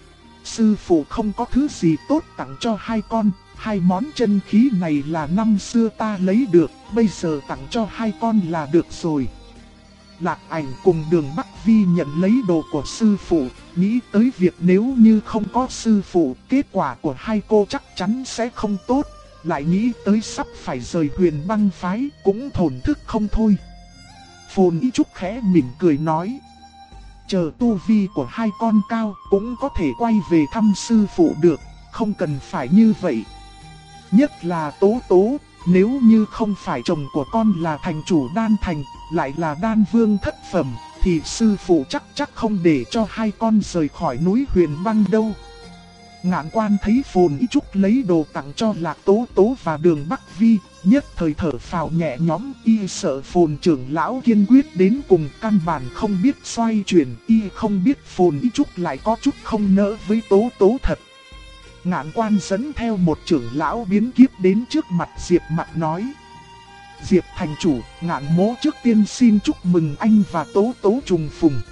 sư phụ không có thứ gì tốt tặng cho hai con, hai món chân khí này là năm xưa ta lấy được, bây giờ tặng cho hai con là được rồi. Lạc Ảnh cùng Đường Bắc Vi nhận lấy đồ của sư phụ, nghĩ tới việc nếu như không có sư phụ, kết quả của hai cô chắc chắn sẽ không tốt, lại nghĩ tới sắp phải rời Huyền Băng phái, cũng thổn thức không thôi. Phồn Y Trúc khẽ mỉm cười nói: chờ tu vi của hai con cao, cũng có thể quay về thăm sư phụ được, không cần phải như vậy. Nhất là Tố Tố, nếu như không phải chồng của con là thành chủ Đan Thành, lại là Đan Vương thất phẩm, thì sư phụ chắc không để cho hai con rời khỏi núi Huyền Băng đâu. Ngạn Quan thấy Phồn Y Trúc lấy đồ tặng cho Lạc Tố Tố và Đường Bắc Vi, nhất thời thở phào nhẹ nhõm, y sợ Phồn trưởng lão kiên quyết đến cùng, căn bản không biết xoay chuyển, y không biết Phồn Y Trúc lại có chút không nỡ với Tố Tố thật. Ngạn Quan dẫn theo một trưởng lão biến kiếp đến trước mặt Diệp Mặc nói: Diệp thành chủ, Ngạn mỗ trước tiên xin chúc mừng anh và Tố Tố trùng phùng.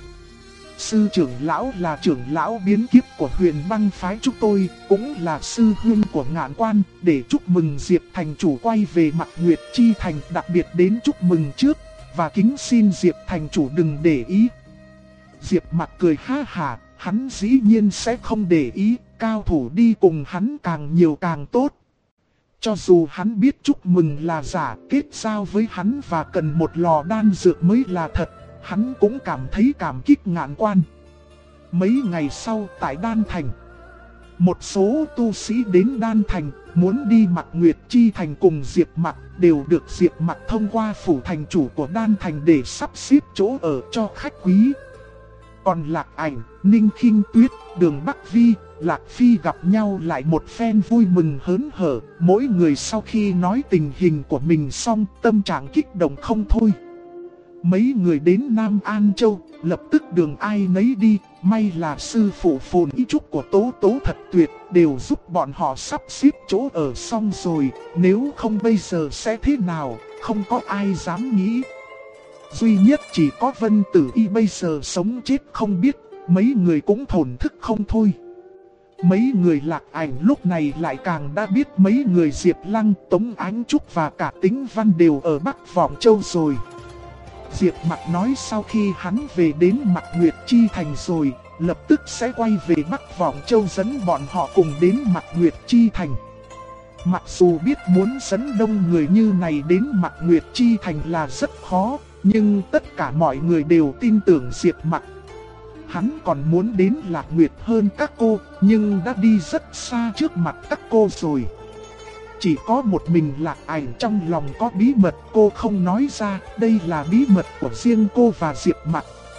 Sư trưởng lão là trưởng lão biến kiếp của Huyền Băng phái chúng tôi, cũng là sư huynh của Ngạn Quan, để chúc mừng Diệp thành chủ quay về Mạc Nguyệt Chi Thành, đặc biệt đến chúc mừng trước, và kính xin Diệp thành chủ đừng để ý. Diệp Mặc cười ha hả, hắn dĩ nhiên sẽ không để ý, cao thủ đi cùng hắn càng nhiều càng tốt. Cho dù hắn biết chúc mừng là giả, kết giao với hắn và cần một lò đan dược mới là thật, hắn cũng cảm thấy cảm kích Ngạn Quan. Mấy ngày sau tại Đan Thành, một số tu sĩ đến Đan Thành, muốn đi Mạc Nguyệt Chi Thành cùng Diệp Mặc, đều được Diệp Mặc thông qua phủ thành chủ của Đan Thành để sắp xếp chỗ ở cho khách quý. Còn Lạc Ảnh, Ninh Khinh Tuyết, Đường Bắc Vi, Lạc Phi gặp nhau lại một phen vui mừng hớn hở, mỗi người sau khi nói tình hình của mình xong, tâm trạng kích động không thôi. Mấy người đến Nam An Châu, lập tức đường ai nấy đi, may là sư phụ Phồn Y Trúc của Tố Tố thật tuyệt, đều giúp bọn họ sắp xếp chỗ ở xong rồi, nếu không bây giờ sẽ thế nào, không có ai dám nghĩ. Duy nhất chỉ có Vân Tử Y bây giờ sống chết không biết, mấy người cũng thổn thức không thôi. Mấy người Lạc Ảnh lúc này lại càng đã biết mấy người Diệp Lăng, Tống Ánh Trúc và cả Tĩnh Văn đều ở Bắc Vọng Châu rồi. Diệp Mặc nói sau khi hắn về đến Mạc Nguyệt Chi Thành rồi, lập tức sẽ quay về Bắc Vọng Châu dẫn bọn họ cùng đến Mạc Nguyệt Chi Thành. Mặc dù biết muốn dẫn đông người như này đến Mạc Nguyệt Chi Thành là rất khó, nhưng tất cả mọi người đều tin tưởng Diệp Mặc. Hắn còn muốn đến Lạc Nguyệt hơn các cô, nhưng đã đi rất xa trước mặt các cô rồi. Chỉ có một mình Lạc Ảnh trong lòng có bí mật cô không nói ra, đây là bí mật của riêng cô và Diệp Mặc.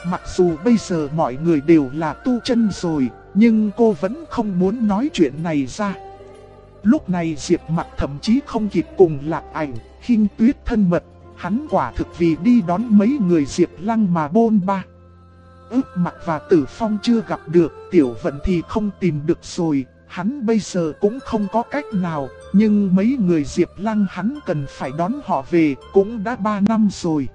Mặc dù bây giờ mọi người đều là tu chân rồi, nhưng cô vẫn không muốn nói chuyện này ra. Lúc này Diệp Mặc thậm chí không kịp cùng Lạc Ảnh, Khinh Tuyết thân mật, hắn quả thực vì đi đón mấy người Diệp Lăng mà bôn ba. Ước Mặc và Tử Phong chưa gặp được, Tiểu Vận thì không tìm được rồi, hắn bây giờ cũng không có cách nào, nhưng mấy người Diệp Lăng hắn cần phải đón họ về, cũng đã 3 năm rồi.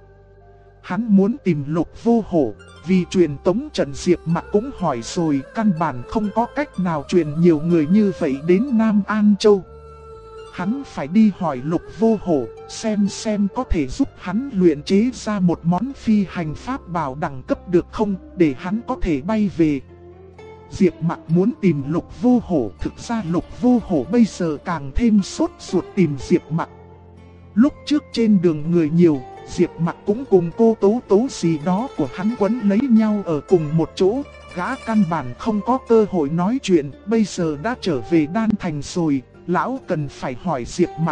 Hắn muốn tìm Lục Vô Hổ, vì truyền tống trận Diệp Mặc cũng hỏi rồi, căn bản không có cách nào truyền nhiều người như vậy đến Nam An Châu. Hắn phải đi hỏi Lục Vô Hổ, xem có thể giúp hắn luyện chế ra một món phi hành pháp bảo đẳng cấp được không, để hắn có thể bay về. Diệp Mặc muốn tìm Lục Vô Hổ, thực ra Lục Vô Hổ bây giờ càng thêm sốt ruột tìm Diệp Mặc. Lúc trước trên đường người nhiều, Diệp Mặc cũng cùng cô Tố Tố gì đó của hắn quấn lấy nhau ở cùng một chỗ, gã căn bản không có cơ hội nói chuyện, bây giờ đã trở về Đan Thành rồi, lão cần phải hỏi Diệp Mặc.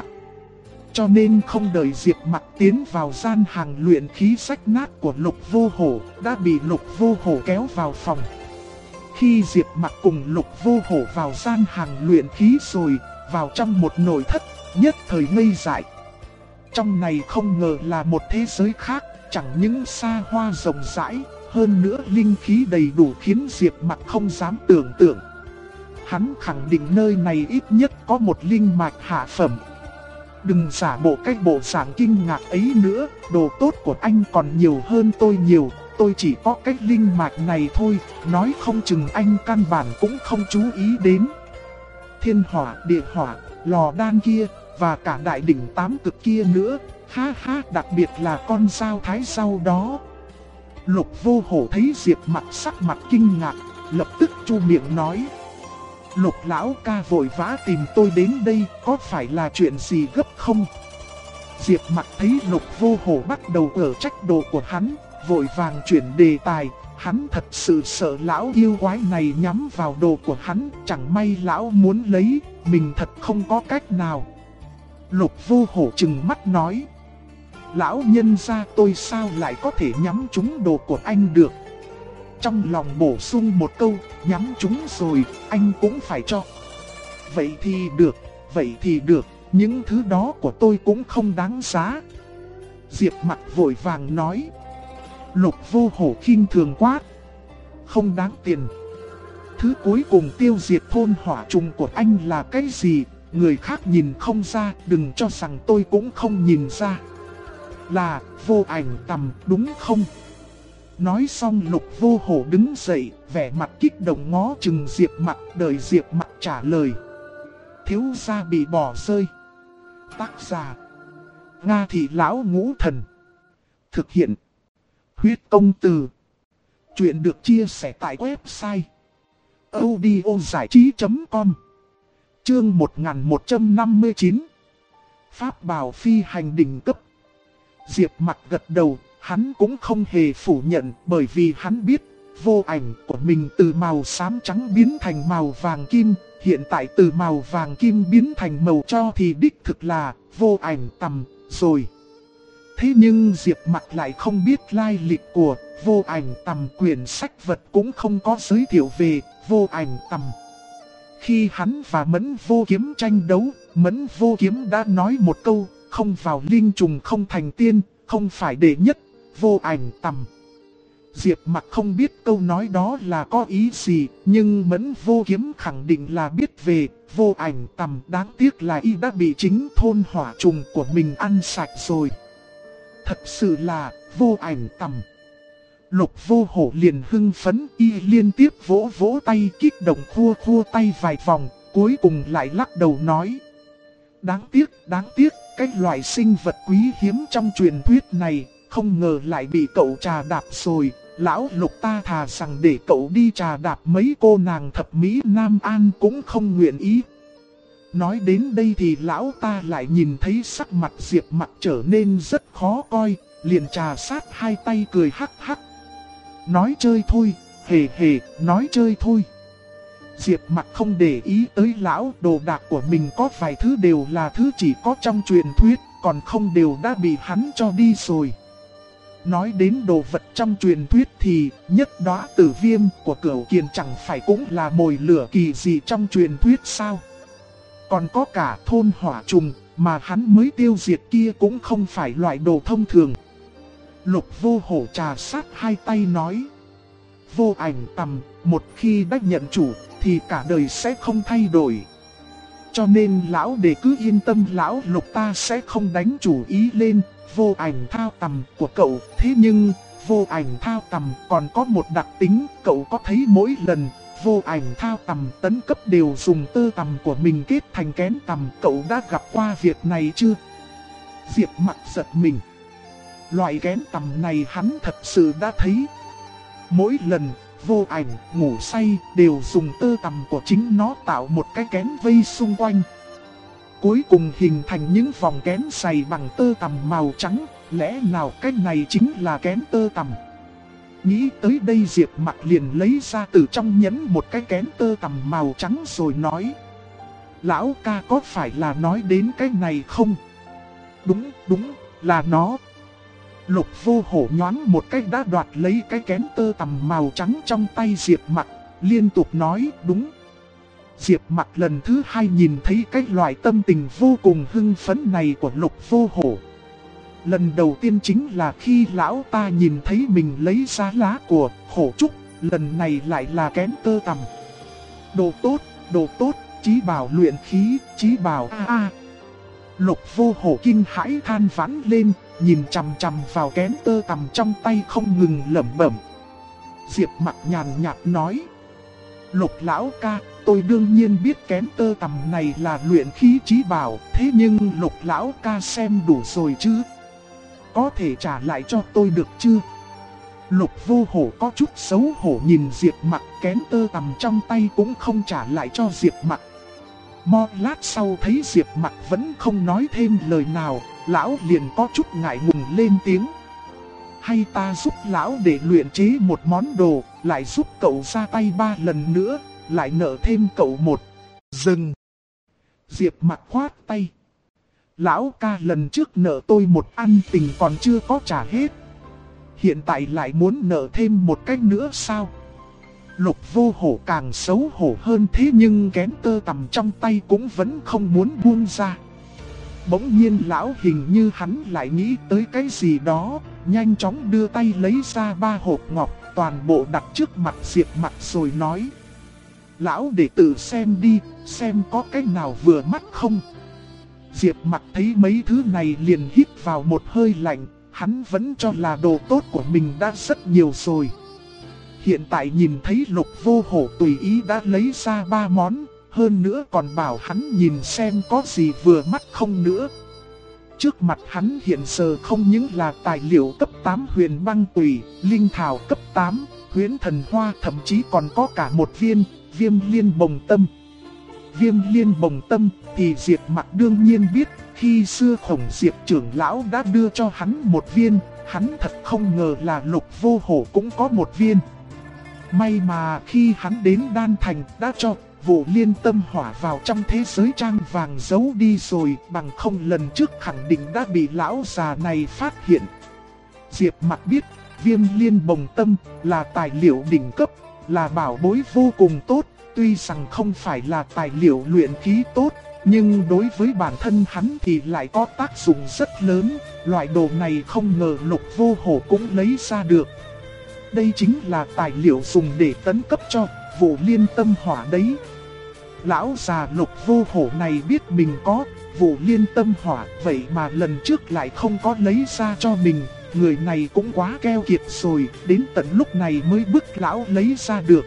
Cho nên không đợi Diệp Mặc tiến vào gian hàng luyện khí rách nát của Lục Vô Hổ, đã bị Lục Vô Hổ kéo vào phòng. Khi Diệp Mặc cùng Lục Vô Hổ vào gian hàng luyện khí rồi, vào trong một nội thất, nhất thời ngây dại. Trong này không ngờ là một thế giới khác, chẳng những xa hoa rộng rãi, hơn nữa linh khí đầy đủ khiến Diệp Mặc không dám tưởng tượng. Hắn khẳng định nơi này ít nhất có một linh mạch hạ phẩm. Đừng giả bộ cách bộ dạng kinh ngạc ấy nữa, đồ tốt của anh còn nhiều hơn tôi nhiều, tôi chỉ có cách linh mạch này thôi, nói không chừng anh căn bản cũng không chú ý đến. Thiên hỏa, địa hỏa, lò đan kia, và cả đại đỉnh 8 cực kia nữa, ha ha, đặc biệt là con dao thái dao đó. Lục Vô Hổ thấy Diệp Mặc sắc mặt kinh ngạc, lập tức chu miệng nói: Lục lão ca vội vã tìm tôi đến đây, có phải là chuyện gì gấp không? Diệp Mặc thấy Lục Vô Hổ bắt đầu ở trách đồ của hắn, vội vàng chuyển đề tài. Hắn thật sự sợ lão yêu quái này nhắm vào đồ của hắn, chẳng may lão muốn lấy, mình thật không có cách nào. Lục Vô Hổ trừng mắt nói: Lão nhân gia, tôi sao lại có thể nhắm trúng đồ của anh được? Trong lòng bổ sung một câu: nhắm trúng rồi, anh cũng phải cho. Vậy thì được, những thứ đó của tôi cũng không đáng giá. Diệp Mặc vội vàng nói. Lục Vô Hổ khinh thường quát: Không đáng tiền. Thứ cuối cùng tiêu diệt thôn hỏa trùng của anh là cái gì? Người khác nhìn không ra, đừng cho rằng tôi cũng không nhìn ra. Là vô ảnh tầm, đúng không? Nói xong Lục Vô Hổ đứng dậy, vẻ mặt kích động ngó chừng Diệp Mặc, đợi Diệp Mặc trả lời. Thiếu gia bị bỏ rơi. Tác giả: Nga Thị Lão Ngũ Thần. Thực hiện: Huyết Công Từ. Chuyện được chia sẻ tại website audiozảichí.com. Chương 1159. Pháp bảo phi hành đỉnh cấp. Diệp Mặc gật đầu, hắn cũng không hề phủ nhận, bởi vì hắn biết vô ảnh của mình từ màu xám trắng biến thành màu vàng kim, hiện tại từ màu vàng kim biến thành màu tro thì đích thực là vô ảnh tầm rồi. Thế nhưng Diệp Mặc lại không biết lai lịch của vô ảnh tầm, quyển sách vật cũng không có giới thiệu về vô ảnh tầm. Khi hắn và Mẫn Vô Kiếm tranh đấu, Mẫn Vô Kiếm đã nói một câu: không vào linh trùng không thành tiên, không phải đệ nhất, vô ảnh tầm. Diệp Mặc không biết câu nói đó là có ý gì, nhưng Mẫn Vô Kiếm khẳng định là biết về vô ảnh tầm. Đáng tiếc là y đã bị chính thôn hỏa trùng của mình ăn sạch rồi. Thật sự là vô ảnh tầm. Lục Vô Hổ liền hưng phấn, y liên tiếp vỗ vỗ tay, kích động khua tay vài vòng, cuối cùng lại lắc đầu nói: đáng tiếc, cái loại sinh vật quý hiếm trong truyền thuyết này, không ngờ lại bị cậu trà đạp rồi. Lão Lục ta thà rằng để cậu đi trà đạp mấy cô nàng thập mỹ Nam An cũng không nguyện ý. Nói đến đây thì lão ta lại nhìn thấy sắc mặt Diệp Mặc trở nên rất khó coi, liền trà sát hai tay cười hắc hắc. Nói chơi thôi, hề, nói chơi thôi. Diệp Mặc không để ý tới lão, đồ đạc của mình có vài thứ đều là thứ chỉ có trong truyền thuyết, còn không đều đã bị hắn cho đi rồi. nói đến đồ vật trong truyền thuyết thì nhất đóa tử viêm của Cửu Kiền chẳng phải cũng là mồi lửa kỳ dị trong truyền thuyết sao? Còn có cả thôn hỏa trùng mà hắn mới tiêu diệt kia cũng không phải loại đồ thông thường. Lục Vô Hổ trà sát hai tay nói. Vô Ảnh Tầm, một khi đã nhận chủ thì cả đời sẽ không thay đổi. Cho nên lão đệ cứ yên tâm, lão Lục ta sẽ không đánh chủ ý lên Vô Ảnh Thao Tầm của cậu. Thế nhưng Vô Ảnh Thao Tầm còn có một đặc tính, cậu có thấy mỗi lần Vô Ảnh Thao Tầm tấn cấp đều dùng tơ tằm của mình kết thành kén tằm, cậu đã gặp qua việc này chưa? Diệp Mặc giật mình. Loại kén tằm này hắn thật sự đã thấy. Mỗi lần Vô Ảnh ngủ say đều dùng tơ tằm của chính nó tạo một cái kén vây xung quanh. Cuối cùng hình thành những vòng kén dày bằng tơ tằm màu trắng, lẽ nào cái này chính là kén tơ tằm? Nghĩ tới đây Diệp Mặc liền lấy ra từ trong nhẫn một cái kén tơ tằm màu trắng rồi nói. Lão ca có phải là nói đến cái này không? Đúng, là nó. Lục Vô Hổ nhoáng một cái đã đoạt lấy cái kén tơ tằm màu trắng trong tay Diệp Mặc, liên tục nói đúng. Diệp Mặc lần thứ hai nhìn thấy cái loại tâm tình vô cùng hưng phấn này của Lục Vô Hổ. Lần đầu tiên chính là khi lão ta nhìn thấy mình lấy ra lá của Hổ Trúc, lần này lại là kén tơ tằm. Đồ tốt, chí bảo luyện khí, chí bảo a. Lục Vô Hổ kinh hãi than vãn lên, nhìn chằm chằm vào kén tơ tằm trong tay không ngừng lẩm bẩm. Diệp Mặc nhàn nhạt nói. Lục lão ca, tôi đương nhiên biết kén tơ tằm này là luyện khí chí bảo, thế nhưng Lục lão ca xem đủ rồi chứ? Có thể trả lại cho tôi được chứ? Lục Vô Hổ có chút xấu hổ nhìn Diệp Mặc, kén tơ tằm trong tay cũng không trả lại cho Diệp Mặc. Một lát sau thấy Diệp Mặc vẫn không nói thêm lời nào, lão liền có chút ngại ngùng lên tiếng. Hay ta giúp lão để luyện chế một món đồ, lại giúp cậu ra tay 3 lần nữa, lại nợ thêm cậu một. Dừng. Diệp Mặc khoát tay. Lão ca lần trước nợ tôi một ăn tình còn chưa có trả hết. Hiện tại lại muốn nợ thêm một cách nữa sao? Lục Vô Hổ càng xấu hổ hơn, thế nhưng kén tơ tằm trong tay cũng vẫn không muốn buông ra. Bỗng nhiên lão hình như hắn lại nghĩ tới cái gì đó, nhanh chóng đưa tay lấy ra 3 hộp ngọc, toàn bộ đặt trước mặt Diệp Mặc rồi nói. Lão để tự xem đi, xem có cái nào vừa mắt không. Diệp Mặc thấy mấy thứ này liền hít vào một hơi lạnh, hắn vẫn cho là đồ tốt của mình đã rất nhiều rồi. Hiện tại nhìn thấy Lục Vô Hổ tùy ý đã lấy ra 3 món, hơn nữa còn bảo hắn nhìn xem có gì vừa mắt không nữa. Trước mặt hắn hiện giờ không những là tài liệu cấp 8 huyền băng tùy, linh thảo cấp 8, huyễn thần hoa, thậm chí còn có cả một viên viêm liên bồng tâm. Viêm liên bồng tâm thì Diệp Mặc đương nhiên biết, khi xưa Khổng Diệp trưởng lão đã đưa cho hắn một viên, hắn thật không ngờ là Lục Vô Hổ cũng có một viên. May mà khi hắn đến Đan Thành đã cho Vụ Liên Tâm Hỏa vào trong thế giới trang vàng giấu đi rồi, bằng không lần trước khẳng định đã bị lão già này phát hiện. Diệp Mặc biết viêm liên bồng tâm là tài liệu đỉnh cấp, là bảo bối vô cùng tốt, tuy rằng không phải là tài liệu luyện khí tốt, nhưng đối với bản thân hắn thì lại có tác dụng rất lớn, loại đồ này không ngờ Lục Vô Hổ cũng lấy ra được. Đây chính là tài liệu dùng để tấn cấp cho Vụ Liên Tâm Hỏa đấy. Lão già Lục Vô Hổ này biết mình có Vụ Liên Tâm Hỏa, vậy mà lần trước lại không có lấy ra cho mình. Người này cũng quá keo kiệt rồi, đến tận lúc này mới bức lão lấy ra được.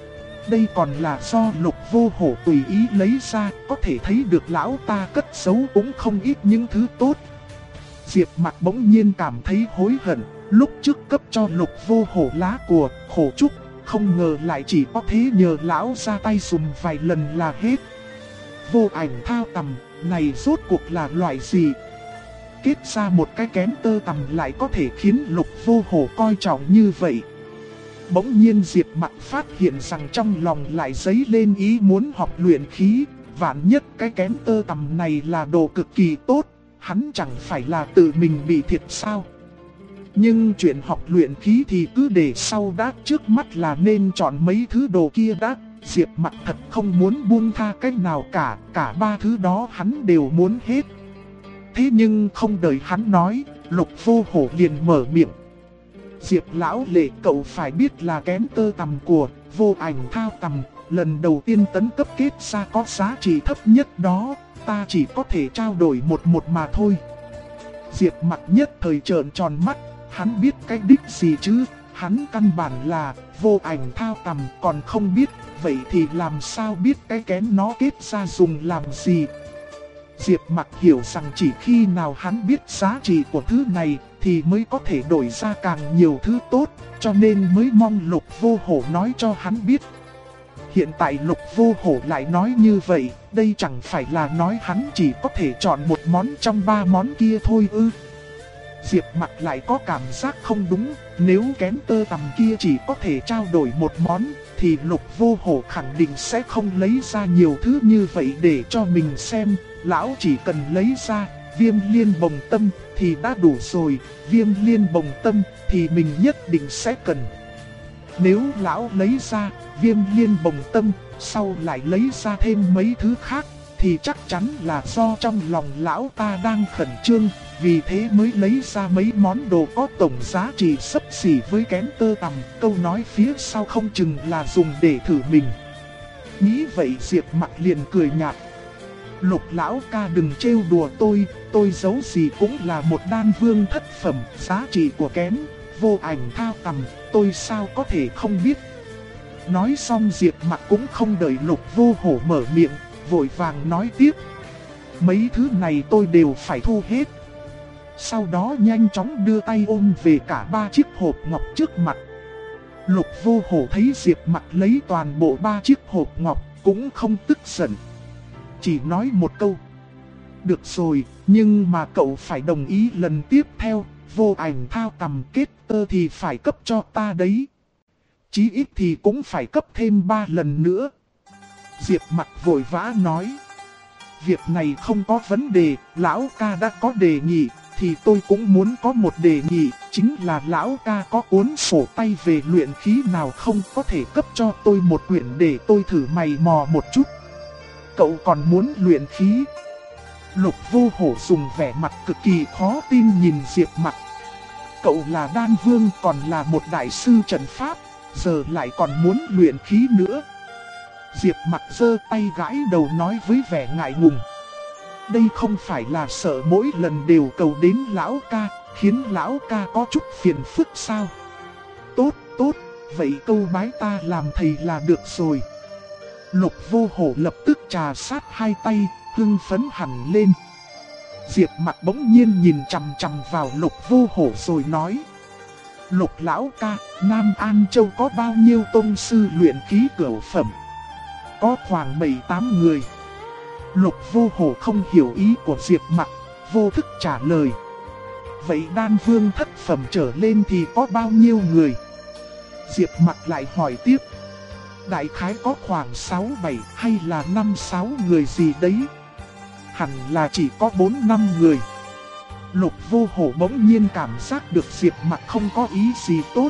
Đây còn là do Lục Vô Hổ tùy ý lấy ra, có thể thấy được lão ta cất giấu cũng không ít những thứ tốt. Diệp Mặc bỗng nhiên cảm thấy hối hận, lúc trước cấp cho Lục Vô Hổ lá của Hổ Trúc, không ngờ lại chỉ có thế nhờ lão ra tay dùng vài lần là hết. Vô Ảnh Thao Tầm này rốt cuộc là loại gì? Kết ra một cái kén tơ tằm lại có thể khiến Lục Vô Hổ coi trọng như vậy. Bỗng nhiên Diệp Mặc phát hiện rằng trong lòng lại dấy lên ý muốn học luyện khí, vạn nhất cái kén tơ tằm này là đồ cực kỳ tốt, hắn chẳng phải là tự mình bị thiệt sao? Nhưng chuyện học luyện khí thì cứ để sau đã, trước mắt là nên chọn mấy thứ đồ kia đã. Diệp Mặc thật không muốn buông tha cách nào cả ba thứ đó hắn đều muốn hết. Thế nhưng không đợi hắn nói, Lục Vô Hổ liền mở miệng. Diệp lão lệ, cậu phải biết là kén tơ tằm của Vô Ảnh Thao Tằm lần đầu tiên tấn cấp kết ra có giá trị thấp nhất đó, ta chỉ có thể trao đổi một mà thôi. Diệp Mặc nhất thời trợn tròn mắt, hắn biết cái đích gì chứ, hắn căn bản là Vô Ảnh Thao Tằm còn không biết, vậy thì làm sao biết cái kén nó kết ra dùng làm gì. Diệp Mặc hiểu rằng chỉ khi nào hắn biết giá trị của thứ này thì mới có thể đổi ra càng nhiều thứ tốt, cho nên mới mong Lục Vô Hổ nói cho hắn biết. Hiện tại Lục Vô Hổ lại nói như vậy, đây chẳng phải là nói hắn chỉ có thể chọn một món trong ba món kia thôi ư? Diệp Mặc lại có cảm giác không đúng, nếu kén tơ tằm kia chỉ có thể trao đổi một món, thì Lục Vô Hổ khẳng định sẽ không lấy ra nhiều thứ như vậy để cho mình xem. Lão chỉ cần lấy ra Viêm Liên Bồng Tâm thì đã đủ rồi, Viêm Liên Bồng Tâm thì mình nhất định sẽ cần. Nếu lão lấy ra Viêm Liên Bồng Tâm, sau lại lấy ra thêm mấy thứ khác, thì chắc chắn là do trong lòng lão ta đang khẩn trương, vì thế mới lấy ra mấy món đồ có tổng giá trị xấp xỉ với kén tơ tằm. Câu nói phía sau không chừng là dùng để thử mình. Nghĩ vậy Diệp Mặc liền cười nhạt. Lục lão ca đừng trêu đùa tôi giấu gì cũng là một đan vương thất phẩm, giá trị của kén Vô Ảnh Thao Tằm tôi sao có thể không biết. Nói xong Diệp Mặc cũng không đợi Lục Vô Hổ mở miệng, vội vàng nói tiếp. Mấy thứ này tôi đều phải thu hết. Sau đó nhanh chóng đưa tay ôm về cả ba chiếc hộp ngọc trước mặt. Lục Vô Hổ thấy Diệp Mặc lấy toàn bộ ba chiếc hộp ngọc cũng không tức giận, chỉ nói một câu. Được rồi, nhưng mà cậu phải đồng ý lần tiếp theo, Vô Ảnh Thao Tằm kết tơ thì phải cấp cho ta đấy. Chí ít thì cũng phải cấp thêm 3 lần nữa. Diệp Mặc vội vã nói. Việc này không có vấn đề, lão ca đã có đề nghị, thì tôi cũng muốn có một đề nghị, chính là lão ca có cuốn sổ tay về luyện khí nào không, có thể cấp cho tôi một quyển để tôi thử mày mò một chút. Cậu còn muốn luyện khí? Lục Vô Hổ dùng vẻ mặt cực kỳ khó tin nhìn Diệp Mặc. Cậu là đan vương, còn là một đại sư trận pháp, giờ lại còn muốn luyện khí nữa. Diệp Mặc giơ tay gãi đầu nói với vẻ ngại ngùng. Đây không phải là sợ mỗi lần đều cầu đến lão ca, khiến lão ca có chút phiền phức sao? Tốt, vậy câu bái ta làm thầy là được rồi. Lục Vô Hổ lập tức trà sát hai tay, hưng phấn hẳn lên. Diệp Mặc bỗng nhiên nhìn chằm chằm vào Lục Vô Hổ rồi nói. Lục lão ca, Nam An Châu có bao nhiêu tông sư luyện khí cửu phẩm? Có khoảng 7-8 người. Lục Vô Hổ không hiểu ý của Diệp Mặc, vô thức trả lời. Vậy đan vương thất phẩm trở lên thì có bao nhiêu người? Diệp Mặc lại hỏi tiếp. Đại khái có khoảng 6-7 hay là 5-6 người gì đấy. Hẳn là chỉ có 4-5 người. Lục Vô Hổ bỗng nhiên cảm giác được Diệp Mặc không có ý gì tốt.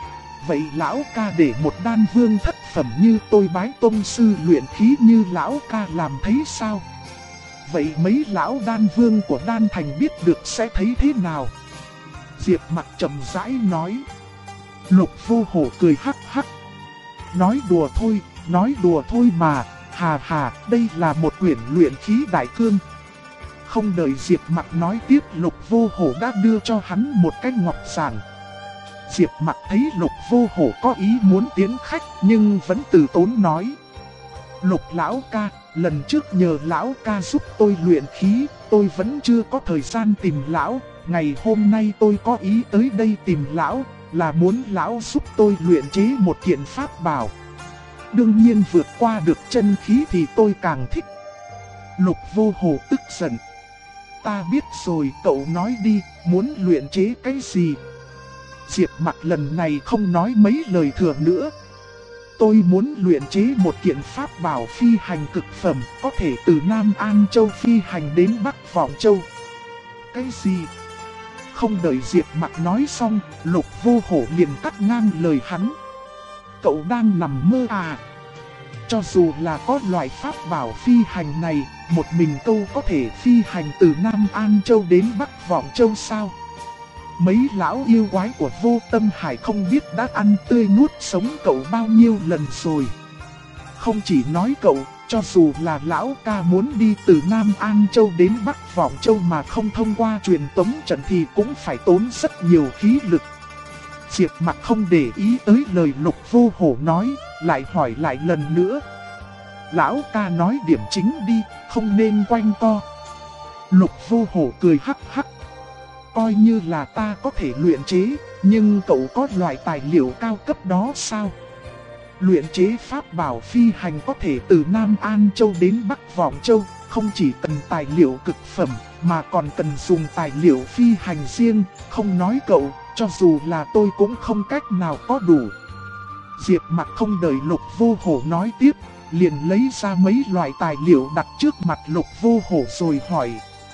Vậy lão ca để một đan vương thất phẩm như tôi bái tông sư luyện khí như lão ca làm thấy sao? Vậy mấy lão đan vương của đan thành biết được sẽ thấy thế nào? Diệp Mặc chậm rãi nói. Lục Vô Hổ cười hắc hắc. Nói đùa thôi mà, hà, đây là một quyển luyện khí đại cương. Không đợi Diệp Mặc nói tiếp, Lục Vô Hổ đã đưa cho hắn một cái ngọc giản. Diệp Mặc thấy Lục Vô Hổ có ý muốn tiến khách nhưng vẫn từ tốn nói. Lục lão ca, lần trước nhờ lão ca giúp tôi luyện khí, tôi vẫn chưa có thời gian tìm lão. Ngày hôm nay tôi có ý tới đây tìm lão, là muốn lão giúp tôi luyện chế một kiện pháp bảo. Đương nhiên vượt qua được chân khí thì tôi càng thích. Lục Vô Hổ tức giận. Ta biết rồi, cậu nói đi, muốn luyện chế cái gì? Diệp Mặc lần này không nói mấy lời thừa nữa. Tôi muốn luyện chế một kiện pháp bảo phi hành cực phẩm, có thể từ Nam An Châu phi hành đến Bắc Vọng Châu. Cái gì? không đợi Diệp Mặc nói xong, Lục Vô Hổ liền cắt ngang lời hắn. Cậu đang nằm mơ à? Cho dù là có loại pháp bảo phi hành này, một mình câu có thể phi hành từ Nam An Châu đến Bắc Vọng Châu sao? Mấy lão yêu quái của Vô Tâm Hải không biết đã ăn tươi nuốt sống cậu bao nhiêu lần rồi. Không chỉ nói cậu, cho dù là lão ca muốn đi từ Nam An Châu đến Bắc Vọng Châu mà không thông qua truyền tống trận thì cũng phải tốn rất nhiều khí lực. Diệp Mặc không để ý tới lời Lục Vô Hổ nói, lại hỏi lại lần nữa. Lão ca nói điểm chính đi, không nên quanh co. Lục Vô Hổ cười hắc hắc. Coi như là ta có thể luyện chế, nhưng cậu có loại tài liệu cao cấp đó sao? Luyện chế pháp bảo phi hành có thể từ Nam An Châu đến Bắc Vọng Châu, không chỉ cần tài liệu cực phẩm, mà còn cần dùng tài liệu phi hành riêng, không nói cậu, cho dù là tôi cũng không cách nào có đủ. Diệp Mặc không đợi Lục Vô Hổ nói tiếp, liền lấy ra mấy loại tài liệu đặt trước mặt Lục Vô Hổ rồi hỏi.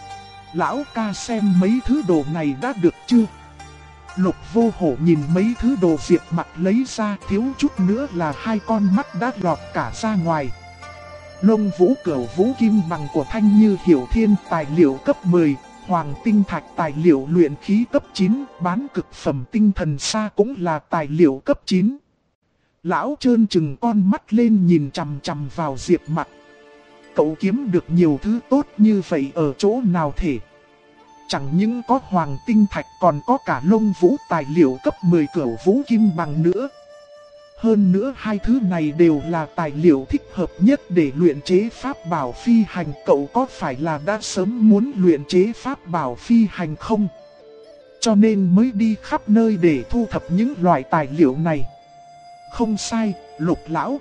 Lão ca xem mấy thứ đồ này đã được chưa? Lục Vô Hổ nhìn mấy thứ đồ Diệp Mặc lấy ra, thiếu chút nữa là hai con mắt đã lọt cả ra ngoài. Lông vũ cửu vũ kim bằng của Thanh Như Hiểu Thiên tài liệu cấp 10, Hoàng Tinh Thạch tài liệu luyện khí cấp 9, bán cực phẩm tinh thần sa cũng là tài liệu cấp 9. Lão trơn trừng con mắt lên nhìn chằm chằm vào Diệp Mặc. Cậu kiếm được nhiều thứ tốt như vậy ở chỗ nào thể? Chẳng những có Hoàng Tinh Thạch còn có cả lông vũ tài liệu cấp 10 cửu vũ kim bằng nữa. Hơn nữa hai thứ này đều là tài liệu thích hợp nhất để luyện chế pháp bảo phi hành. Cậu có phải là đã sớm muốn luyện chế pháp bảo phi hành không? Cho nên mới đi khắp nơi để thu thập những loại tài liệu này. Không sai, Lục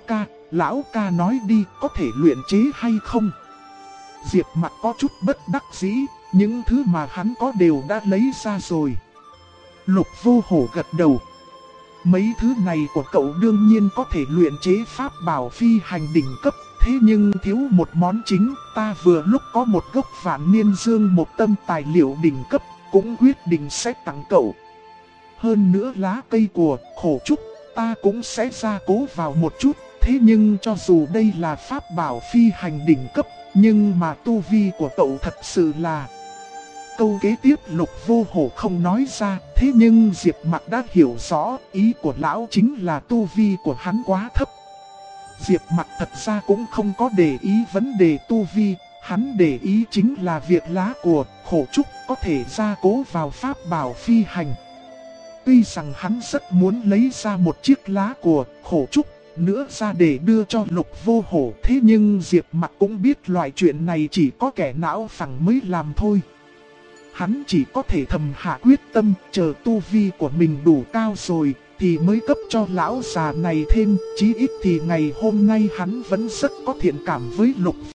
lão ca nói đi, có thể luyện chế hay không? Diệp Mặc có chút bất đắc dĩ, những thứ mà hắn có đều đã lấy ra rồi. Lục Vô Hổ gật đầu. Mấy thứ này của cậu đương nhiên có thể luyện chế pháp bảo phi hành đỉnh cấp, thế nhưng thiếu một món chính. Ta vừa lúc có một gốc Vạn Niên Dương một tâm tài liệu đỉnh cấp, cũng quyết định sẽ tặng cậu. Hơn nữa lá cây của Khổ Trúc ta cũng sẽ gia cố vào một chút. Thế nhưng cho dù đây là pháp bảo phi hành đỉnh cấp, nhưng mà tu vi của cậu thật sự là... Câu kế tiếp Lục Vô Hổ không nói ra, thế nhưng Diệp Mặc đã hiểu rõ, ý của lão chính là tu vi của hắn quá thấp. Diệp Mặc thật ra cũng không có để ý vấn đề tu vi, hắn để ý chính là việc lá của Khổ Trúc có thể gia cố vào pháp bảo phi hành. Tuy rằng hắn rất muốn lấy ra một chiếc lá của Khổ Trúc nữa ra để đưa cho Lục Vô Hổ, thế nhưng Diệp Mặc cũng biết loại chuyện này chỉ có kẻ não phẳng mới làm thôi. Hắn chỉ có thể thầm hạ quyết tâm, chờ tu vi của mình đủ cao rồi thì mới cấp cho lão già này thêm. Chí ít thì ngày hôm nay hắn vẫn rất có thiện cảm với Lục